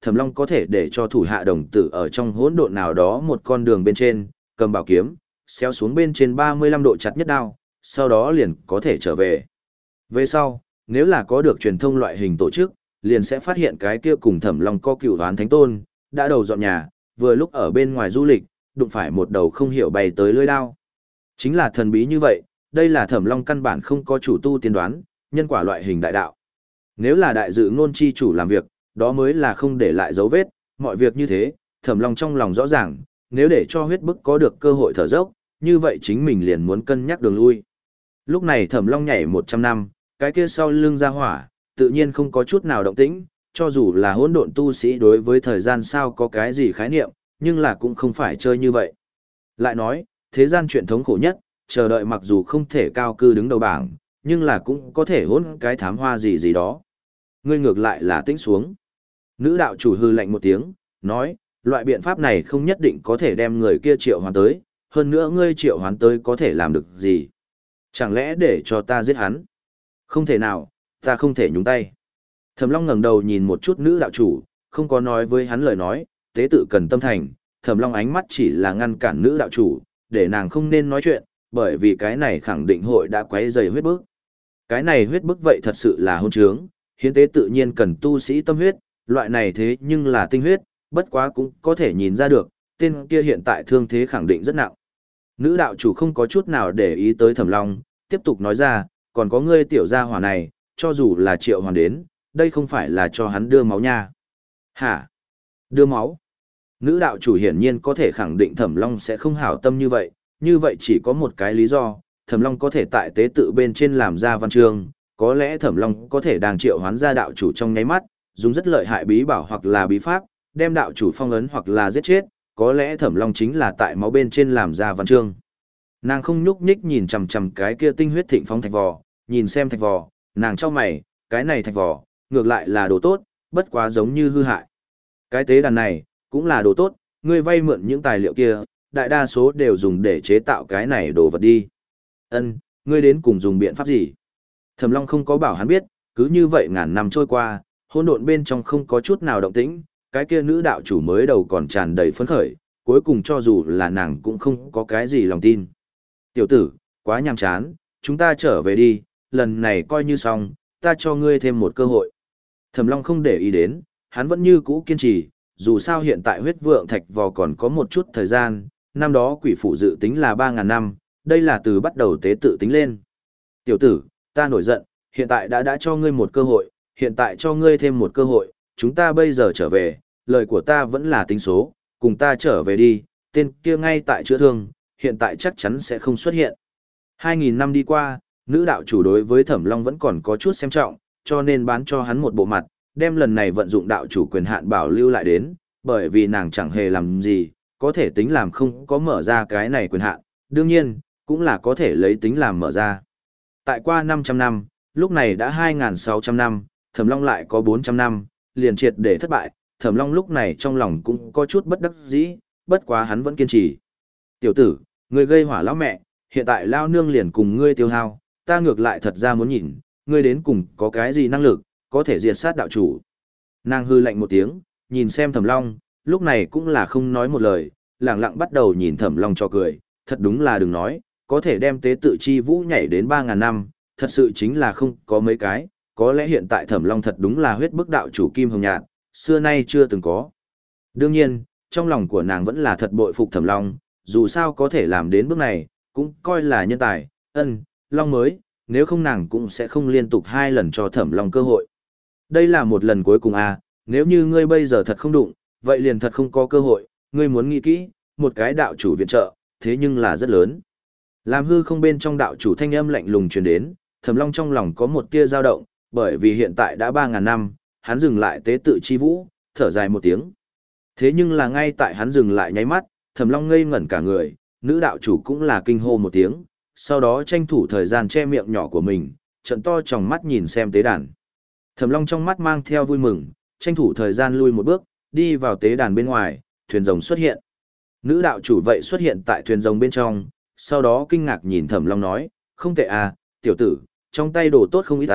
Thẩm Long có thể để cho thủ hạ đồng tử ở trong hỗn độn nào đó một con đường bên trên, cầm bảo kiếm, xéo xuống bên trên ba mươi lăm độ chặt nhất đao, sau đó liền có thể trở về. Về sau, nếu là có được truyền thông loại hình tổ chức, liền sẽ phát hiện cái kia cùng Thẩm Long có cựu oán thánh tôn, đã đầu dọn nhà, vừa lúc ở bên ngoài du lịch, đụng phải một đầu không hiểu bay tới lưỡi đao. Chính là thần bí như vậy, đây là Thẩm Long căn bản không có chủ tu tiên đoán, nhân quả loại hình đại đạo. Nếu là đại dự ngôn chi chủ làm việc, đó mới là không để lại dấu vết, mọi việc như thế, Thẩm Long trong lòng rõ ràng, nếu để cho huyết bức có được cơ hội thở dốc, như vậy chính mình liền muốn cân nhắc đường lui. Lúc này Thẩm Long nhảy một trăm năm, cái kia sau lưng ra hỏa, tự nhiên không có chút nào động tĩnh, cho dù là hỗn độn tu sĩ đối với thời gian sao có cái gì khái niệm, nhưng là cũng không phải chơi như vậy. Lại nói, thế gian chuyện thống khổ nhất, chờ đợi mặc dù không thể cao cư đứng đầu bảng, nhưng là cũng có thể hỗn cái thám hoa gì gì đó. Ngươi ngược lại là tĩnh xuống. Nữ đạo chủ hư lạnh một tiếng, nói, loại biện pháp này không nhất định có thể đem người kia triệu hoán tới, hơn nữa ngươi triệu hoán tới có thể làm được gì. Chẳng lẽ để cho ta giết hắn? Không thể nào, ta không thể nhúng tay. Thẩm Long ngẩng đầu nhìn một chút nữ đạo chủ, không có nói với hắn lời nói, tế tự cần tâm thành, Thẩm Long ánh mắt chỉ là ngăn cản nữ đạo chủ, để nàng không nên nói chuyện, bởi vì cái này khẳng định hội đã quấy rầy huyết bức. Cái này huyết bức vậy thật sự là hôn trướng, hiến tế tự nhiên cần tu sĩ tâm huyết, loại này thế nhưng là tinh huyết, bất quá cũng có thể nhìn ra được, tên kia hiện tại thương thế khẳng định rất nặng. Nữ đạo chủ không có chút nào để ý tới Thẩm Long, tiếp tục nói ra, còn có ngươi tiểu gia hỏa này, cho dù là triệu hoàn đến, đây không phải là cho hắn đưa máu nha. Hả? Đưa máu? Nữ đạo chủ hiển nhiên có thể khẳng định Thẩm Long sẽ không hảo tâm như vậy, như vậy chỉ có một cái lý do, Thẩm Long có thể tại tế tự bên trên làm ra văn chương, có lẽ Thẩm Long có thể đang triệu hoán ra đạo chủ trong nháy mắt, dùng rất lợi hại bí bảo hoặc là bí pháp, đem đạo chủ phong ấn hoặc là giết chết, có lẽ Thẩm Long chính là tại máu bên trên làm ra văn chương. Nàng không nhúc nhích nhìn chằm chằm cái kia tinh huyết thịnh phóng thạch vò, nhìn xem thạch vò, nàng chau mày, cái này thạch vò, ngược lại là đồ tốt, bất quá giống như hư hại. Cái tế đàn này, cũng là đồ tốt, ngươi vay mượn những tài liệu kia, đại đa số đều dùng để chế tạo cái này đồ vật đi. Ân, ngươi đến cùng dùng biện pháp gì? Thẩm Long không có bảo hắn biết, cứ như vậy ngàn năm trôi qua, hỗn độn bên trong không có chút nào động tĩnh, cái kia nữ đạo chủ mới đầu còn tràn đầy phấn khởi, cuối cùng cho dù là nàng cũng không có cái gì lòng tin. Tiểu tử, quá nhàm chán, chúng ta trở về đi, lần này coi như xong, ta cho ngươi thêm một cơ hội. Thẩm Long không để ý đến, hắn vẫn như cũ kiên trì, dù sao hiện tại huyết vượng thạch vò còn có một chút thời gian, năm đó quỷ phụ dự tính là ba ngàn năm, đây là từ bắt đầu tế tự tính lên. Tiểu tử, ta nổi giận, hiện tại đã đã cho ngươi một cơ hội, hiện tại cho ngươi thêm một cơ hội, chúng ta bây giờ trở về, lời của ta vẫn là tính số, cùng ta trở về đi, tên kia ngay tại chữa thương, hiện tại chắc chắn sẽ không xuất hiện. Hai nghìn năm đi qua, nữ đạo chủ đối với Thẩm Long vẫn còn có chút xem trọng, cho nên bán cho hắn một bộ mặt, đem lần này vận dụng đạo chủ quyền hạn bảo lưu lại đến, bởi vì nàng chẳng hề làm gì, có thể tính làm không có mở ra cái này quyền hạn, đương nhiên, cũng là có thể lấy tính làm mở ra. Tại qua năm trăm năm, lúc này đã hai nghìn sáu trăm năm, Thẩm Long lại có bốn trăm năm, liền triệt để thất bại, Thẩm Long lúc này trong lòng cũng có chút bất đắc dĩ, bất quá hắn vẫn kiên trì. Tiểu tử, ngươi gây hỏa lão mẹ, hiện tại lao nương liền cùng ngươi tiêu hao, ta ngược lại thật ra muốn nhìn, ngươi đến cùng có cái gì năng lực, có thể diệt sát đạo chủ. Nàng hư lạnh một tiếng, nhìn xem Thẩm Long, lúc này cũng là không nói một lời, lặng lặng bắt đầu nhìn Thẩm Long cho cười, thật đúng là đừng nói, có thể đem tế tự chi vũ nhảy đến ba ngàn năm, thật sự chính là không có mấy cái, có lẽ hiện tại Thẩm Long thật đúng là huyết bức đạo chủ Kim Hồng Nhạn, xưa nay chưa từng có. Đương nhiên, trong lòng của nàng vẫn là thật bội phục Thẩm Long, dù sao có thể làm đến bước này, cũng coi là nhân tài, ân, Long mới, nếu không nàng cũng sẽ không liên tục hai lần cho Thẩm Long cơ hội. Đây là một lần cuối cùng à, nếu như ngươi bây giờ thật không đụng, vậy liền thật không có cơ hội, ngươi muốn nghĩ kỹ, một cái đạo chủ viện trợ, thế nhưng là rất lớn. Làm hư không bên trong đạo chủ thanh âm lạnh lùng truyền đến, Thẩm Long trong lòng có một tia dao động, bởi vì hiện tại đã ba ngàn năm, hắn dừng lại tế tự chi vũ, thở dài một tiếng. Thế nhưng là ngay tại hắn dừng lại nháy mắt, Thẩm Long ngây ngẩn cả người, nữ đạo chủ cũng là kinh hô một tiếng, sau đó tranh thủ thời gian che miệng nhỏ của mình, trận to tròng mắt nhìn xem tế đàn. Thẩm Long trong mắt mang theo vui mừng, tranh thủ thời gian lui một bước, đi vào tế đàn bên ngoài, thuyền rồng xuất hiện. Nữ đạo chủ vậy xuất hiện tại thuyền rồng bên trong, sau đó kinh ngạc nhìn Thẩm Long nói, không tệ à, tiểu tử, trong tay đồ tốt không ít ta,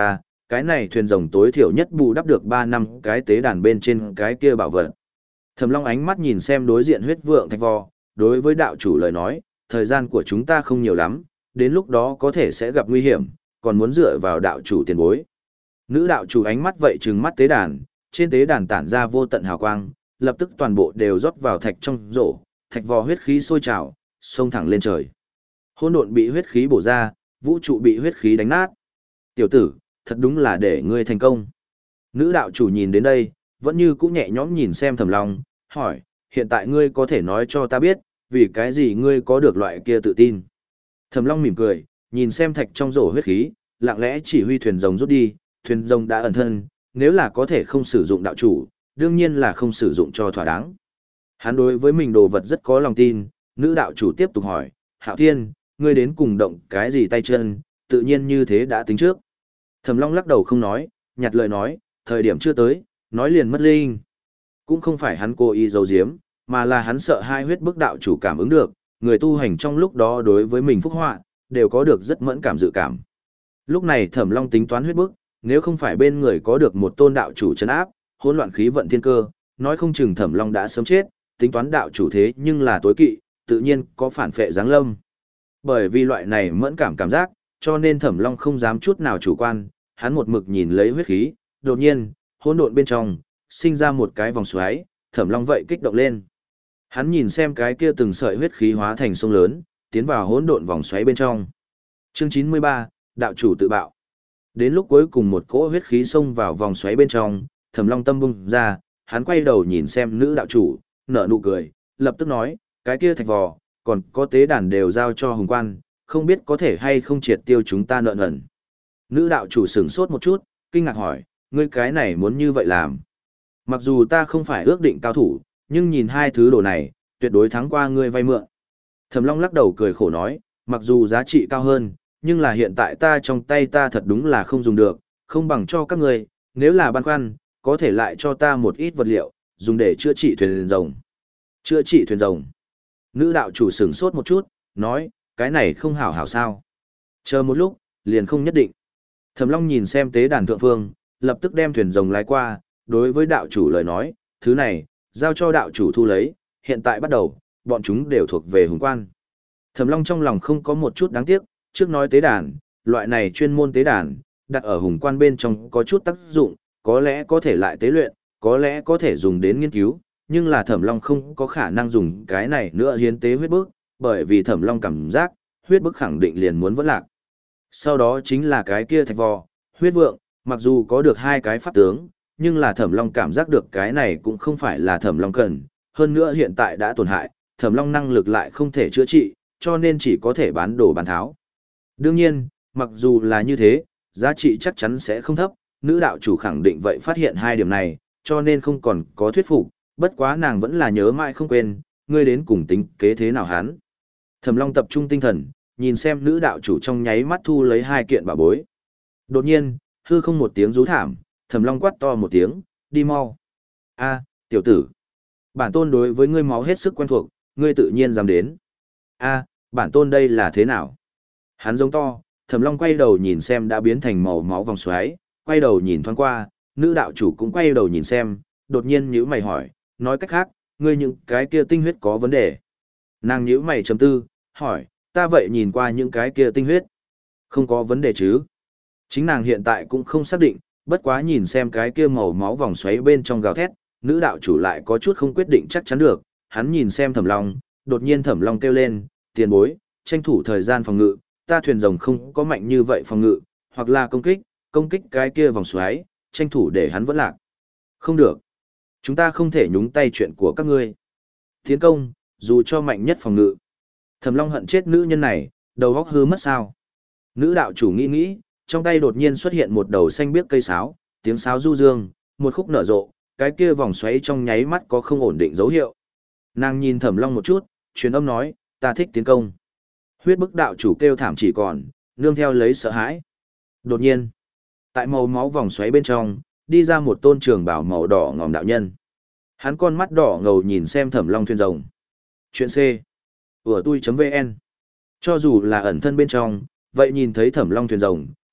cái này thuyền rồng tối thiểu nhất bù đắp được ba năm cái tế đàn bên trên cái kia bảo vật. Thẩm Long ánh mắt nhìn xem đối diện huyết vượng thạch vò, đối với đạo chủ lời nói, thời gian của chúng ta không nhiều lắm, đến lúc đó có thể sẽ gặp nguy hiểm, còn muốn dựa vào đạo chủ tiền bối. Nữ đạo chủ ánh mắt vậy trừng mắt tế đàn, trên tế đàn tản ra vô tận hào quang, lập tức toàn bộ đều rót vào thạch trong rổ, thạch vò huyết khí sôi trào, xông thẳng lên trời. Hỗn độn bị huyết khí bổ ra, vũ trụ bị huyết khí đánh nát. Tiểu tử, thật đúng là để ngươi thành công. Nữ đạo chủ nhìn đến đây, vẫn như cũ nhẹ nhõm nhìn xem Thẩm Long, hỏi, hiện tại ngươi có thể nói cho ta biết, vì cái gì ngươi có được loại kia tự tin. Thẩm Long mỉm cười, nhìn xem thạch trong rổ huyết khí, lặng lẽ chỉ huy thuyền rồng rút đi, thuyền rồng đã ẩn thân, nếu là có thể không sử dụng đạo chủ, đương nhiên là không sử dụng cho thỏa đáng. Hắn đối với mình đồ vật rất có lòng tin, nữ đạo chủ tiếp tục hỏi, Hạo Thiên, ngươi đến cùng động cái gì tay chân, tự nhiên như thế đã tính trước. Thẩm Long lắc đầu không nói, nhặt lời nói, thời điểm chưa tới, nói liền mất linh. Cũng không phải hắn cố ý giấu giếm, mà là hắn sợ hai huyết bức đạo chủ cảm ứng được, người tu hành trong lúc đó đối với mình phúc họa, đều có được rất mẫn cảm dự cảm. Lúc này Thẩm Long tính toán huyết bức, nếu không phải bên người có được một tôn đạo chủ trấn áp, hỗn loạn khí vận thiên cơ, nói không chừng Thẩm Long đã sớm chết, tính toán đạo chủ thế nhưng là tối kỵ, tự nhiên có phản phệ giáng lâm. Bởi vì loại này mẫn cảm cảm giác, cho nên Thẩm Long không dám chút nào chủ quan, hắn một mực nhìn lấy huyết khí, đột nhiên, hỗn độn bên trong sinh ra một cái vòng xoáy, Thẩm Long vậy kích động lên. Hắn nhìn xem cái kia từng sợi huyết khí hóa thành sông lớn, tiến vào hỗn độn vòng xoáy bên trong. Chương chín mươi ba, đạo chủ tự bạo. Đến lúc cuối cùng một cỗ huyết khí xông vào vòng xoáy bên trong, Thẩm Long tâm bung ra, hắn quay đầu nhìn xem nữ đạo chủ, nở nụ cười, lập tức nói, cái kia thạch vò, còn có tế đàn đều giao cho hùng quan, không biết có thể hay không triệt tiêu chúng ta nợ nần. Nữ đạo chủ sửng sốt một chút, kinh ngạc hỏi, ngươi cái này muốn như vậy làm. Mặc dù ta không phải ước định cao thủ, nhưng nhìn hai thứ đồ này, tuyệt đối thắng qua ngươi vay mượn. Thẩm Long lắc đầu cười khổ nói, mặc dù giá trị cao hơn, nhưng là hiện tại ta trong tay ta thật đúng là không dùng được, không bằng cho các ngươi, nếu là băn khoăn, có thể lại cho ta một ít vật liệu, dùng để chữa trị thuyền rồng. Chữa trị thuyền rồng. Nữ đạo chủ sửng sốt một chút, nói, cái này không hảo hảo sao. Chờ một lúc, liền không nhất định. Thẩm Long nhìn xem tế đàn thượng phương, lập tức đem thuyền rồng lái qua, đối với đạo chủ lời nói, thứ này, giao cho đạo chủ thu lấy, hiện tại bắt đầu, bọn chúng đều thuộc về hùng quan. Thẩm Long trong lòng không có một chút đáng tiếc, trước nói tế đàn, loại này chuyên môn tế đàn, đặt ở hùng quan bên trong có chút tác dụng, có lẽ có thể lại tế luyện, có lẽ có thể dùng đến nghiên cứu, nhưng là Thẩm Long không có khả năng dùng cái này nữa hiến tế huyết bức, bởi vì Thẩm Long cảm giác, huyết bức khẳng định liền muốn vẫn lạc. Sau đó chính là cái kia thạch vò, huyết vượng, mặc dù có được hai cái pháp tướng, nhưng là Thẩm Long cảm giác được cái này cũng không phải là Thẩm Long cần, hơn nữa hiện tại đã tổn hại, Thẩm Long năng lực lại không thể chữa trị, cho nên chỉ có thể bán đồ bán tháo. Đương nhiên, mặc dù là như thế, giá trị chắc chắn sẽ không thấp, nữ đạo chủ khẳng định vậy phát hiện hai điểm này, cho nên không còn có thuyết phục, bất quá nàng vẫn là nhớ mãi không quên, ngươi đến cùng tính kế thế nào hắn. Thẩm Long tập trung tinh thần, nhìn xem nữ đạo chủ trong nháy mắt thu lấy hai kiện bảo bối. Đột nhiên, hư không một tiếng rú thảm, Thẩm Long quát to một tiếng, đi mau. A, tiểu tử. Bản tôn đối với ngươi máu hết sức quen thuộc, ngươi tự nhiên dám đến. A, bản tôn đây là thế nào? Hắn giống to, Thẩm Long quay đầu nhìn xem đã biến thành màu máu vòng xoáy, quay đầu nhìn thoáng qua, nữ đạo chủ cũng quay đầu nhìn xem, đột nhiên nhíu mày hỏi, nói cách khác, ngươi những cái kia tinh huyết có vấn đề. Nàng nhíu mày trầm tư, hỏi, ta vậy nhìn qua những cái kia tinh huyết. Không có vấn đề chứ? Chính nàng hiện tại cũng không xác định, bất quá nhìn xem cái kia màu máu vòng xoáy bên trong gào thét, nữ đạo chủ lại có chút không quyết định chắc chắn được, hắn nhìn xem Thẩm Long, đột nhiên Thẩm Long kêu lên, tiền bối, tranh thủ thời gian phòng ngự, ta thuyền rồng không có mạnh như vậy phòng ngự, hoặc là công kích, công kích cái kia vòng xoáy, tranh thủ để hắn vẫn lạc. Không được. Chúng ta không thể nhúng tay chuyện của các ngươi. Tiến công, dù cho mạnh nhất phòng ngự. Thẩm Long hận chết nữ nhân này, đầu óc hư mất sao. Nữ đạo chủ nghĩ nghĩ, trong tay đột nhiên xuất hiện một đầu xanh biếc cây sáo, tiếng sáo du dương, một khúc nở rộ, cái kia vòng xoáy trong nháy mắt có không ổn định dấu hiệu. Nàng nhìn Thẩm Long một chút, truyền âm nói, ta thích tiến công. Huyết bức đạo chủ kêu thảm chỉ còn, nương theo lấy sợ hãi. Đột nhiên, tại màu máu vòng xoáy bên trong, đi ra một tôn trường bảo màu đỏ ngòm đạo nhân. Hắn con mắt đỏ ngầu nhìn xem Thẩm Long thuyền rồng. Chuyện C. ủa tui.vn. Cho dù là ẩn thân bên trong, vậy nhìn thấy Thẩm Long thuyền rồng,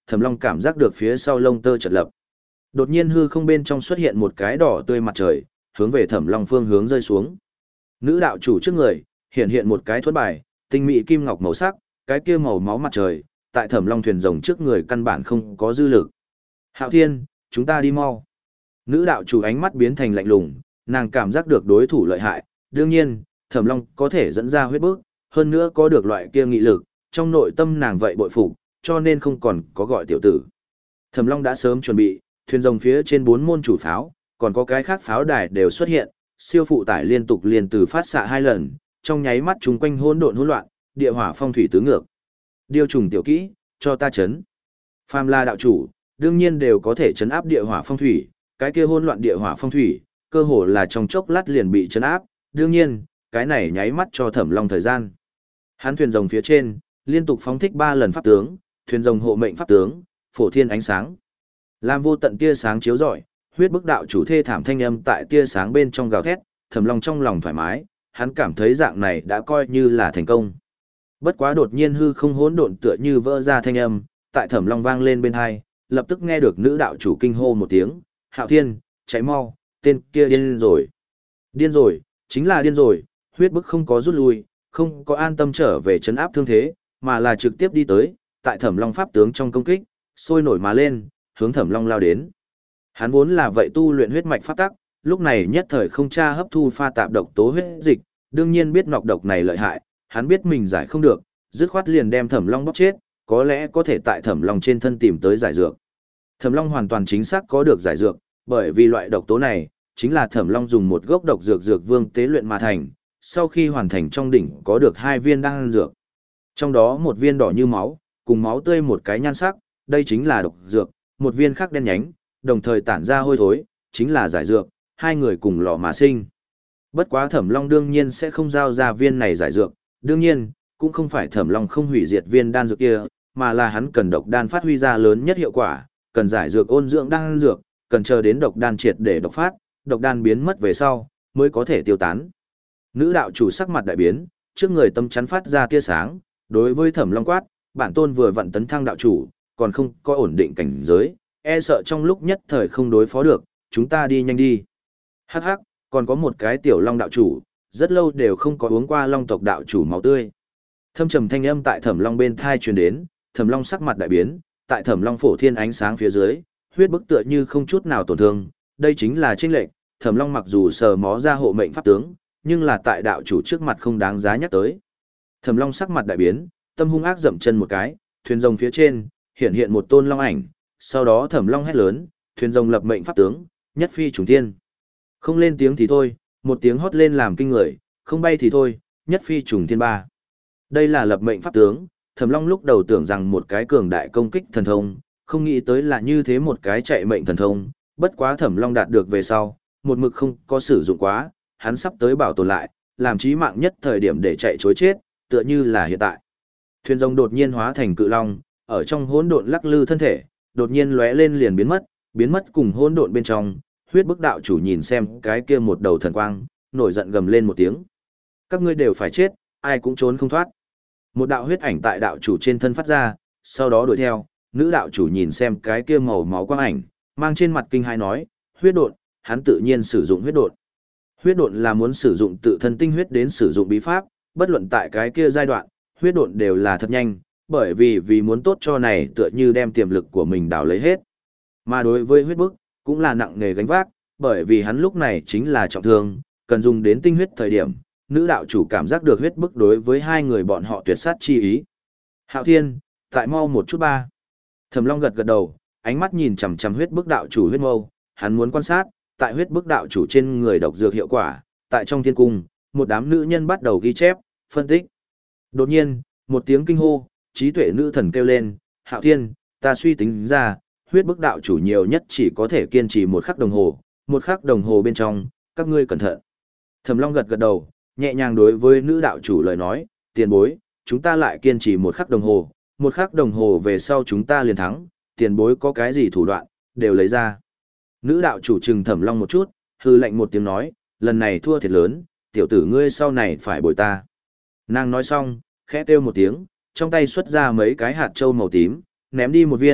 Thẩm Long cảm giác được phía sau lông tơ chợt lập. Đột nhiên hư không bên trong xuất hiện một cái đỏ tươi mặt trời, hướng về Thẩm Long phương hướng rơi xuống. Nữ đạo chủ trước người, hiện hiện một cái thuẫn bài, tinh mỹ kim ngọc màu sắc, cái kia màu máu mặt trời, tại Thẩm Long thuyền rồng trước người căn bản không có dư lực. Hạo Thiên, chúng ta đi mau. Nữ đạo chủ ánh mắt biến thành lạnh lùng, nàng cảm giác được đối thủ lợi hại, đương nhiên, Thẩm Long có thể dẫn ra huyết bước, hơn nữa có được loại kia nghị lực, trong nội tâm nàng vậy bội phục, cho nên không còn có gọi tiểu tử. Thẩm Long đã sớm chuẩn bị, thuyền rồng phía trên bốn môn chủ pháo, còn có cái khác pháo đài đều xuất hiện, siêu phụ tải liên tục liền từ phát xạ hai lần, trong nháy mắt chúng quanh hỗn độn hỗn loạn, địa hỏa phong thủy tứ ngược. Điêu trùng tiểu kỹ, cho ta chấn. Phàm La đạo chủ, đương nhiên đều có thể chấn áp địa hỏa phong thủy, cái kia hỗn loạn địa hỏa phong thủy, cơ hồ là trong chốc lát liền bị chấn áp, đương nhiên, cái này nháy mắt cho Thẩm Long thời gian. Hắn thuyền rồng phía trên, liên tục phóng thích ba lần pháp tướng, thuyền rồng hộ mệnh pháp tướng, phổ thiên ánh sáng. Làm vô tận tia sáng chiếu rọi, huyết bức đạo chủ thê thảm thanh âm tại tia sáng bên trong gào thét, Thẩm Long trong lòng thoải mái, hắn cảm thấy dạng này đã coi như là thành công. Bất quá đột nhiên hư không hỗn độn tựa như vỡ ra thanh âm, tại Thẩm Long vang lên bên tai, lập tức nghe được nữ đạo chủ kinh hô một tiếng, "Hạo Thiên, chạy mau, tên kia điên rồi." Điên rồi, chính là điên rồi, huyết bức không có rút lui, không có an tâm trở về trấn áp thương thế, mà là trực tiếp đi tới, tại Thẩm Long pháp tướng trong công kích, sôi nổi mà lên, hướng Thẩm Long lao đến. Hắn vốn là vậy tu luyện huyết mạch pháp tắc, lúc này nhất thời không tra hấp thu pha tạp độc tố huyết dịch, đương nhiên biết nọc độc này lợi hại, hắn biết mình giải không được, dứt khoát liền đem Thẩm Long bóp chết, có lẽ có thể tại Thẩm Long trên thân tìm tới giải dược. Thẩm Long hoàn toàn chính xác có được giải dược, bởi vì loại độc tố này chính là Thẩm Long dùng một gốc độc dược dược vương tế luyện mà thành, sau khi hoàn thành trong đỉnh có được hai viên đan dược. Trong đó một viên đỏ như máu, cùng máu tươi một cái nhan sắc, đây chính là độc dược, một viên khác đen nhánh, đồng thời tản ra hôi thối, chính là giải dược, hai người cùng lò mà sinh. Bất quá Thẩm Long đương nhiên sẽ không giao ra viên này giải dược, đương nhiên, cũng không phải Thẩm Long không hủy diệt viên đan dược kia, mà là hắn cần độc đan phát huy ra lớn nhất hiệu quả, cần giải dược ôn dưỡng đan dược, cần chờ đến độc đan triệt để độc phát, độc đan biến mất về sau, mới có thể tiêu tán. Nữ đạo chủ sắc mặt đại biến, trước người tâm chắn phát ra tia sáng, đối với Thẩm Long quát, bản tôn vừa vận tấn thăng đạo chủ, còn không có ổn định cảnh giới, e sợ trong lúc nhất thời không đối phó được, chúng ta đi nhanh đi. Hắc hắc, còn có một cái tiểu long đạo chủ, rất lâu đều không có uống qua long tộc đạo chủ máu tươi. Thâm trầm thanh âm tại Thẩm Long bên thai truyền đến, Thẩm Long sắc mặt đại biến, tại Thẩm Long phổ thiên ánh sáng phía dưới, huyết bức tựa như không chút nào tổn thương, đây chính là chênh lệch, Thẩm Long mặc dù sờ mó ra hộ mệnh pháp tướng, nhưng là tại đạo chủ trước mặt không đáng giá nhắc tới. Thẩm Long sắc mặt đại biến, tâm hung ác dậm chân một cái, thuyền rồng phía trên hiện hiện một tôn long ảnh, sau đó Thẩm Long hét lớn, thuyền rồng lập mệnh pháp tướng, nhất phi trùng thiên. Không lên tiếng thì thôi, một tiếng hót lên làm kinh người, không bay thì thôi, nhất phi trùng thiên ba. Đây là lập mệnh pháp tướng, Thẩm Long lúc đầu tưởng rằng một cái cường đại công kích thần thông, không nghĩ tới là như thế một cái chạy mệnh thần thông, bất quá Thẩm Long đạt được về sau, một mực không có sử dụng quá, hắn sắp tới bảo tồn lại, làm chí mạng nhất thời điểm để chạy chối chết, tựa như là hiện tại. Thuyền rồng đột nhiên hóa thành cự long, ở trong hỗn độn lắc lư thân thể, đột nhiên lóe lên liền biến mất, biến mất cùng hỗn độn bên trong, huyết bức đạo chủ nhìn xem cái kia một đầu thần quang, nổi giận gầm lên một tiếng. Các ngươi đều phải chết, ai cũng trốn không thoát. Một đạo huyết ảnh tại đạo chủ trên thân phát ra, sau đó đuổi theo, nữ đạo chủ nhìn xem cái kia màu máu quang ảnh, mang trên mặt kinh hai nói, huyết độn, hắn tự nhiên sử dụng huyết độn. Huyết độn là muốn sử dụng tự thân tinh huyết đến sử dụng bí pháp, bất luận tại cái kia giai đoạn, huyết độn đều là thật nhanh, bởi vì vì muốn tốt cho này tựa như đem tiềm lực của mình đào lấy hết. Mà đối với huyết bức, cũng là nặng nghề gánh vác, bởi vì hắn lúc này chính là trọng thương, cần dùng đến tinh huyết thời điểm, nữ đạo chủ cảm giác được huyết bức đối với hai người bọn họ tuyệt sát chi ý. Hạo Thiên, tại mau một chút ba. Thẩm Long gật gật đầu, ánh mắt nhìn chằm chằm huyết bức đạo chủ huyết mâu, hắn muốn quan sát, tại huyết bức đạo chủ trên người độc dược hiệu quả, tại trong thiên cung, một đám nữ nhân bắt đầu ghi chép, phân tích. Đột nhiên, một tiếng kinh hô, trí tuệ nữ thần kêu lên, Hạo Thiên, ta suy tính ra, huyết bức đạo chủ nhiều nhất chỉ có thể kiên trì một khắc đồng hồ, một khắc đồng hồ bên trong, các ngươi cẩn thận. Thẩm Long gật gật đầu, nhẹ nhàng đối với nữ đạo chủ lời nói, tiền bối, chúng ta lại kiên trì một khắc đồng hồ, một khắc đồng hồ về sau chúng ta liền thắng, tiền bối có cái gì thủ đoạn, đều lấy ra. Nữ đạo chủ trừng Thẩm Long một chút, hư lạnh một tiếng nói, lần này thua thiệt lớn, tiểu tử ngươi sau này phải bồi ta. Nàng nói xong, khẽ kêu một tiếng, trong tay xuất ra mấy cái hạt trâu màu tím, ném đi một viên,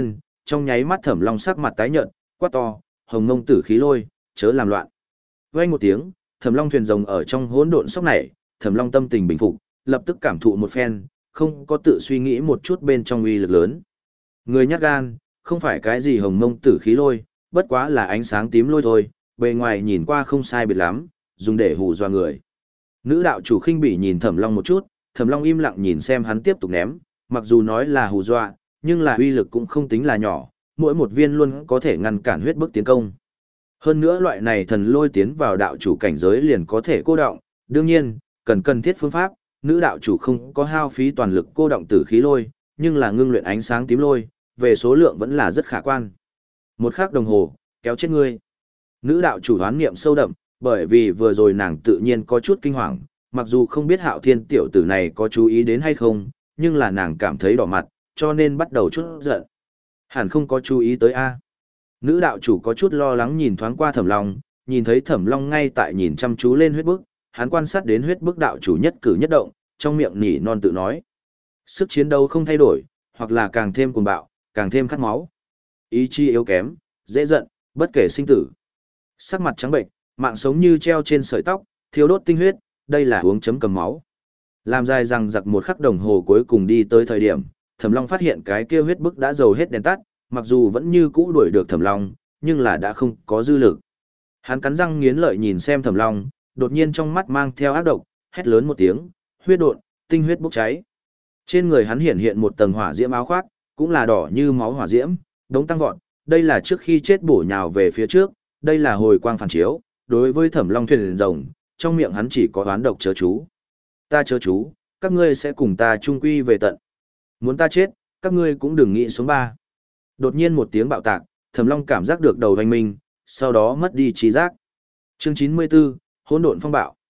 trong nháy mắt Thẩm Long sắc mặt tái nhợt, quát to, "Hồng Ngông Tử Khí Lôi, chớ làm loạn." Vang một tiếng, Thẩm Long thuyền rồng ở trong hỗn độn sóc nảy, Thẩm Long tâm tình bình phục, lập tức cảm thụ một phen, không có tự suy nghĩ một chút bên trong uy lực lớn. Người nhát gan, không phải cái gì Hồng Ngông Tử Khí Lôi, bất quá là ánh sáng tím lôi thôi, bề ngoài nhìn qua không sai biệt lắm, dùng để hù dọa người. Nữ đạo chủ khinh bỉ nhìn Thẩm Long một chút, Thẩm Long im lặng nhìn xem hắn tiếp tục ném, mặc dù nói là hù dọa, nhưng là uy lực cũng không tính là nhỏ, mỗi một viên luôn có thể ngăn cản huyết bức tiến công. Hơn nữa loại này thần lôi tiến vào đạo chủ cảnh giới liền có thể cô động, đương nhiên, cần cần thiết phương pháp, nữ đạo chủ không có hao phí toàn lực cô động tử khí lôi, nhưng là ngưng luyện ánh sáng tím lôi, về số lượng vẫn là rất khả quan. Một khắc đồng hồ, kéo chết ngươi. Nữ đạo chủ hoán niệm sâu đậm, bởi vì vừa rồi nàng tự nhiên có chút kinh hoàng, mặc dù không biết Hạo Thiên tiểu tử này có chú ý đến hay không, nhưng là nàng cảm thấy đỏ mặt, cho nên bắt đầu chút giận. Hẳn không có chú ý tới a. Nữ đạo chủ có chút lo lắng nhìn thoáng qua Thẩm Long, nhìn thấy Thẩm Long ngay tại nhìn chăm chú lên huyết bức, hắn quan sát đến huyết bức đạo chủ nhất cử nhất động, trong miệng nỉ non tự nói. Sức chiến đấu không thay đổi, hoặc là càng thêm cuồng bạo, càng thêm khát máu. Ý chí yếu kém, dễ giận, bất kể sinh tử. Sắc mặt trắng bệnh, mạng sống như treo trên sợi tóc, thiếu đốt tinh huyết, đây là uống chấm cầm máu. Làm dài rằng giặc một khắc đồng hồ cuối cùng đi tới thời điểm, Thẩm Long phát hiện cái kia huyết bức đã dầu hết đèn tắt, mặc dù vẫn như cũ đuổi được Thẩm Long, nhưng là đã không có dư lực. Hắn cắn răng nghiến lợi nhìn xem Thẩm Long, đột nhiên trong mắt mang theo ác độc, hét lớn một tiếng, huyết độn, tinh huyết bốc cháy. Trên người hắn hiện hiện một tầng hỏa diễm áo khoác, cũng là đỏ như máu hỏa diễm, đống tăng vọt, đây là trước khi chết bổ nhào về phía trước, đây là hồi quang phản chiếu, đối với Thẩm Long thuyền rồng, trong miệng hắn chỉ có oán độc chớ chú. Ta chớ chú, các ngươi sẽ cùng ta chung quy về tận. Muốn ta chết, các ngươi cũng đừng nghĩ xuống ba. Đột nhiên một tiếng bạo tạc, Thẩm Long cảm giác được đầu hoành minh, sau đó mất đi trí giác. Chương chín mươi tư, Hỗn độn phong bạo.